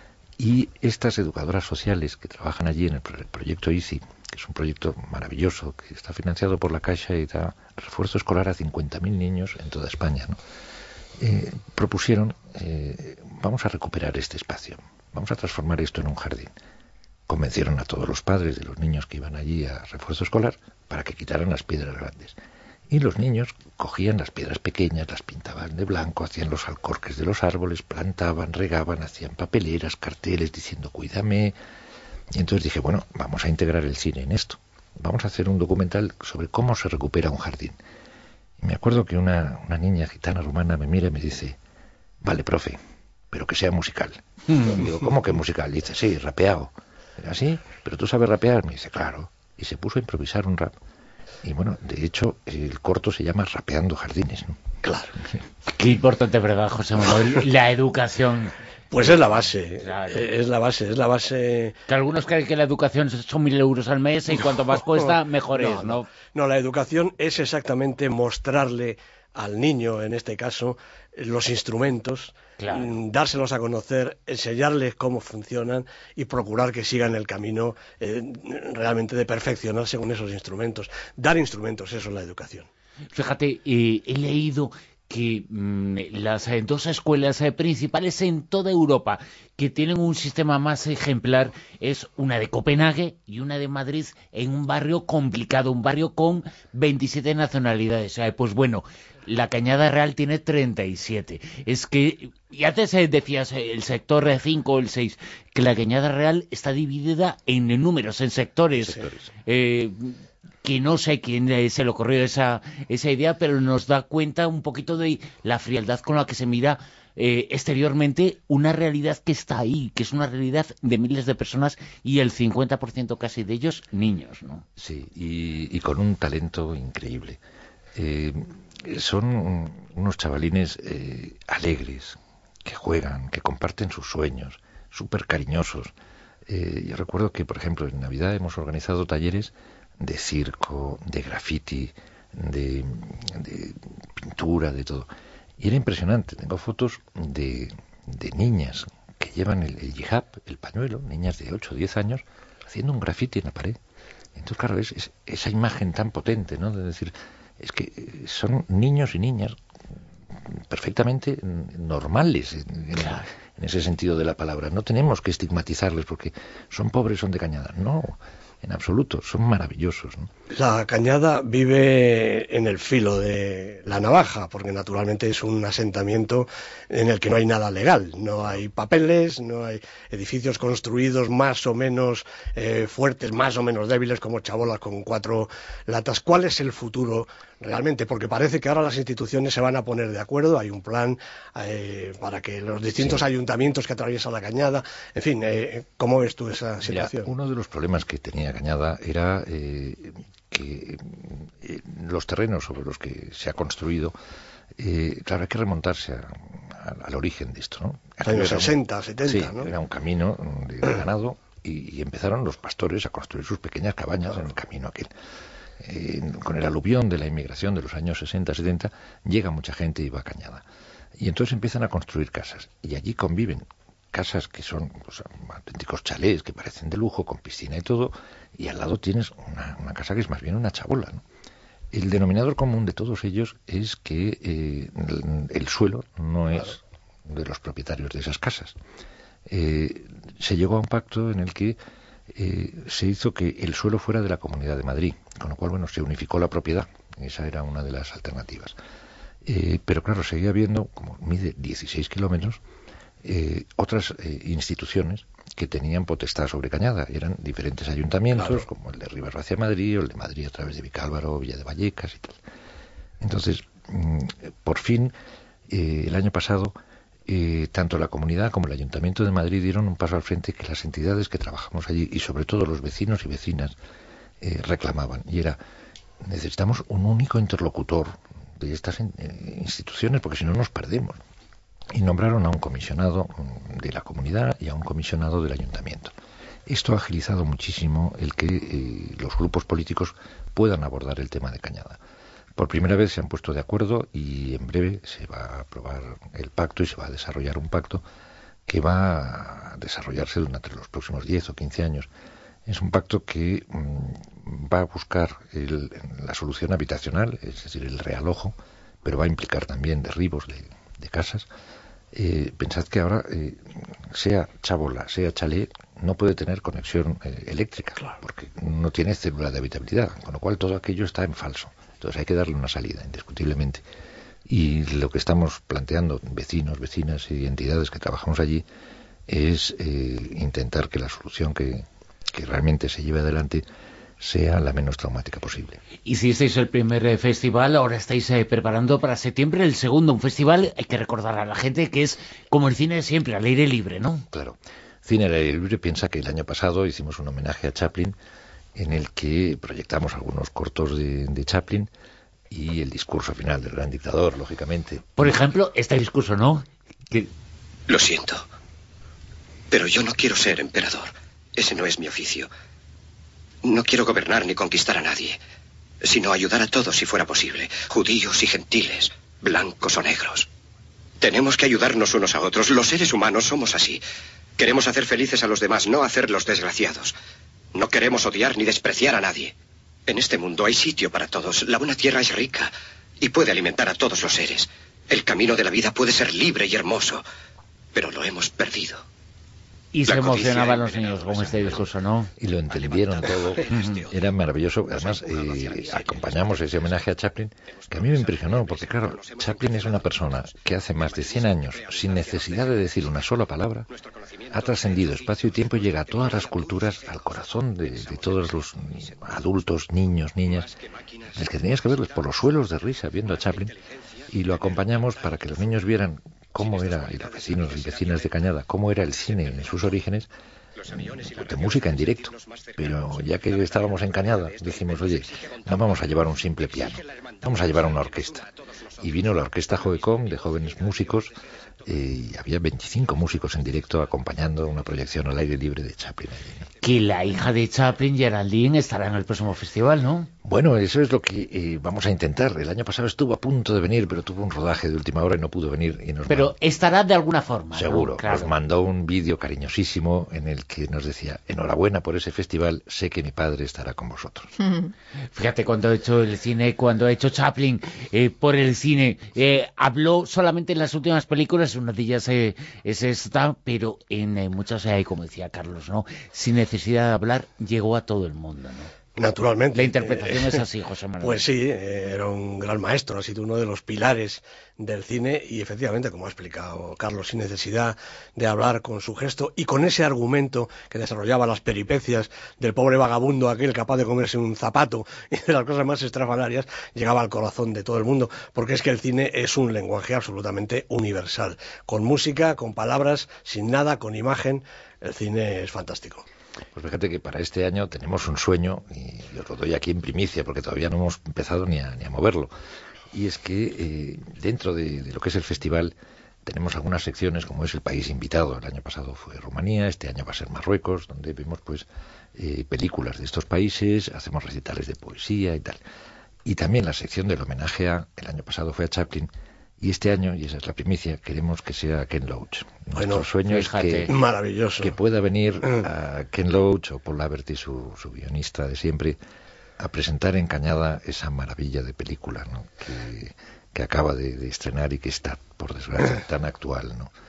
Y estas educadoras sociales que trabajan allí en el proyecto I C I, que es un proyecto maravilloso, que está financiado por la Caixa y da refuerzo escolar a cincuenta mil niños en toda España, ¿no? Eh, propusieron, eh, vamos a recuperar este espacio, vamos a transformar esto en un jardín. Convencieron a todos los padres de los niños que iban allí a refuerzo escolar para que quitaran las piedras grandes. Y los niños cogían las piedras pequeñas, las pintaban de blanco, hacían los alcorques de los árboles, plantaban, regaban, hacían papeleras, carteles diciendo cuídame. Y entonces dije, bueno, vamos a integrar el cine en esto. Vamos a hacer un documental sobre cómo se recupera un jardín. Y me acuerdo que una, una niña gitana rumana me mira y me dice, vale, profe, pero que sea musical. Mm. Y digo, ¿cómo que musical? Y dice, sí, rapeado. ¿Así? ¿Pero tú sabes rapear? Me dice, claro. Y se puso a improvisar un rap. Y bueno, de hecho, el corto se llama Rapeando Jardines, ¿no? Claro. Qué importante, ¿verdad, José Manuel? La educación. Pues es la base, claro. es la base, es la base... Que algunos creen que la educación son mil euros al mes y cuanto más cuesta, mejor no, es, ¿no? ¿no? No, la educación es exactamente mostrarle al niño, en este caso, los instrumentos, claro. dárselos a conocer, enseñarles cómo funcionan y procurar que sigan el camino eh, realmente de perfeccionarse con esos instrumentos. Dar instrumentos, eso es la educación. Fíjate, eh, he leído que mmm, las eh, dos escuelas eh, principales en toda Europa que tienen un sistema más ejemplar es una de Copenhague y una de Madrid, en un barrio complicado, un barrio con veintisiete nacionalidades. Eh, pues bueno, la Cañada Real tiene treinta y siete. Es que, y antes eh, decías eh, el sector cinco o el seis, que la Cañada Real está dividida en números, en sectores. sectores. Eh, que no sé quién eh, se le ocurrió esa, esa idea, pero nos da cuenta un poquito de la frialdad con la que se mira eh, exteriormente una realidad que está ahí, que es una realidad de miles de personas y el cincuenta por ciento casi de ellos niños, ¿no? Sí, y, y con un talento increíble. Eh, son unos chavalines eh, alegres, que juegan, que comparten sus sueños, súper cariñosos. Eh, yo recuerdo que, por ejemplo, en Navidad hemos organizado talleres de circo, de graffiti, de, de pintura, de todo. Y era impresionante. Tengo fotos de, de niñas que llevan el, el hijab, el pañuelo, niñas de ocho o diez años, haciendo un graffiti en la pared. Entonces, claro, es, es esa imagen tan potente, ¿no? De decir, es que son niños y niñas perfectamente normales en, en, claro. en ese sentido de la palabra. No tenemos que estigmatizarles porque son pobres, son de Cañada. No, en absoluto, son maravillosos, ¿no? La Cañada vive en el filo de la navaja, porque naturalmente es un asentamiento en el que no hay nada legal, no hay papeles, no hay edificios construidos más o menos eh, fuertes, más o menos débiles, como chabolas con cuatro latas. ¿Cuál es el futuro realmente? Porque parece que ahora las instituciones se van a poner de acuerdo, hay un plan eh, para que los distintos sí. ayuntamientos que atraviesan la Cañada, en fin, eh, ¿cómo ves tú esa situación? Mira, uno de los problemas que tenía Cañada era eh, que eh, los terrenos sobre los que se ha construido, eh, claro, hay que remontarse a, a, al origen de esto, ¿no? Años sesenta, setenta, sí, ¿no? Era un camino de ganado y, y empezaron los pastores a construir sus pequeñas cabañas en el camino aquel. Eh, con el aluvión de la inmigración de los años sesenta, setenta, llega mucha gente y va a Cañada. Y entonces empiezan a construir casas. Y allí conviven casas que son pues, auténticos chalés, que parecen de lujo, con piscina y todo, y al lado tienes una, una casa que es más bien una chabola, ¿no? El denominador común de todos ellos es que eh, el, el suelo no es de los propietarios de esas casas. Eh, se llegó a un pacto en el que eh, se hizo que el suelo fuera de la Comunidad de Madrid, con lo cual, bueno, se unificó la propiedad. Esa era una de las alternativas. Eh, pero claro, seguía habiendo, como mide dieciséis kilómetros, eh, otras eh, instituciones que tenían potestad sobre Cañada. Eran diferentes ayuntamientos, claro, como el de Rivas hacia Madrid, o el de Madrid a través de Vicálvaro, Villa de Vallecas y tal. Entonces, mmm, por fin, eh, el año pasado, eh, tanto la comunidad como el Ayuntamiento de Madrid dieron un paso al frente que las entidades que trabajamos allí, y sobre todo los vecinos y vecinas, eh, reclamaban. Y era, necesitamos un único interlocutor de estas eh, instituciones, porque si no nos perdemos. Y nombraron a un comisionado de la comunidad y a un comisionado del ayuntamiento. Esto ha agilizado muchísimo el que eh, los grupos políticos puedan abordar el tema de Cañada. Por primera vez se han puesto de acuerdo y en breve se va a aprobar el pacto y se va a desarrollar un pacto que va a desarrollarse durante los próximos diez o quince años. Es un pacto que mmm, va a buscar el, la solución habitacional, es decir, el realojo, pero va a implicar también derribos de, de casas. Eh, pensad que ahora, eh, sea chabola, sea chalet, no puede tener conexión eh, eléctrica, claro, porque no tiene célula de habitabilidad, con lo cual todo aquello está en falso. Entonces hay que darle una salida, indiscutiblemente. Y lo que estamos planteando, vecinos, vecinas y entidades que trabajamos allí, es eh, intentar que la solución que, que realmente se lleve adelante sea la menos traumática posible. Hicisteis el primer eh, festival, ahora estáis eh, preparando para septiembre el segundo, un festival, hay que recordar a la gente que es como el cine de siempre, al aire libre, ¿no? Claro, cine al aire libre. Piensa que el año pasado hicimos un homenaje a Chaplin, en el que proyectamos algunos cortos de, de Chaplin y el discurso final del gran dictador, lógicamente. Por ejemplo, este discurso, ¿no? Que... Lo siento, pero yo no quiero ser emperador, ese no es mi oficio. No quiero gobernar ni conquistar a nadie, sino ayudar a todos si fuera posible, judíos y gentiles, blancos o negros. Tenemos que ayudarnos unos a otros. Los seres humanos somos así. Queremos hacer felices a los demás, no hacerlos desgraciados. No queremos odiar ni despreciar a nadie. En este mundo hay sitio para todos. La buena tierra es rica y puede alimentar a todos los seres. El camino de la vida puede ser libre y hermoso, pero lo hemos perdido. Y se emocionaban los niños con este discurso, ¿no? Y lo entendieron todo. Era maravilloso. Además, eh, acompañamos ese homenaje a Chaplin, que a mí me impresionó, porque claro, Chaplin es una persona que hace más de cien años, sin necesidad de decir una sola palabra, ha trascendido espacio y tiempo y llega a todas las culturas, al corazón de, de todos los adultos, niños, niñas, es que tenías que verles por los suelos de risa viendo a Chaplin, y lo acompañamos para que los niños vieran cómo era, y los vecinos y vecinas de Cañada, cómo era el cine en sus orígenes, de música en directo. Pero ya que estábamos en Cañada, dijimos, oye, no vamos a llevar un simple piano, vamos a llevar una orquesta. Y vino la orquesta Jovecom, de jóvenes músicos, eh, y había veinticinco músicos en directo acompañando una proyección al aire libre de Chaplin. Que la hija de Chaplin, Geraldine, estará en el próximo festival, ¿no? Bueno, eso es lo que eh, vamos a intentar. El año pasado estuvo a punto de venir, pero tuvo un rodaje de última hora y no pudo venir. Y nos pero mandó... estará de alguna forma, seguro, ¿no? Claro. Nos mandó un vídeo cariñosísimo en el que nos decía, enhorabuena por ese festival, sé que mi padre estará con vosotros. Fíjate, cuando ha hecho el cine, cuando ha hecho Chaplin eh, por el cine, eh, habló solamente en las últimas películas, una de ellas eh, es esta, pero en eh, muchas, eh, como decía Carlos, ¿no? Sin necesidad de hablar, llegó a todo el mundo, ¿no? Naturalmente. La interpretación eh, es así, José Manuel. Pues sí, eh, era un gran maestro, ha sido uno de los pilares del cine y efectivamente, como ha explicado Carlos, sin necesidad de hablar, con su gesto y con ese argumento que desarrollaba las peripecias del pobre vagabundo aquel capaz de comerse un zapato y de las cosas más estrafalarias, llegaba al corazón de todo el mundo, porque es que el cine es un lenguaje absolutamente universal, con música, con palabras, sin nada, con imagen, el cine es fantástico. Pues fíjate que para este año tenemos un sueño, y os lo doy aquí en primicia, porque todavía no hemos empezado ni a, ni a moverlo, y es que eh, dentro de, de lo que es el festival tenemos algunas secciones, como es el país invitado. El año pasado fue Rumanía, este año va a ser Marruecos, donde vemos pues eh, películas de estos países, hacemos recitales de poesía y tal. Y también la sección del homenaje a, el año pasado fue a Chaplin, y este año, y esa es la primicia, queremos que sea Ken Loach. Nuestro bueno, sueño fíjate, es que, maravilloso. que pueda venir a Ken Loach o Paul Laverty, su, su guionista de siempre, a presentar en Cañada esa maravilla de película, ¿no? que, que acaba de, de estrenar y que está, por desgracia, tan actual, ¿no?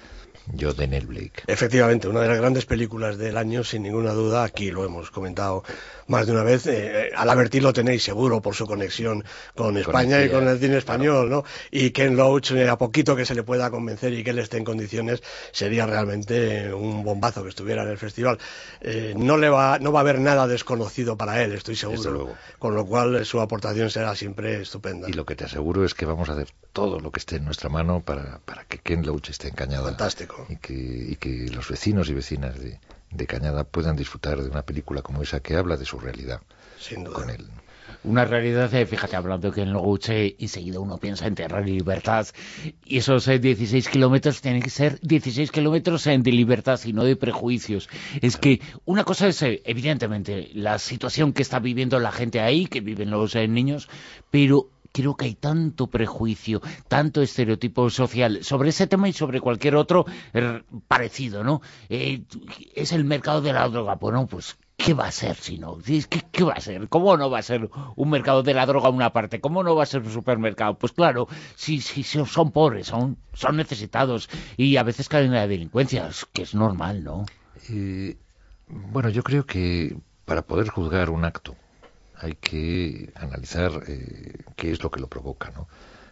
yo de Nell Blake. Efectivamente, una de las grandes películas del año, sin ninguna duda, aquí lo hemos comentado más de una vez. Eh, al Avertir lo tenéis seguro por su conexión con España con y con el cine español, claro. ¿no? Y Ken Loach, eh, a poquito que se le pueda convencer y que él esté en condiciones, sería realmente un bombazo que estuviera en el festival. Eh, no le va, no va a haber nada desconocido para él, estoy seguro. Con lo cual eh, su aportación será siempre estupenda. Y lo que te aseguro es que vamos a hacer todo lo que esté en nuestra mano para, para que Ken Loach esté en Cañada. Fantástico. Y que, y que los vecinos y vecinas de, de Cañada puedan disfrutar de una película como esa que habla de su realidad. Sin duda. Con él. Una realidad, eh, fíjate, hablando que en Loach, eh, enseguida uno piensa en Tierra y Libertad, y esos eh, dieciséis kilómetros tienen que ser dieciséis kilómetros eh, de libertad y no de prejuicios. Es que una cosa es, eh, evidentemente, la situación que está viviendo la gente ahí, que viven los eh, niños, pero creo que hay tanto prejuicio, tanto estereotipo social sobre ese tema y sobre cualquier otro eh, parecido, ¿no? Eh, es el mercado de la droga. Bueno, pues ¿qué va a ser si no? ¿Qué, ¿Qué va a ser? ¿Cómo no va a ser un mercado de la droga una parte? ¿Cómo no va a ser un supermercado? Pues claro, si, si, si son pobres, son, son necesitados y a veces caen en la delincuencia, que es normal, ¿no? Eh, bueno, yo creo que para poder juzgar un acto hay que analizar eh, qué es lo que lo provoca, ¿no?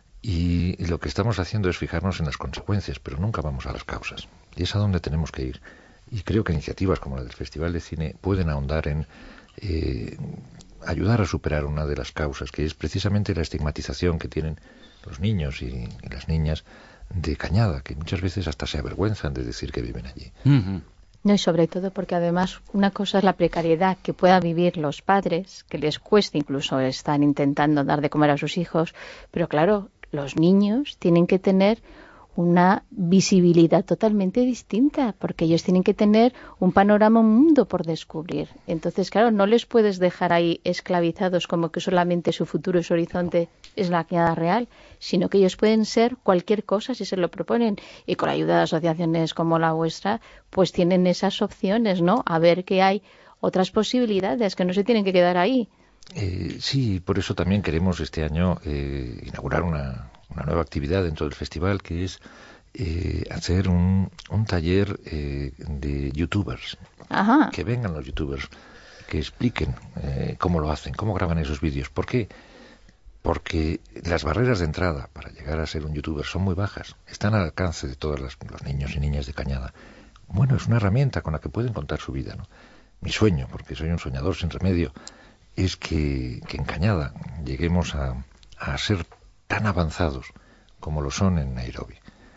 Y, y lo que estamos haciendo es fijarnos en las consecuencias, pero nunca vamos a las causas. Y es a donde tenemos que ir. Y creo que iniciativas como la del Festival de Cine pueden ahondar en eh, ayudar a superar una de las causas, que es precisamente la estigmatización que tienen los niños y, y las niñas de Cañada, que muchas veces hasta se avergüenzan de decir que viven allí. Uh-huh. No, y sobre todo porque además una cosa es la precariedad que puedan vivir los padres, que les cueste, incluso están intentando dar de comer a sus hijos, pero claro, los niños tienen que tener una visibilidad totalmente distinta, porque ellos tienen que tener un panorama, un mundo por descubrir. Entonces, claro, no les puedes dejar ahí esclavizados como que solamente su futuro y su horizonte es la Cañada Real, sino que ellos pueden ser cualquier cosa si se lo proponen. Y con la ayuda de asociaciones como la vuestra, pues tienen esas opciones, ¿no? A ver que hay otras posibilidades, que no se tienen que quedar ahí. Eh, sí, por eso también queremos este año eh, inaugurar una... una nueva actividad dentro del festival, que es eh, hacer un, un taller eh, de youtubers. Ajá. Que vengan los youtubers, que expliquen eh, cómo lo hacen, cómo graban esos vídeos. ¿Por qué? Porque las barreras de entrada para llegar a ser un youtuber son muy bajas. Están al alcance de todos los niños y niñas de Cañada. Bueno, es una herramienta con la que pueden contar su vida, ¿no? Mi sueño, porque soy un soñador sin remedio, es que, que en Cañada lleguemos a, a ser tan avanzados como lo son en Nairobi,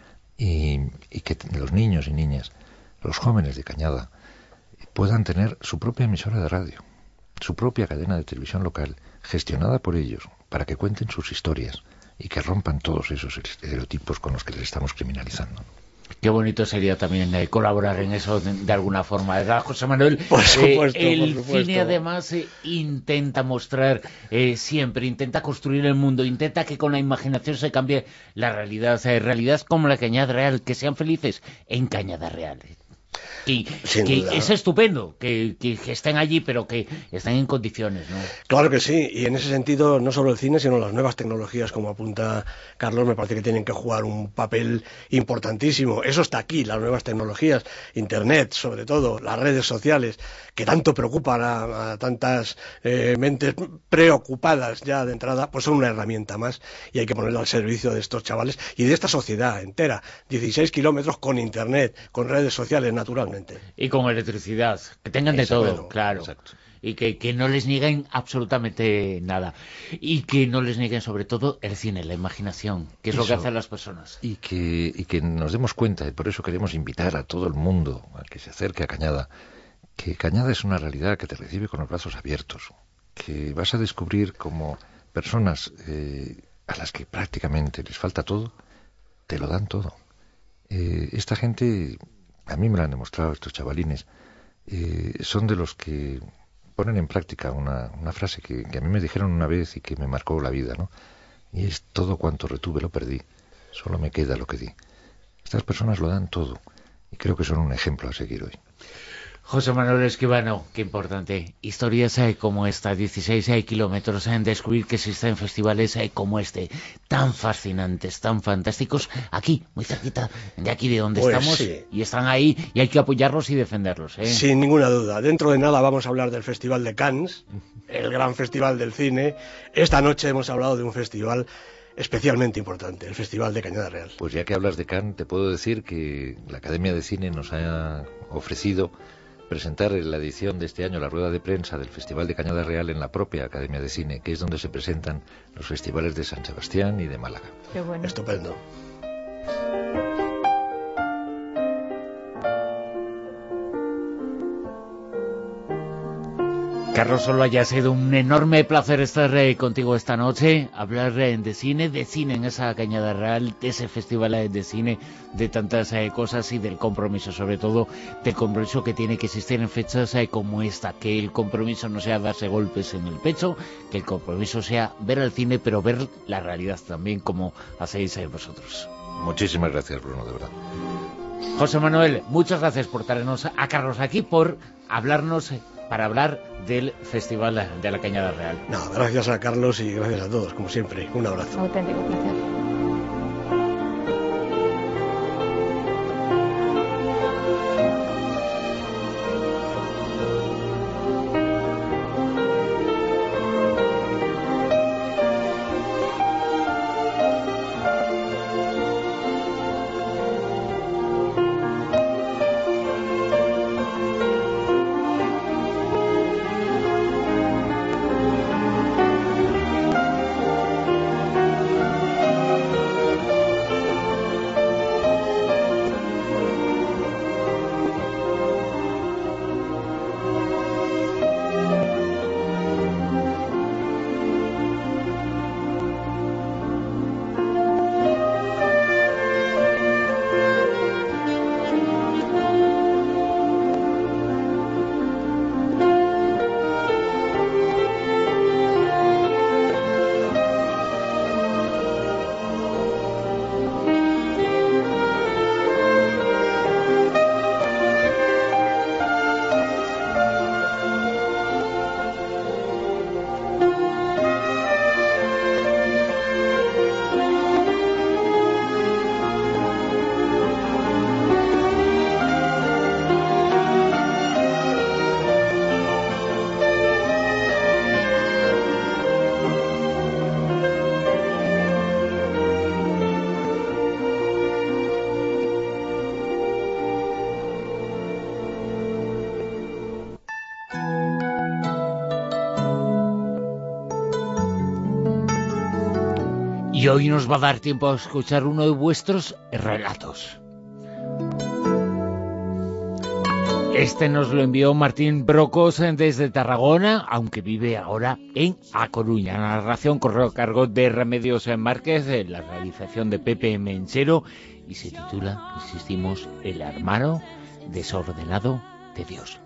y, y que los niños y niñas, los jóvenes de Cañada, puedan tener su propia emisora de radio, su propia cadena de televisión local, gestionada por ellos, para que cuenten sus historias y que rompan todos esos estereotipos con los que les estamos criminalizando. Qué bonito sería también eh, colaborar en eso de, de alguna forma, ¿verdad, José Manuel? Por supuesto, eh, el por supuesto. cine además eh, intenta mostrar eh, siempre, intenta construir el mundo, intenta que con la imaginación se cambie la realidad, eh, realidad como la Cañada Real, que sean felices en Cañada Real. Y que es estupendo que, que, que estén allí, pero que estén en condiciones, ¿no? Claro que sí, y en ese sentido no solo el cine, sino las nuevas tecnologías, como apunta Carlos, me parece que tienen que jugar un papel importantísimo. Eso está aquí, las nuevas tecnologías, Internet, sobre todo, las redes sociales, que tanto preocupan a, a tantas eh, mentes preocupadas ya de entrada, pues son una herramienta más y hay que ponerla al servicio de estos chavales y de esta sociedad entera. dieciséis kilómetros con Internet, con redes sociales, naturalmente. Y con electricidad, que tengan de Eso, todo, bueno, claro. Exacto. Y que, que no les nieguen absolutamente nada. Y que no les nieguen sobre todo el cine, la imaginación, que es Eso. lo que hacen las personas. Y que, y que nos demos cuenta, y por eso queremos invitar a todo el mundo a que se acerque a Cañada, que Cañada es una realidad que te recibe con los brazos abiertos, que vas a descubrir como personas eh, a las que prácticamente les falta todo, te lo dan todo. Eh, esta gente, a mí me lo han demostrado estos chavalines, eh, son de los que ponen en práctica una, una frase que, que a mí me dijeron una vez y que me marcó la vida, ¿no? Y es: todo cuanto retuve lo perdí, solo me queda lo que di. Estas personas lo dan todo y creo que son un ejemplo a seguir hoy. José Manuel Escribano, qué importante. Historias hay como esta, dieciséis hay kilómetros en descubrir que existen festivales hay como este, tan fascinantes, tan fantásticos, aquí, muy cerquita de aquí de donde pues estamos, sí. Y están ahí y hay que apoyarlos y defenderlos, ¿eh? Sin ninguna duda. Dentro de nada vamos a hablar del Festival de Cannes, el gran festival del cine. Esta noche hemos hablado de un festival especialmente importante, el Festival de Cañada Real. Pues ya que hablas de Cannes, te puedo decir que la Academia de Cine nos ha ofrecido presentar en la edición de este año la rueda de prensa del Festival de Cañada Real en la propia Academia de Cine, que es donde se presentan los festivales de San Sebastián y de Málaga. Qué bueno. Estupendo. Carlos Olaya, ha sido un enorme placer estar eh, contigo esta noche, hablar eh, de cine, de cine en esa Cañada Real, de ese festival eh, de cine, de tantas eh, cosas y del compromiso, sobre todo del compromiso que tiene que existir en fechas eh, como esta, que el compromiso no sea darse golpes en el pecho, que el compromiso sea ver el cine, pero ver la realidad también como hacéis eh, vosotros. Muchísimas gracias, Bruno, de verdad. José Manuel, muchas gracias por traernos a Carlos aquí, por hablarnos... Eh, para hablar del Festival de la Cañada Real. No, gracias a Carlos y gracias a todos, como siempre. Un abrazo. Auténtico placer. Y hoy nos va a dar tiempo a escuchar uno de vuestros relatos. Este nos lo envió Martín Brocos desde Tarragona, aunque vive ahora en A Coruña. La narración corrió a cargo de Remedios Márquez, de la realización de Pepe Menchero, y se titula, insistimos, El hermano desordenado de Dios.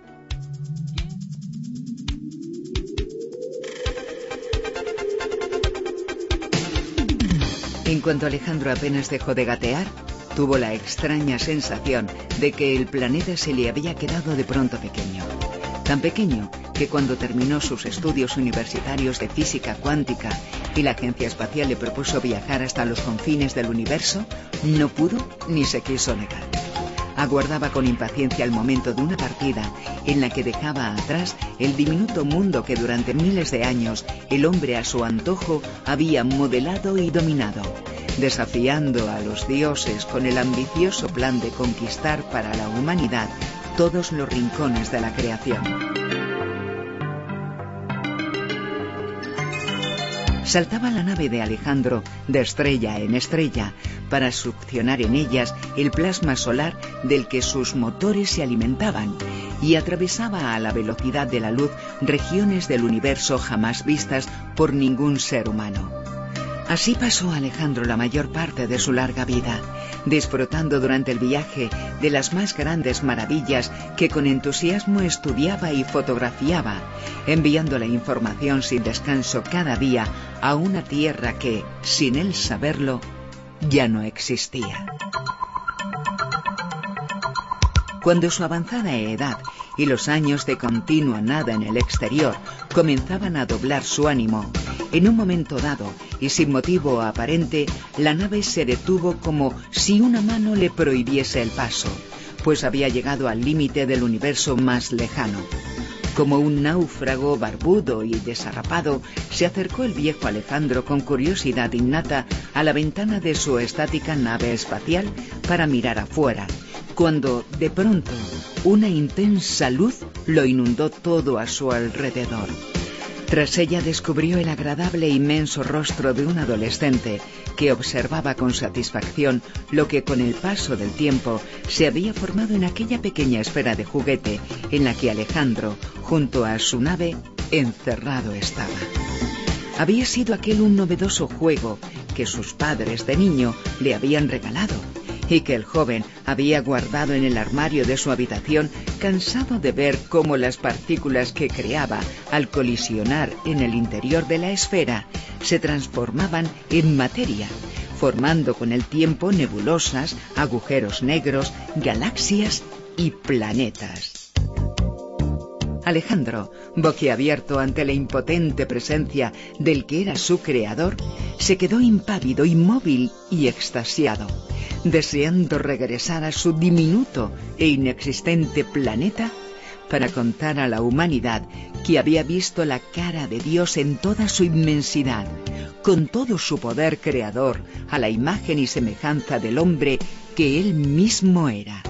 En cuanto Alejandro apenas dejó de gatear, tuvo la extraña sensación de que el planeta se le había quedado de pronto pequeño. Tan pequeño que cuando terminó sus estudios universitarios de física cuántica y la agencia espacial le propuso viajar hasta los confines del universo, no pudo ni se quiso negar. Aguardaba con impaciencia el momento de una partida en la que dejaba atrás el diminuto mundo que durante miles de años el hombre a su antojo había modelado y dominado, desafiando a los dioses con el ambicioso plan de conquistar para la humanidad todos los rincones de la creación. Saltaba la nave de Alejandro de estrella en estrella para succionar en ellas el plasma solar del que sus motores se alimentaban y atravesaba a la velocidad de la luz regiones del universo jamás vistas por ningún ser humano. Así pasó Alejandro la mayor parte de su larga vida, disfrutando durante el viaje de las más grandes maravillas que con entusiasmo estudiaba y fotografiaba, enviando la información sin descanso cada día a una tierra que, sin él saberlo, ya no existía. Cuando su avanzada edad y los años de continua nada en el exterior comenzaban a doblar su ánimo, en un momento dado y sin motivo aparente, la nave se detuvo como si una mano le prohibiese el paso, pues había llegado al límite del universo más lejano. Como un náufrago barbudo y desarrapado, se acercó el viejo Alejandro con curiosidad innata a la ventana de su estática nave espacial para mirar afuera, cuando, de pronto, una intensa luz lo inundó todo a su alrededor. Tras ella descubrió el agradable e inmenso rostro de un adolescente que observaba con satisfacción lo que con el paso del tiempo se había formado en aquella pequeña esfera de juguete en la que Alejandro, junto a su nave, encerrado estaba. Había sido aquel un novedoso juego que sus padres de niño le habían regalado y que el joven había guardado en el armario de su habitación, cansado de ver cómo las partículas que creaba al colisionar en el interior de la esfera se transformaban en materia, formando con el tiempo nebulosas, agujeros negros, galaxias y planetas. Alejandro, boquiabierto ante la impotente presencia del que era su creador, se quedó impávido, inmóvil y extasiado, deseando regresar a su diminuto e inexistente planeta para contar a la humanidad que había visto la cara de Dios en toda su inmensidad, con todo su poder creador, a la imagen y semejanza del hombre que él mismo era.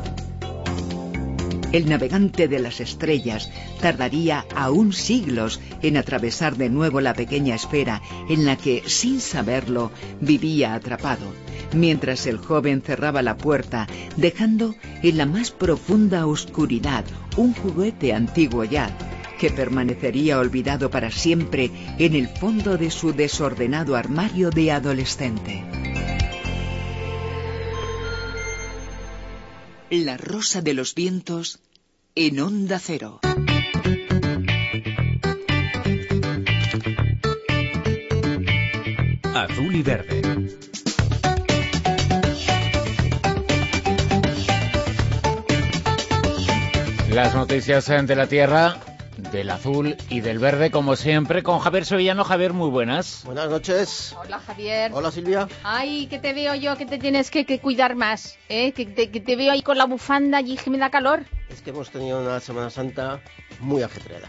El navegante de las estrellas tardaría aún siglos en atravesar de nuevo la pequeña esfera en la que, sin saberlo, vivía atrapado, mientras el joven cerraba la puerta, dejando en la más profunda oscuridad un juguete antiguo ya, que permanecería olvidado para siempre en el fondo de su desordenado armario de adolescente. La Rosa de los Vientos en Onda Cero. Azul y verde. Las noticias de la Tierra, del azul y del verde, como siempre, con Javier Sevillano. Javier, muy buenas. Buenas noches. Hola, Javier. Hola, Silvia. Ay, que te veo yo, que te tienes que, que cuidar más, ¿eh? Que te, que te veo ahí con la bufanda y que me da calor. Es que hemos tenido una Semana Santa muy ajetreada.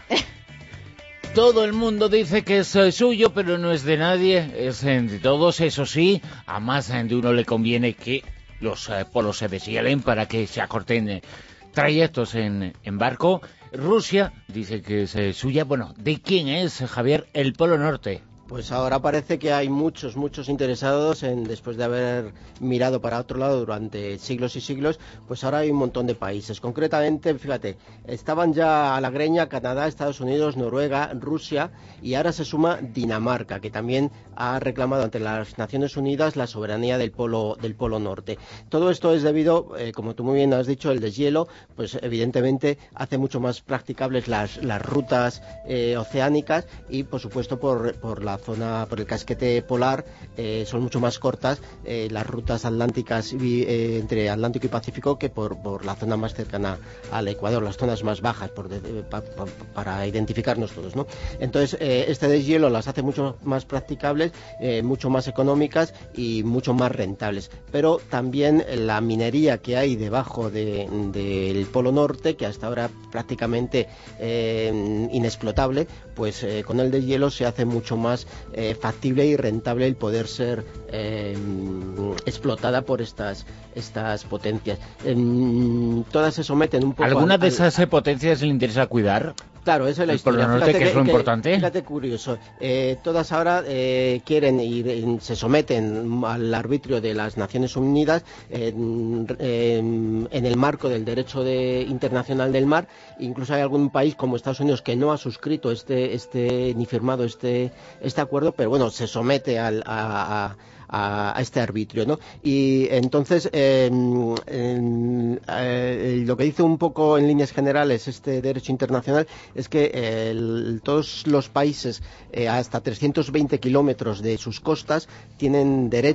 Todo el mundo dice que es eh, suyo, pero no es de nadie, es eh, de todos, eso sí. A más eh, de uno le conviene que los eh, polos se deshielen para que se acorten eh, trayectos en, en barco. Rusia dice que es eh, suya. Bueno, ¿de quién es, Javier, el Polo Norte? Pues ahora parece que hay muchos, muchos interesados en, después de haber mirado para otro lado durante siglos y siglos, pues ahora hay un montón de países. Concretamente, fíjate, estaban ya a la greña Canadá, Estados Unidos, Noruega, Rusia, y ahora se suma Dinamarca, que también ha reclamado ante las Naciones Unidas la soberanía del Polo, del Polo Norte. Todo esto es debido, eh, como tú muy bien has dicho, el deshielo, pues evidentemente hace mucho más practicables las, las rutas eh, oceánicas y, por supuesto, por, por la zona, por el casquete polar, eh, son mucho más cortas eh, las rutas atlánticas eh, entre Atlántico y Pacífico que por, por la zona más cercana al Ecuador, las zonas más bajas, por de, pa, pa, para identificarnos todos, ¿no? Entonces, eh, este deshielo las hace mucho más practicables, eh, mucho más económicas y mucho más rentables. Pero también la minería que hay debajo de, del Polo Norte, que hasta ahora prácticamente eh, inexplotable, pues eh, con el deshielo se hace mucho más Eh, factible y rentable el poder ser eh, explotada por estas estas potencias. Eh, todas se someten un poco. ¿Alguna al, de esas al... potencias le interesa cuidar? Claro, esa es la el historia. Polo Norte, fíjate que, que es lo que, importante. Fíjate curioso. Eh, todas ahora eh, quieren y se someten al arbitrio de las Naciones Unidas eh, eh, en el marco del derecho de, internacional del mar. Incluso hay algún país como Estados Unidos que no ha suscrito este, este ni firmado este, este acuerdo, pero bueno, se somete al, a, a A, a este arbitrio, ¿no? Y entonces eh, eh, eh, lo que dice un poco en líneas generales este derecho internacional es que eh, el, todos los países eh, hasta trescientos veinte kilómetros de sus costas tienen derecho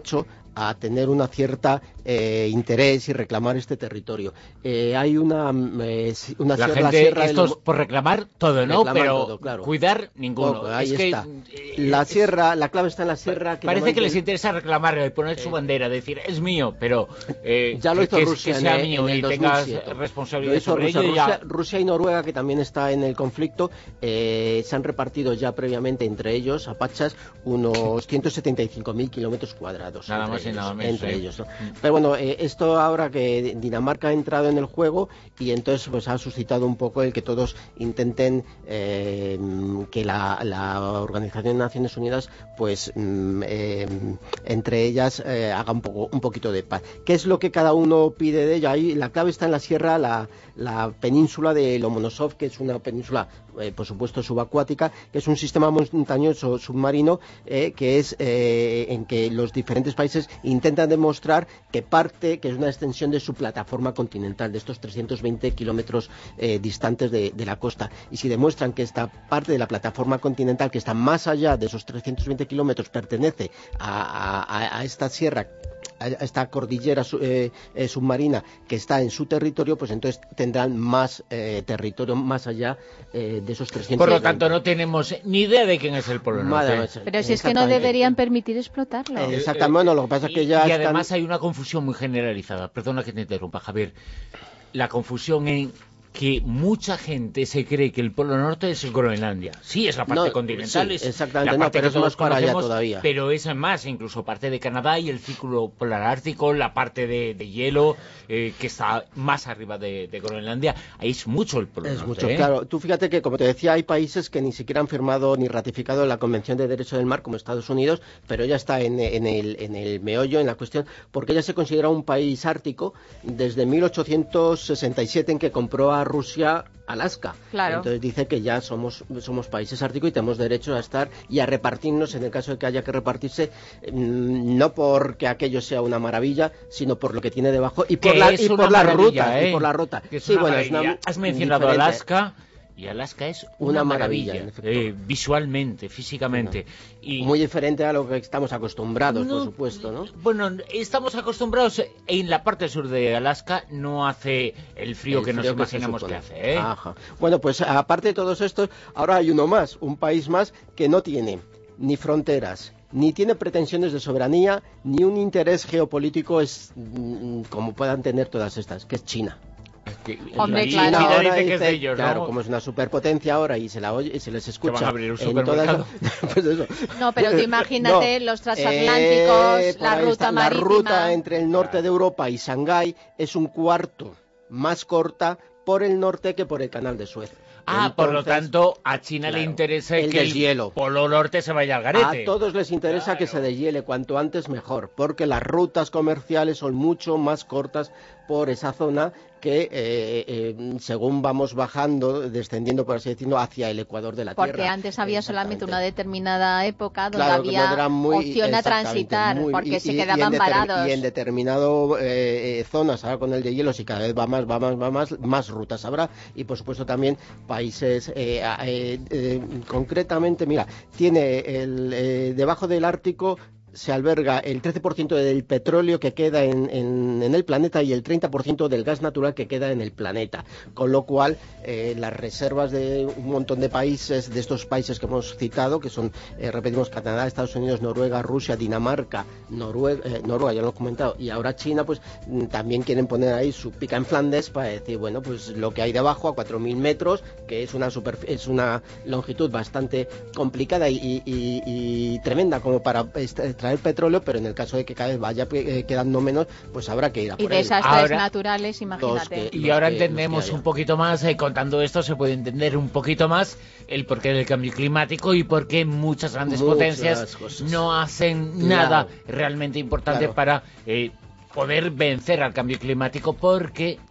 a tener una cierta eh, interés y reclamar este territorio. Eh, hay una, eh, una la sierra, gente, la sierra estos del... por reclamar todo, ¿no? Reclamar Pero todo, claro. cuidar ninguno. Oh, ahí es está. Que, la sierra, la clave está en la sierra. Que parece que les interesa reclamar y poner eh, su bandera, decir es mío, pero eh, ya lo hizo que, Rusia que sea en, mío en el y dos mil siete. tengas responsabilidad Lo hizo sobre Rusia, ello. Rusia, Ya... Rusia y Noruega, que también está en el conflicto, eh, se han repartido ya previamente entre ellos, apachas, unos ciento setenta y cinco mil kilómetros cuadrados. Nada más ellos, y nada menos. Entre ¿eh? ellos, ¿no? Pero bueno, eh, esto ahora que Dinamarca ha entrado en el juego y entonces pues ha suscitado un poco el que todos intenten eh, que la, la Organización de Naciones Unidas pues eh, entre ellas eh, haga un poco un poquito de paz. ¿Qué es lo que cada uno pide de ella? Ahí la clave está en la sierra, la, la península de Lomonosov, que es una península eh, por supuesto subacuática, que es un sistema montañoso submarino eh, que es eh, en que los diferentes países intentan demostrar que parte, que es una extensión de su plataforma continental, de estos trescientos veinte kilómetros eh, distantes de, de la costa. Y si demuestran que esta parte de la plataforma continental, que está más allá de esos trescientos veinte kilómetros, pertenece a, a, a esta sierra, a esta cordillera eh, eh, submarina que está en su territorio, pues entonces tendrán más eh, territorio más allá eh, de esos trescientos veinte. Por lo tanto, no tenemos ni idea de quién es el Polo Norte. Pero si es que no deberían permitir explotarlo. Eh, exactamente, bueno, lo que pasa es que ya Y están... además hay una confusión muy generalizada. Perdona que te interrumpa, Javier. La confusión en que mucha gente se cree que el Polo Norte es Groenlandia. Sí, es la parte no, continental, sí, es exactamente, la parte no, pero que es más para allá todavía. Pero es más, incluso parte de Canadá y el círculo polar ártico, la parte de, de hielo eh, que está más arriba de, de Groenlandia. Ahí es mucho el Polo Es Norte. mucho, ¿eh? claro. Tú fíjate que, como te decía, hay países que ni siquiera han firmado ni ratificado la Convención de Derecho del Mar, como Estados Unidos, pero ya está en, en, el, en el meollo, en la cuestión, porque ya se considera un país ártico desde mil ochocientos sesenta y siete, en que compró a Rusia Alaska. Claro. Entonces dice que ya somos somos países árticos y tenemos derecho a estar y a repartirnos en el caso de que haya que repartirse, mmm, no porque aquello sea una maravilla, sino por lo que tiene debajo y por la, y por la ruta, ¿eh? y por la ruta. Es sí, una bueno, es maravilla. una, Has mencionado diferente. Alaska. Y Alaska es una, una maravilla, maravilla eh, visualmente, físicamente. Y muy diferente a lo que estamos acostumbrados, no, por supuesto, ¿no? Bueno, estamos acostumbrados, en la parte sur de Alaska no hace el frío El que frío nos que imaginamos se que supone. hace, ¿eh? Ajá. Bueno, pues aparte de todos estos, ahora hay uno más, un país más que no tiene ni fronteras, ni tiene pretensiones de soberanía, ni un interés geopolítico es mm, como puedan tener todas estas, que es China. Que, Hombre, China claro. dice Ahora que dice, es de ellos, claro, ¿no? como es una superpotencia ahora y se la oye y se les escucha. Que van a abrir un en supermercado. todas... pues eso. No, pero tú imagínate No, los transatlánticos, eh, por la ahí ruta está. marítima. La ruta entre el norte de Europa y Shanghái es un cuarto más corta por el norte que por el canal de Suez. Ah, Entonces, por lo tanto, a China claro, le interesa el que deshielo. el Polo Norte se vaya al garete. A todos les interesa Claro. que se deshiele cuanto antes mejor, porque las rutas comerciales son mucho más cortas por esa zona que eh, eh, según vamos bajando, descendiendo por así decirlo, hacia el ecuador de la Porque Tierra. antes había solamente una determinada época donde Claro, había donde era muy- opción a exactamente, transitar, muy- porque y- se y- quedaban y en deter- varados. Y en determinado eh, eh, zonas, ahora con el de hielo, si cada vez va más, va más, va más, más rutas habrá. Y por supuesto también países, eh, eh, eh, concretamente, mira, tiene el, eh, debajo del Ártico se alberga el trece por ciento del petróleo que queda en, en, en el planeta y el treinta por ciento del gas natural que queda en el planeta. Con lo cual, eh, las reservas de un montón de países, de estos países que hemos citado, que son, eh, repetimos, Canadá, Estados Unidos, Noruega, Rusia, Dinamarca, Noruega, eh, Noruega, ya lo he comentado, y ahora China, pues mm, también quieren poner ahí su pica en Flandes para decir, bueno, pues lo que hay debajo a cuatro mil metros, que es una, superf- es una longitud bastante complicada y, y, y, y tremenda como para extraer petróleo, pero en el caso de que cada vez vaya eh, quedando menos, pues habrá que ir a por Y él. desastres Ahora- naturales, imagínate. que- Y ahora los que- entendemos los que haya. un poquito más, eh, contando esto se puede entender un poquito más el porqué del cambio climático y por qué muchas grandes Muchas potencias cosas. no hacen Claro. nada realmente importante Claro. para eh, poder vencer al cambio climático, porque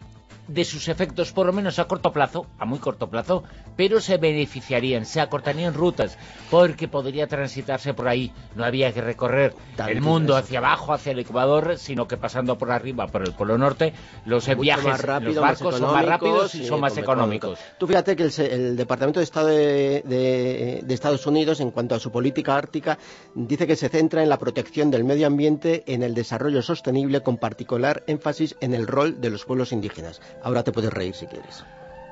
de sus efectos, por lo menos a corto plazo, a muy corto plazo, pero se beneficiarían, se acortarían rutas, porque podría transitarse por ahí. No había que recorrer Tanto el mundo eso. hacia abajo, hacia el Ecuador, sino que pasando por arriba, por el Polo Norte, los Mucho viajes, más rápido, los barcos más son más rápidos y sí, son más económicos. Tú fíjate que el, se- el Departamento de Estado de, de- de Estados Unidos, en cuanto a su política ártica, dice que se centra en la protección del medio ambiente, en el desarrollo sostenible, con particular énfasis en el rol de los pueblos indígenas. Ahora te puedes reír si quieres.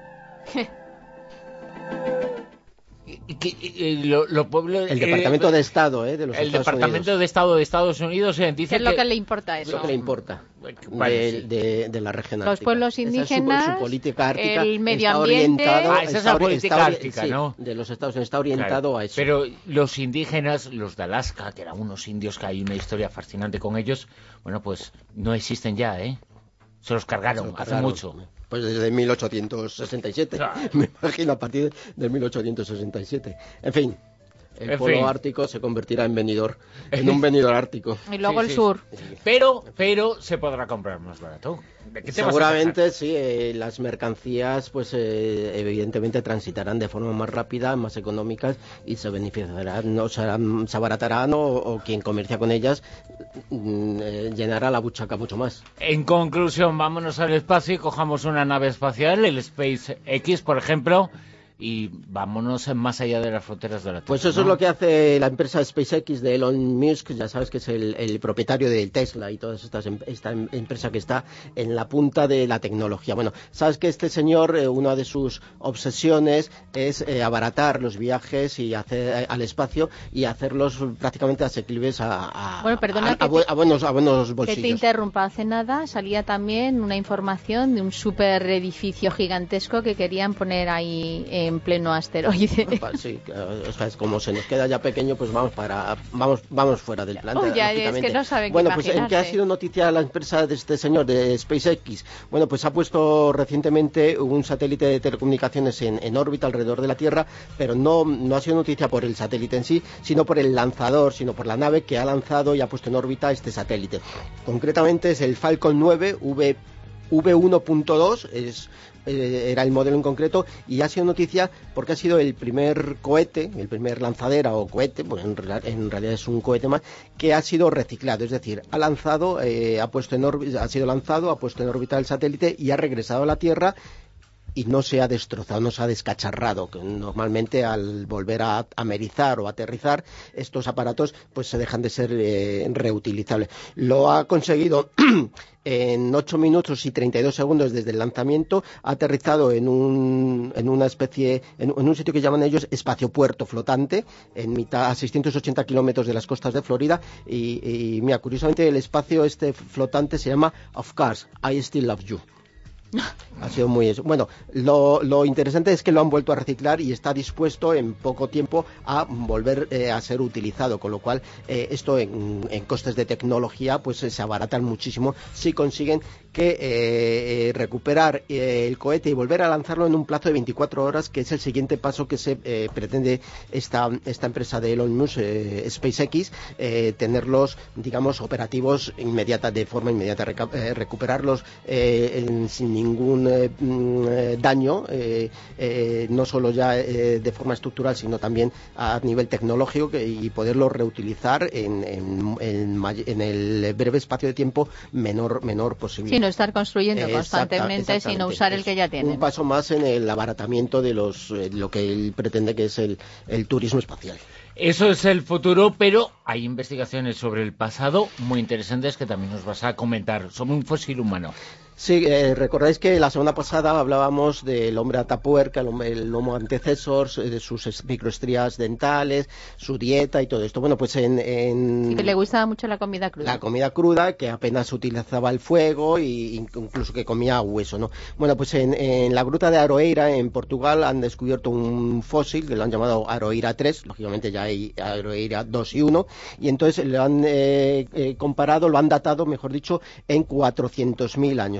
Y que, y, lo, lo pueblo, El Departamento eh, de Estado eh, de los el Estados Departamento Unidos. de Estado de Estados Unidos eh, dice ¿Qué es lo que le importa Es eso? lo que le importa Bueno, de, sí. de- de la región Los ártica. pueblos Esa es su- indígenas, su, política ártica el medio está ambiente. orientado- Ah, esa es la está ori- política está ori- ártica, sí, ¿no? de los Estados Unidos, está orientado Claro, a eso. Pero los indígenas, los de Alaska, que eran unos indios que hay una historia fascinante con ellos, bueno, pues no existen ya, ¿eh? Se los cargaron, Se lo hace cargaron. mucho. Pues desde mil ochocientos sesenta y siete, Claro. me imagino, a partir de mil ochocientos sesenta y siete. En fin, el En polo fin. ártico se convertirá en venidor, en un venidor ártico. Y luego Sí, el sí. sur. Pero, pero se podrá comprar más barato. ¿De qué te vas a Seguramente sí, eh, las mercancías pues eh, evidentemente transitarán de forma más rápida, más económicas y se beneficiarán, no serán, se abaratarán o, o quien comercia con ellas mm, eh, llenará la buchaca mucho más. En conclusión, vámonos al espacio y cojamos una nave espacial, el SpaceX, por ejemplo, y vámonos más allá de las fronteras de la Tierra. Pues eso ¿no? es lo que hace la empresa SpaceX de Elon Musk, ya sabes que es el, el propietario de Tesla y toda esta, esta em- empresa que está en la punta de la tecnología. Bueno, sabes que este señor, eh, una de sus obsesiones es eh, abaratar los viajes y hacer, eh, al espacio y hacerlos prácticamente asequibles a, a, Bueno, perdona a- a que bu- te- a buenos, a buenos Que te bolsillos. interrumpa, hace nada salía también una información de un super edificio gigantesco que querían poner ahí en pleno asteroide. Sí, o sea, es como se nos queda ya pequeño, pues vamos para vamos vamos fuera del planeta. Oh, ya, es lógicamente. que no saben qué Bueno, pues en qué ha imaginarse. sido noticia la empresa de este señor de SpaceX. Bueno, pues ha puesto recientemente un satélite de telecomunicaciones en, en órbita alrededor de la Tierra, pero no, no ha sido noticia por el satélite en sí, sino por el lanzador, sino por la nave que ha lanzado y ha puesto en órbita este satélite. Concretamente es el Falcon nueve V V uno punto dos, es eh, era el modelo en concreto, y ha sido noticia porque ha sido el primer cohete, el primer lanzadera o cohete, pues en, real- en realidad es un cohete más, que ha sido reciclado, es decir, ha lanzado, eh, ha puesto en órbita, ha sido lanzado, ha puesto en órbita el satélite y ha regresado a la Tierra y no se ha destrozado, no se ha descacharrado, que normalmente al volver a amerizar o aterrizar estos aparatos pues se dejan de ser eh, reutilizables. Lo ha conseguido en ocho minutos y treinta y dos segundos desde el lanzamiento, ha aterrizado en, un, en una especie, en, en un sitio que llaman ellos espaciopuerto flotante, en mitad, a seiscientos ochenta kilómetros de las costas de Florida, y, y mira, curiosamente el espacio este flotante se llama Of Course, I Still Love You. Ha sido muy eso. Bueno, lo, lo interesante es que lo han vuelto a reciclar y está dispuesto en poco tiempo a volver eh, a ser utilizado, con lo cual eh, esto en, en costes de tecnología pues eh, se abaratan muchísimo si consiguen que eh, eh, recuperar eh, el cohete y volver a lanzarlo en un plazo de veinticuatro horas, que es el siguiente paso que se eh, pretende esta, esta empresa de Elon Musk, eh, SpaceX, eh, tenerlos, digamos, operativos inmediata, de forma inmediata, reca- eh, recuperarlos eh, en- sin ningún eh, mm, eh, daño, eh, eh, no solo ya eh, de forma estructural, sino también a nivel tecnológico, que, y poderlos reutilizar en, en, en may- en el breve espacio de tiempo menor, menor posible. Sino estar construyendo Exacta- constantemente sin exactamente. usar el que ya Un tienen. paso más en el abaratamiento de los eh, lo que él pretende que es el, el turismo espacial. Eso es el futuro, pero hay investigaciones sobre el pasado muy interesantes que también nos vas a comentar sobre un fósil humano. Sí, eh, recordáis que la semana pasada hablábamos del hombre atapuerca, el, hombre- el Homo antecessors, eh, de sus es- microestrías dentales, su dieta y todo esto. Bueno, pues en... en... Y que le gustaba mucho la comida cruda. La comida cruda, que apenas utilizaba el fuego e incluso que comía hueso, ¿no? Bueno, pues en, en la gruta de Aroeira, en Portugal, han descubierto un fósil que lo han llamado Aroeira tres, lógicamente ya hay Aroeira dos y uno, y entonces lo han eh, eh, comparado, lo han datado, mejor dicho, en cuatrocientos mil años.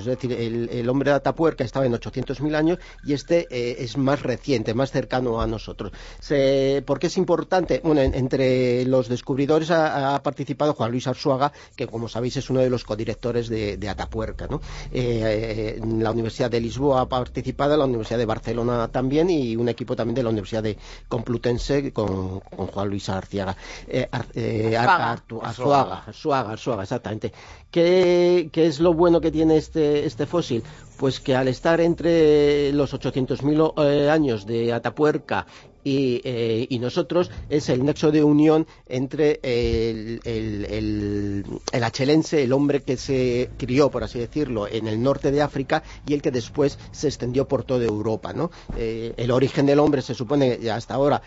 es decir, el, el hombre de Atapuerca estaba en ochocientos mil años y este eh, es más reciente, más cercano a nosotros. Se, ¿Por qué es importante? Bueno, en, entre los descubridores ha, ha participado Juan Luis Arzuaga, que como sabéis es uno de los codirectores de, de Atapuerca, ¿no? Eh, en la Universidad de Lisboa ha participado, en la Universidad de Barcelona también, y un equipo también de la Universidad de Complutense con, con Juan Luis Arzuaga. Eh, eh, Arzuaga. Arzuaga, Arzuaga, Arzuaga, exactamente. ¿Qué, ¿Qué es lo bueno que tiene este, este fósil? Pues que al estar entre los ochocientos mil eh, años de Atapuerca y, eh, y nosotros, es el nexo de unión entre el, el, el, el achelense, el hombre que se crió, por así decirlo, en el norte de África, y el que después se extendió por toda Europa, ¿no? Eh, el origen del hombre se supone, hasta ahora,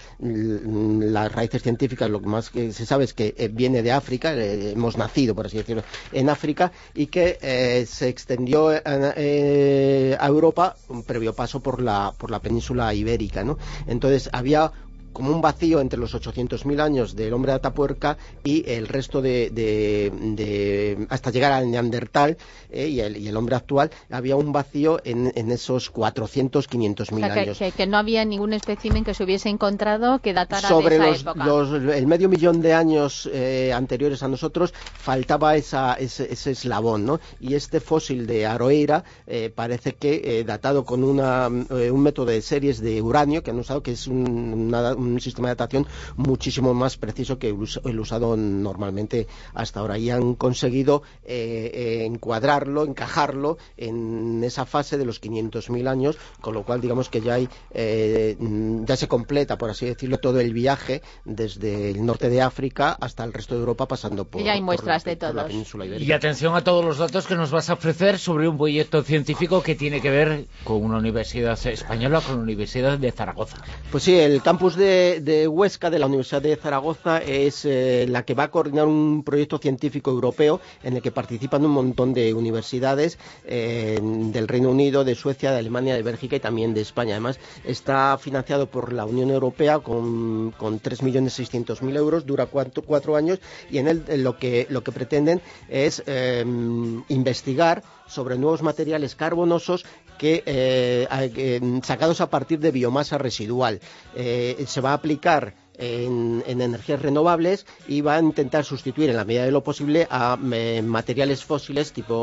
las raíces científicas, lo que más que se sabe es que eh, viene de África, eh, hemos nacido, por así decirlo, en África, y que eh, se extendió eh, eh, a Europa, un previo paso por la, por la península ibérica, ¿no? Entonces había como un vacío entre los ochocientos mil años del hombre de Atapuerca y el resto de, de, de hasta llegar al Neandertal eh, y, el, y el hombre actual, había un vacío en, en esos cuatrocientos, quinientos mil o sea, que, años. Que, que no había ningún espécimen que se hubiese encontrado que datara Sobre de esa los, época. Los, el medio millón de años eh, anteriores a nosotros faltaba esa, ese, ese eslabón, ¿no? Y este fósil de Aroeira eh, parece que eh, datado con una, eh, un método de series de uranio que han usado, que es un, una, un sistema de datación muchísimo más preciso que el usado normalmente hasta ahora, y han conseguido eh, eh, encuadrarlo, encajarlo en esa fase de los quinientos mil años, con lo cual digamos que ya hay eh, ya se completa, por así decirlo, todo el viaje desde el norte de África hasta el resto de Europa, pasando por, y ya hay muestras por, de por la todos. península ibérica. Y atención a todos los datos que nos vas a ofrecer sobre un proyecto científico que tiene que ver con una universidad española, con la Universidad de Zaragoza. Pues sí, el campus de, de Huesca, de la Universidad de Zaragoza, es eh, la que va a coordinar un proyecto científico europeo en el que participan un montón de universidades eh, del Reino Unido, de Suecia, de Alemania, de Bélgica y también de España. Además, está financiado por la Unión Europea con, con tres millones seiscientos mil euros, dura cuatro, cuatro años, y en él lo que, lo que pretenden es eh, investigar sobre nuevos materiales carbonosos que eh, eh, sacados a partir de biomasa residual. Eh, se va a aplicar En, en energías renovables y va a intentar sustituir en la medida de lo posible a eh, materiales fósiles tipo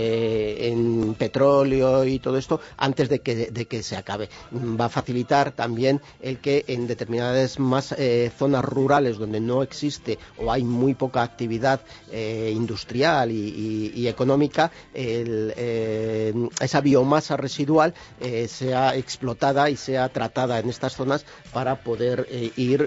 eh, en petróleo y todo esto antes de que, de que se acabe. Va a facilitar también el que en determinadas más eh, zonas rurales donde no existe o hay muy poca actividad eh, industrial y, y, y económica, el, eh, esa biomasa residual eh, sea explotada y sea tratada en estas zonas para poder eh, ir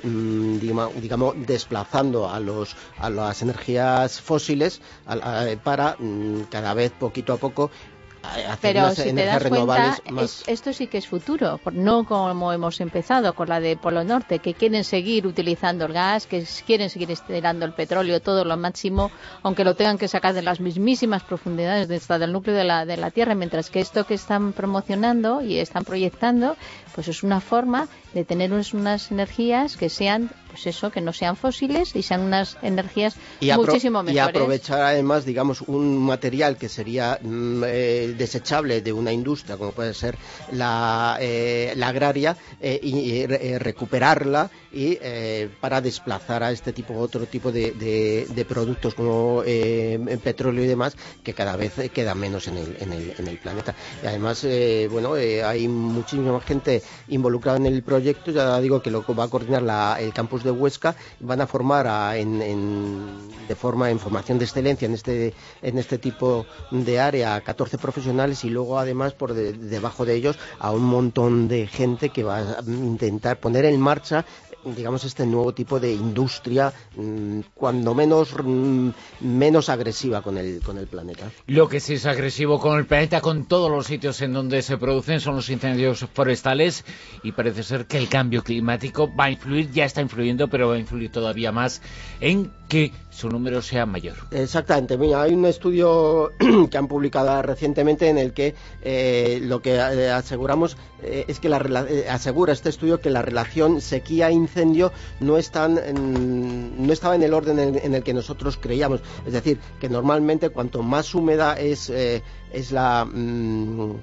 digamos desplazando a los a las energías fósiles a, a, para cada vez poquito a poco hacer pero unas si te energías das cuenta, renovables más... es, esto sí que es futuro, no como hemos empezado con la de Polo Norte, que quieren seguir utilizando el gas, que quieren seguir extrayendo el petróleo todo lo máximo, aunque lo tengan que sacar de las mismísimas profundidades de esta, del núcleo de la, de la Tierra, mientras que esto que están promocionando y están proyectando, pues es una forma de tener unas, unas energías que sean, pues eso, que no sean fósiles y sean unas energías y muchísimo mejores. Y aprovechar además, digamos, un material que sería mm, eh, desechable de una industria, como puede ser la, eh, la agraria, eh, y eh, recuperarla y eh, para desplazar a este tipo, otro tipo de, de, de productos como eh, petróleo y demás, que cada vez queda menos en el, en el, en el planeta. Y además, eh, bueno, eh, hay muchísima gente involucrada en el proyecto, ya digo que lo va a coordinar la, el campus de Huesca, van a formar a, en, en, de forma en formación de excelencia en este, en este tipo de área a catorce profesionales, y luego además por de, debajo de ellos a un montón de gente que va a intentar poner en marcha, digamos, este nuevo tipo de industria, mmm, cuando menos mmm, menos agresiva con el con el planeta. Lo que sí es agresivo con el planeta, con todos los sitios en donde se producen, son los incendios forestales, y parece ser que el cambio climático va a influir, ya está influyendo, pero va a influir todavía más en que su número sea mayor. Exactamente. Mira, hay un estudio que han publicado recientemente en el que eh, lo que eh, aseguramos eh, es que la eh, asegura este estudio que la relación sequía-incendio no están en, no estaba en el orden en, en el que nosotros creíamos. Es decir, que normalmente cuanto más húmeda es eh, es la mmm,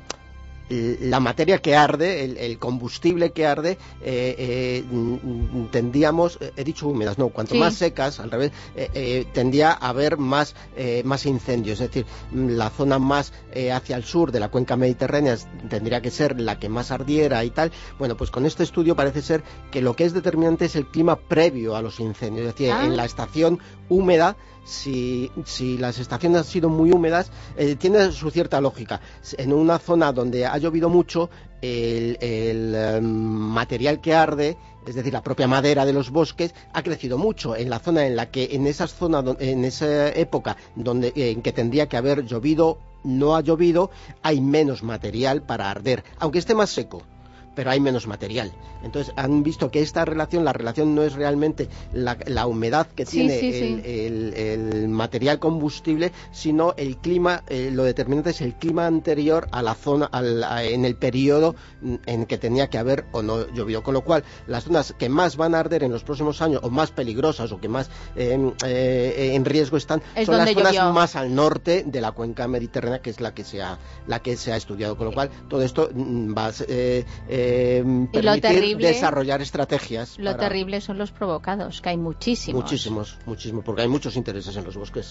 la materia que arde, el, el combustible que arde, eh, eh, tendíamos, he dicho húmedas, no, cuanto sí. más secas, al revés, eh, eh, tendía a haber más, eh, más incendios. Es decir, la zona más eh, hacia el sur de la cuenca mediterránea tendría que ser la que más ardiera y tal. Bueno, pues con este estudio parece ser que lo que es determinante es el clima previo a los incendios. Es decir, ah. en la estación húmeda, Si, si las estaciones han sido muy húmedas, eh, tiene su cierta lógica. En una zona donde ha llovido mucho, el, el um, material que arde, es decir, la propia madera de los bosques, ha crecido mucho. En la zona en la que, en esas zonas, en esa época donde, en que tendría que haber llovido, no ha llovido, hay menos material para arder, aunque esté más seco, pero hay menos material. Entonces han visto que esta relación, la relación no es realmente la, la humedad que sí, tiene sí, el, sí. El, el material combustible, sino el clima, eh, lo determinante es el clima anterior a la zona, al, a, en el periodo en que tenía que haber o no llovido. Con lo cual, las zonas que más van a arder en los próximos años, o más peligrosas, o que más eh, eh, en riesgo están, es son las zonas llovió. más al norte de la cuenca mediterránea, que es la que se ha, la que se ha estudiado. Con lo cual, todo esto va a eh, eh, permitir desarrollar estrategias. Lo para... terrible son los provocados, que hay muchísimos. Muchísimos, muchísimos, porque hay muchos intereses en los bosques.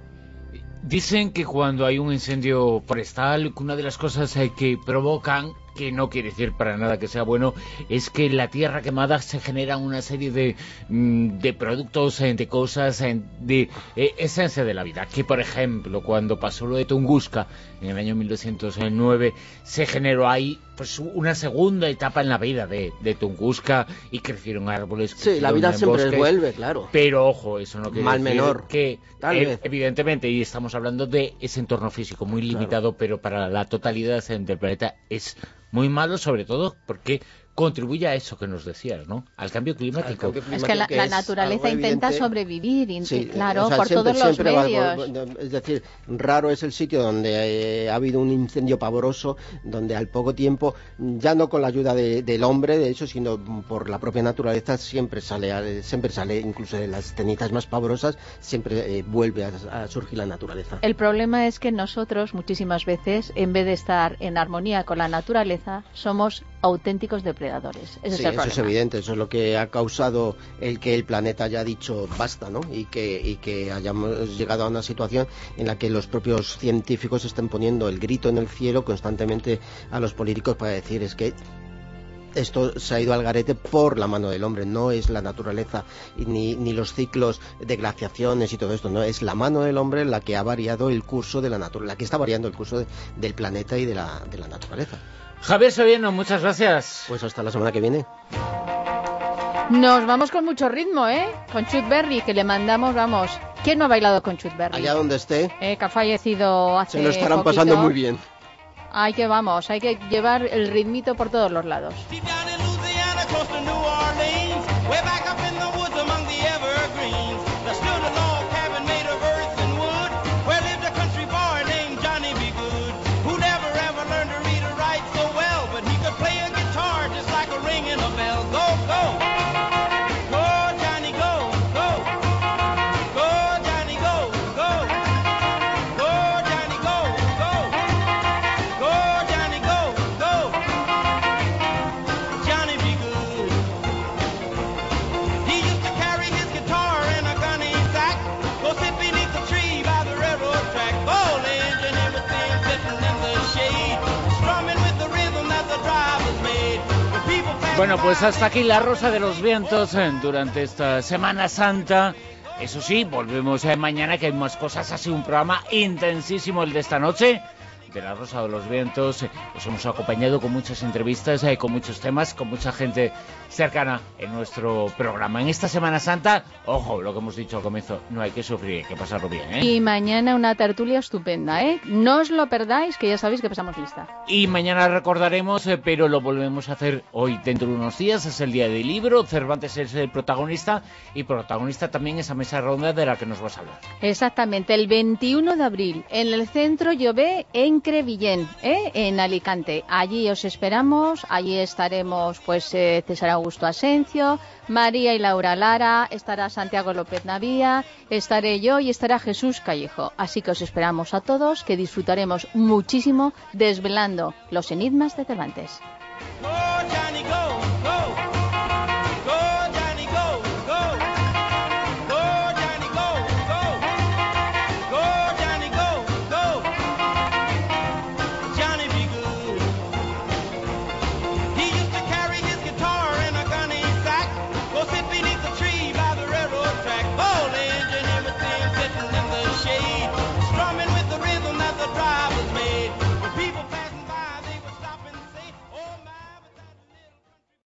Dicen que cuando hay un incendio forestal, una de las cosas eh, que provocan, que no quiere decir para nada que sea bueno, es que en la tierra quemada se generan una serie de, de productos, de cosas, de eh, esencia de la vida. Que, por ejemplo, cuando pasó lo de Tunguska, en el año mil novecientos nueve, se generó ahí pues una segunda etapa en la vida de, de Tunguska, y crecieron árboles. Sí, la vida siempre bosques, vuelve, claro. Pero, ojo, eso no quiere Mal decir menor, que, tal eh, vez. evidentemente, y estamos hablando de ese entorno físico muy limitado, claro. Pero para la totalidad del planeta es muy malo, sobre todo porque contribuye a eso que nos decías, ¿no? Al cambio climático. Cambio climático, es que la, que la naturaleza intenta evidente. sobrevivir, y, sí, claro, o sea, por siempre, todos los siempre medios. Va, es decir, raro es el sitio donde eh, ha habido un incendio pavoroso, donde al poco tiempo, ya no con la ayuda de, del hombre, de hecho, sino por la propia naturaleza, siempre sale, siempre sale, incluso de las cenizas más pavorosas, siempre eh, vuelve a, a surgir la naturaleza. El problema es que nosotros, muchísimas veces, en vez de estar en armonía con la naturaleza, somos auténticos depredadores. Ese sí, es el eso problema. Es evidente, eso es lo que ha causado el que el planeta haya dicho basta, ¿no? Y que, y que hayamos llegado a una situación en la que los propios científicos estén poniendo el grito en el cielo constantemente a los políticos para decir es que esto se ha ido al garete por la mano del hombre, no es la naturaleza ni, ni los ciclos de glaciaciones y todo esto, no, es la mano del hombre la que ha variado el curso de la naturaleza, la que está variando el curso de, del planeta y de la, de la naturaleza. Javier Soriano, muchas gracias. Pues hasta la semana que viene. Nos vamos con mucho ritmo, ¿eh? Con Chuck Berry, que le mandamos, vamos. ¿Quién no ha bailado con Chuck Berry? Allá donde esté. Eh, que ha fallecido hace Se lo estarán poquito. pasando muy bien. Hay que, vamos, hay que llevar el ritmito por todos los lados. Bueno, pues hasta aquí la Rosa de los Vientos eh, durante esta Semana Santa. Eso sí, volvemos eh, mañana, que hay más cosas. Ha sido un programa intensísimo el de esta noche. de La Rosa de los Vientos eh, os hemos acompañado con muchas entrevistas, eh, con muchos temas, con mucha gente cercana en nuestro programa. En esta Semana Santa, ojo, lo que hemos dicho al comienzo, no hay que sufrir, hay que pasarlo bien, ¿eh? Y mañana una tertulia estupenda, ¿eh? No os lo perdáis, que ya sabéis que pasamos lista. Y mañana recordaremos, eh, pero lo volvemos a hacer hoy dentro de unos días, es el día del libro, Cervantes es el protagonista y protagonista también esa mesa redonda de la que nos vas a hablar. Exactamente, el veintiuno de abril, en el Centro Llobé, en Crevillent, ¿eh? En Alicante. Allí os esperamos, allí estaremos pues eh, César Augusto Asencio, María y Laura Lara, estará Santiago López Navía, estaré yo y estará Jesús Callejo. Así que os esperamos a todos, que disfrutaremos muchísimo desvelando los enigmas de Cervantes. Go, Johnny, go.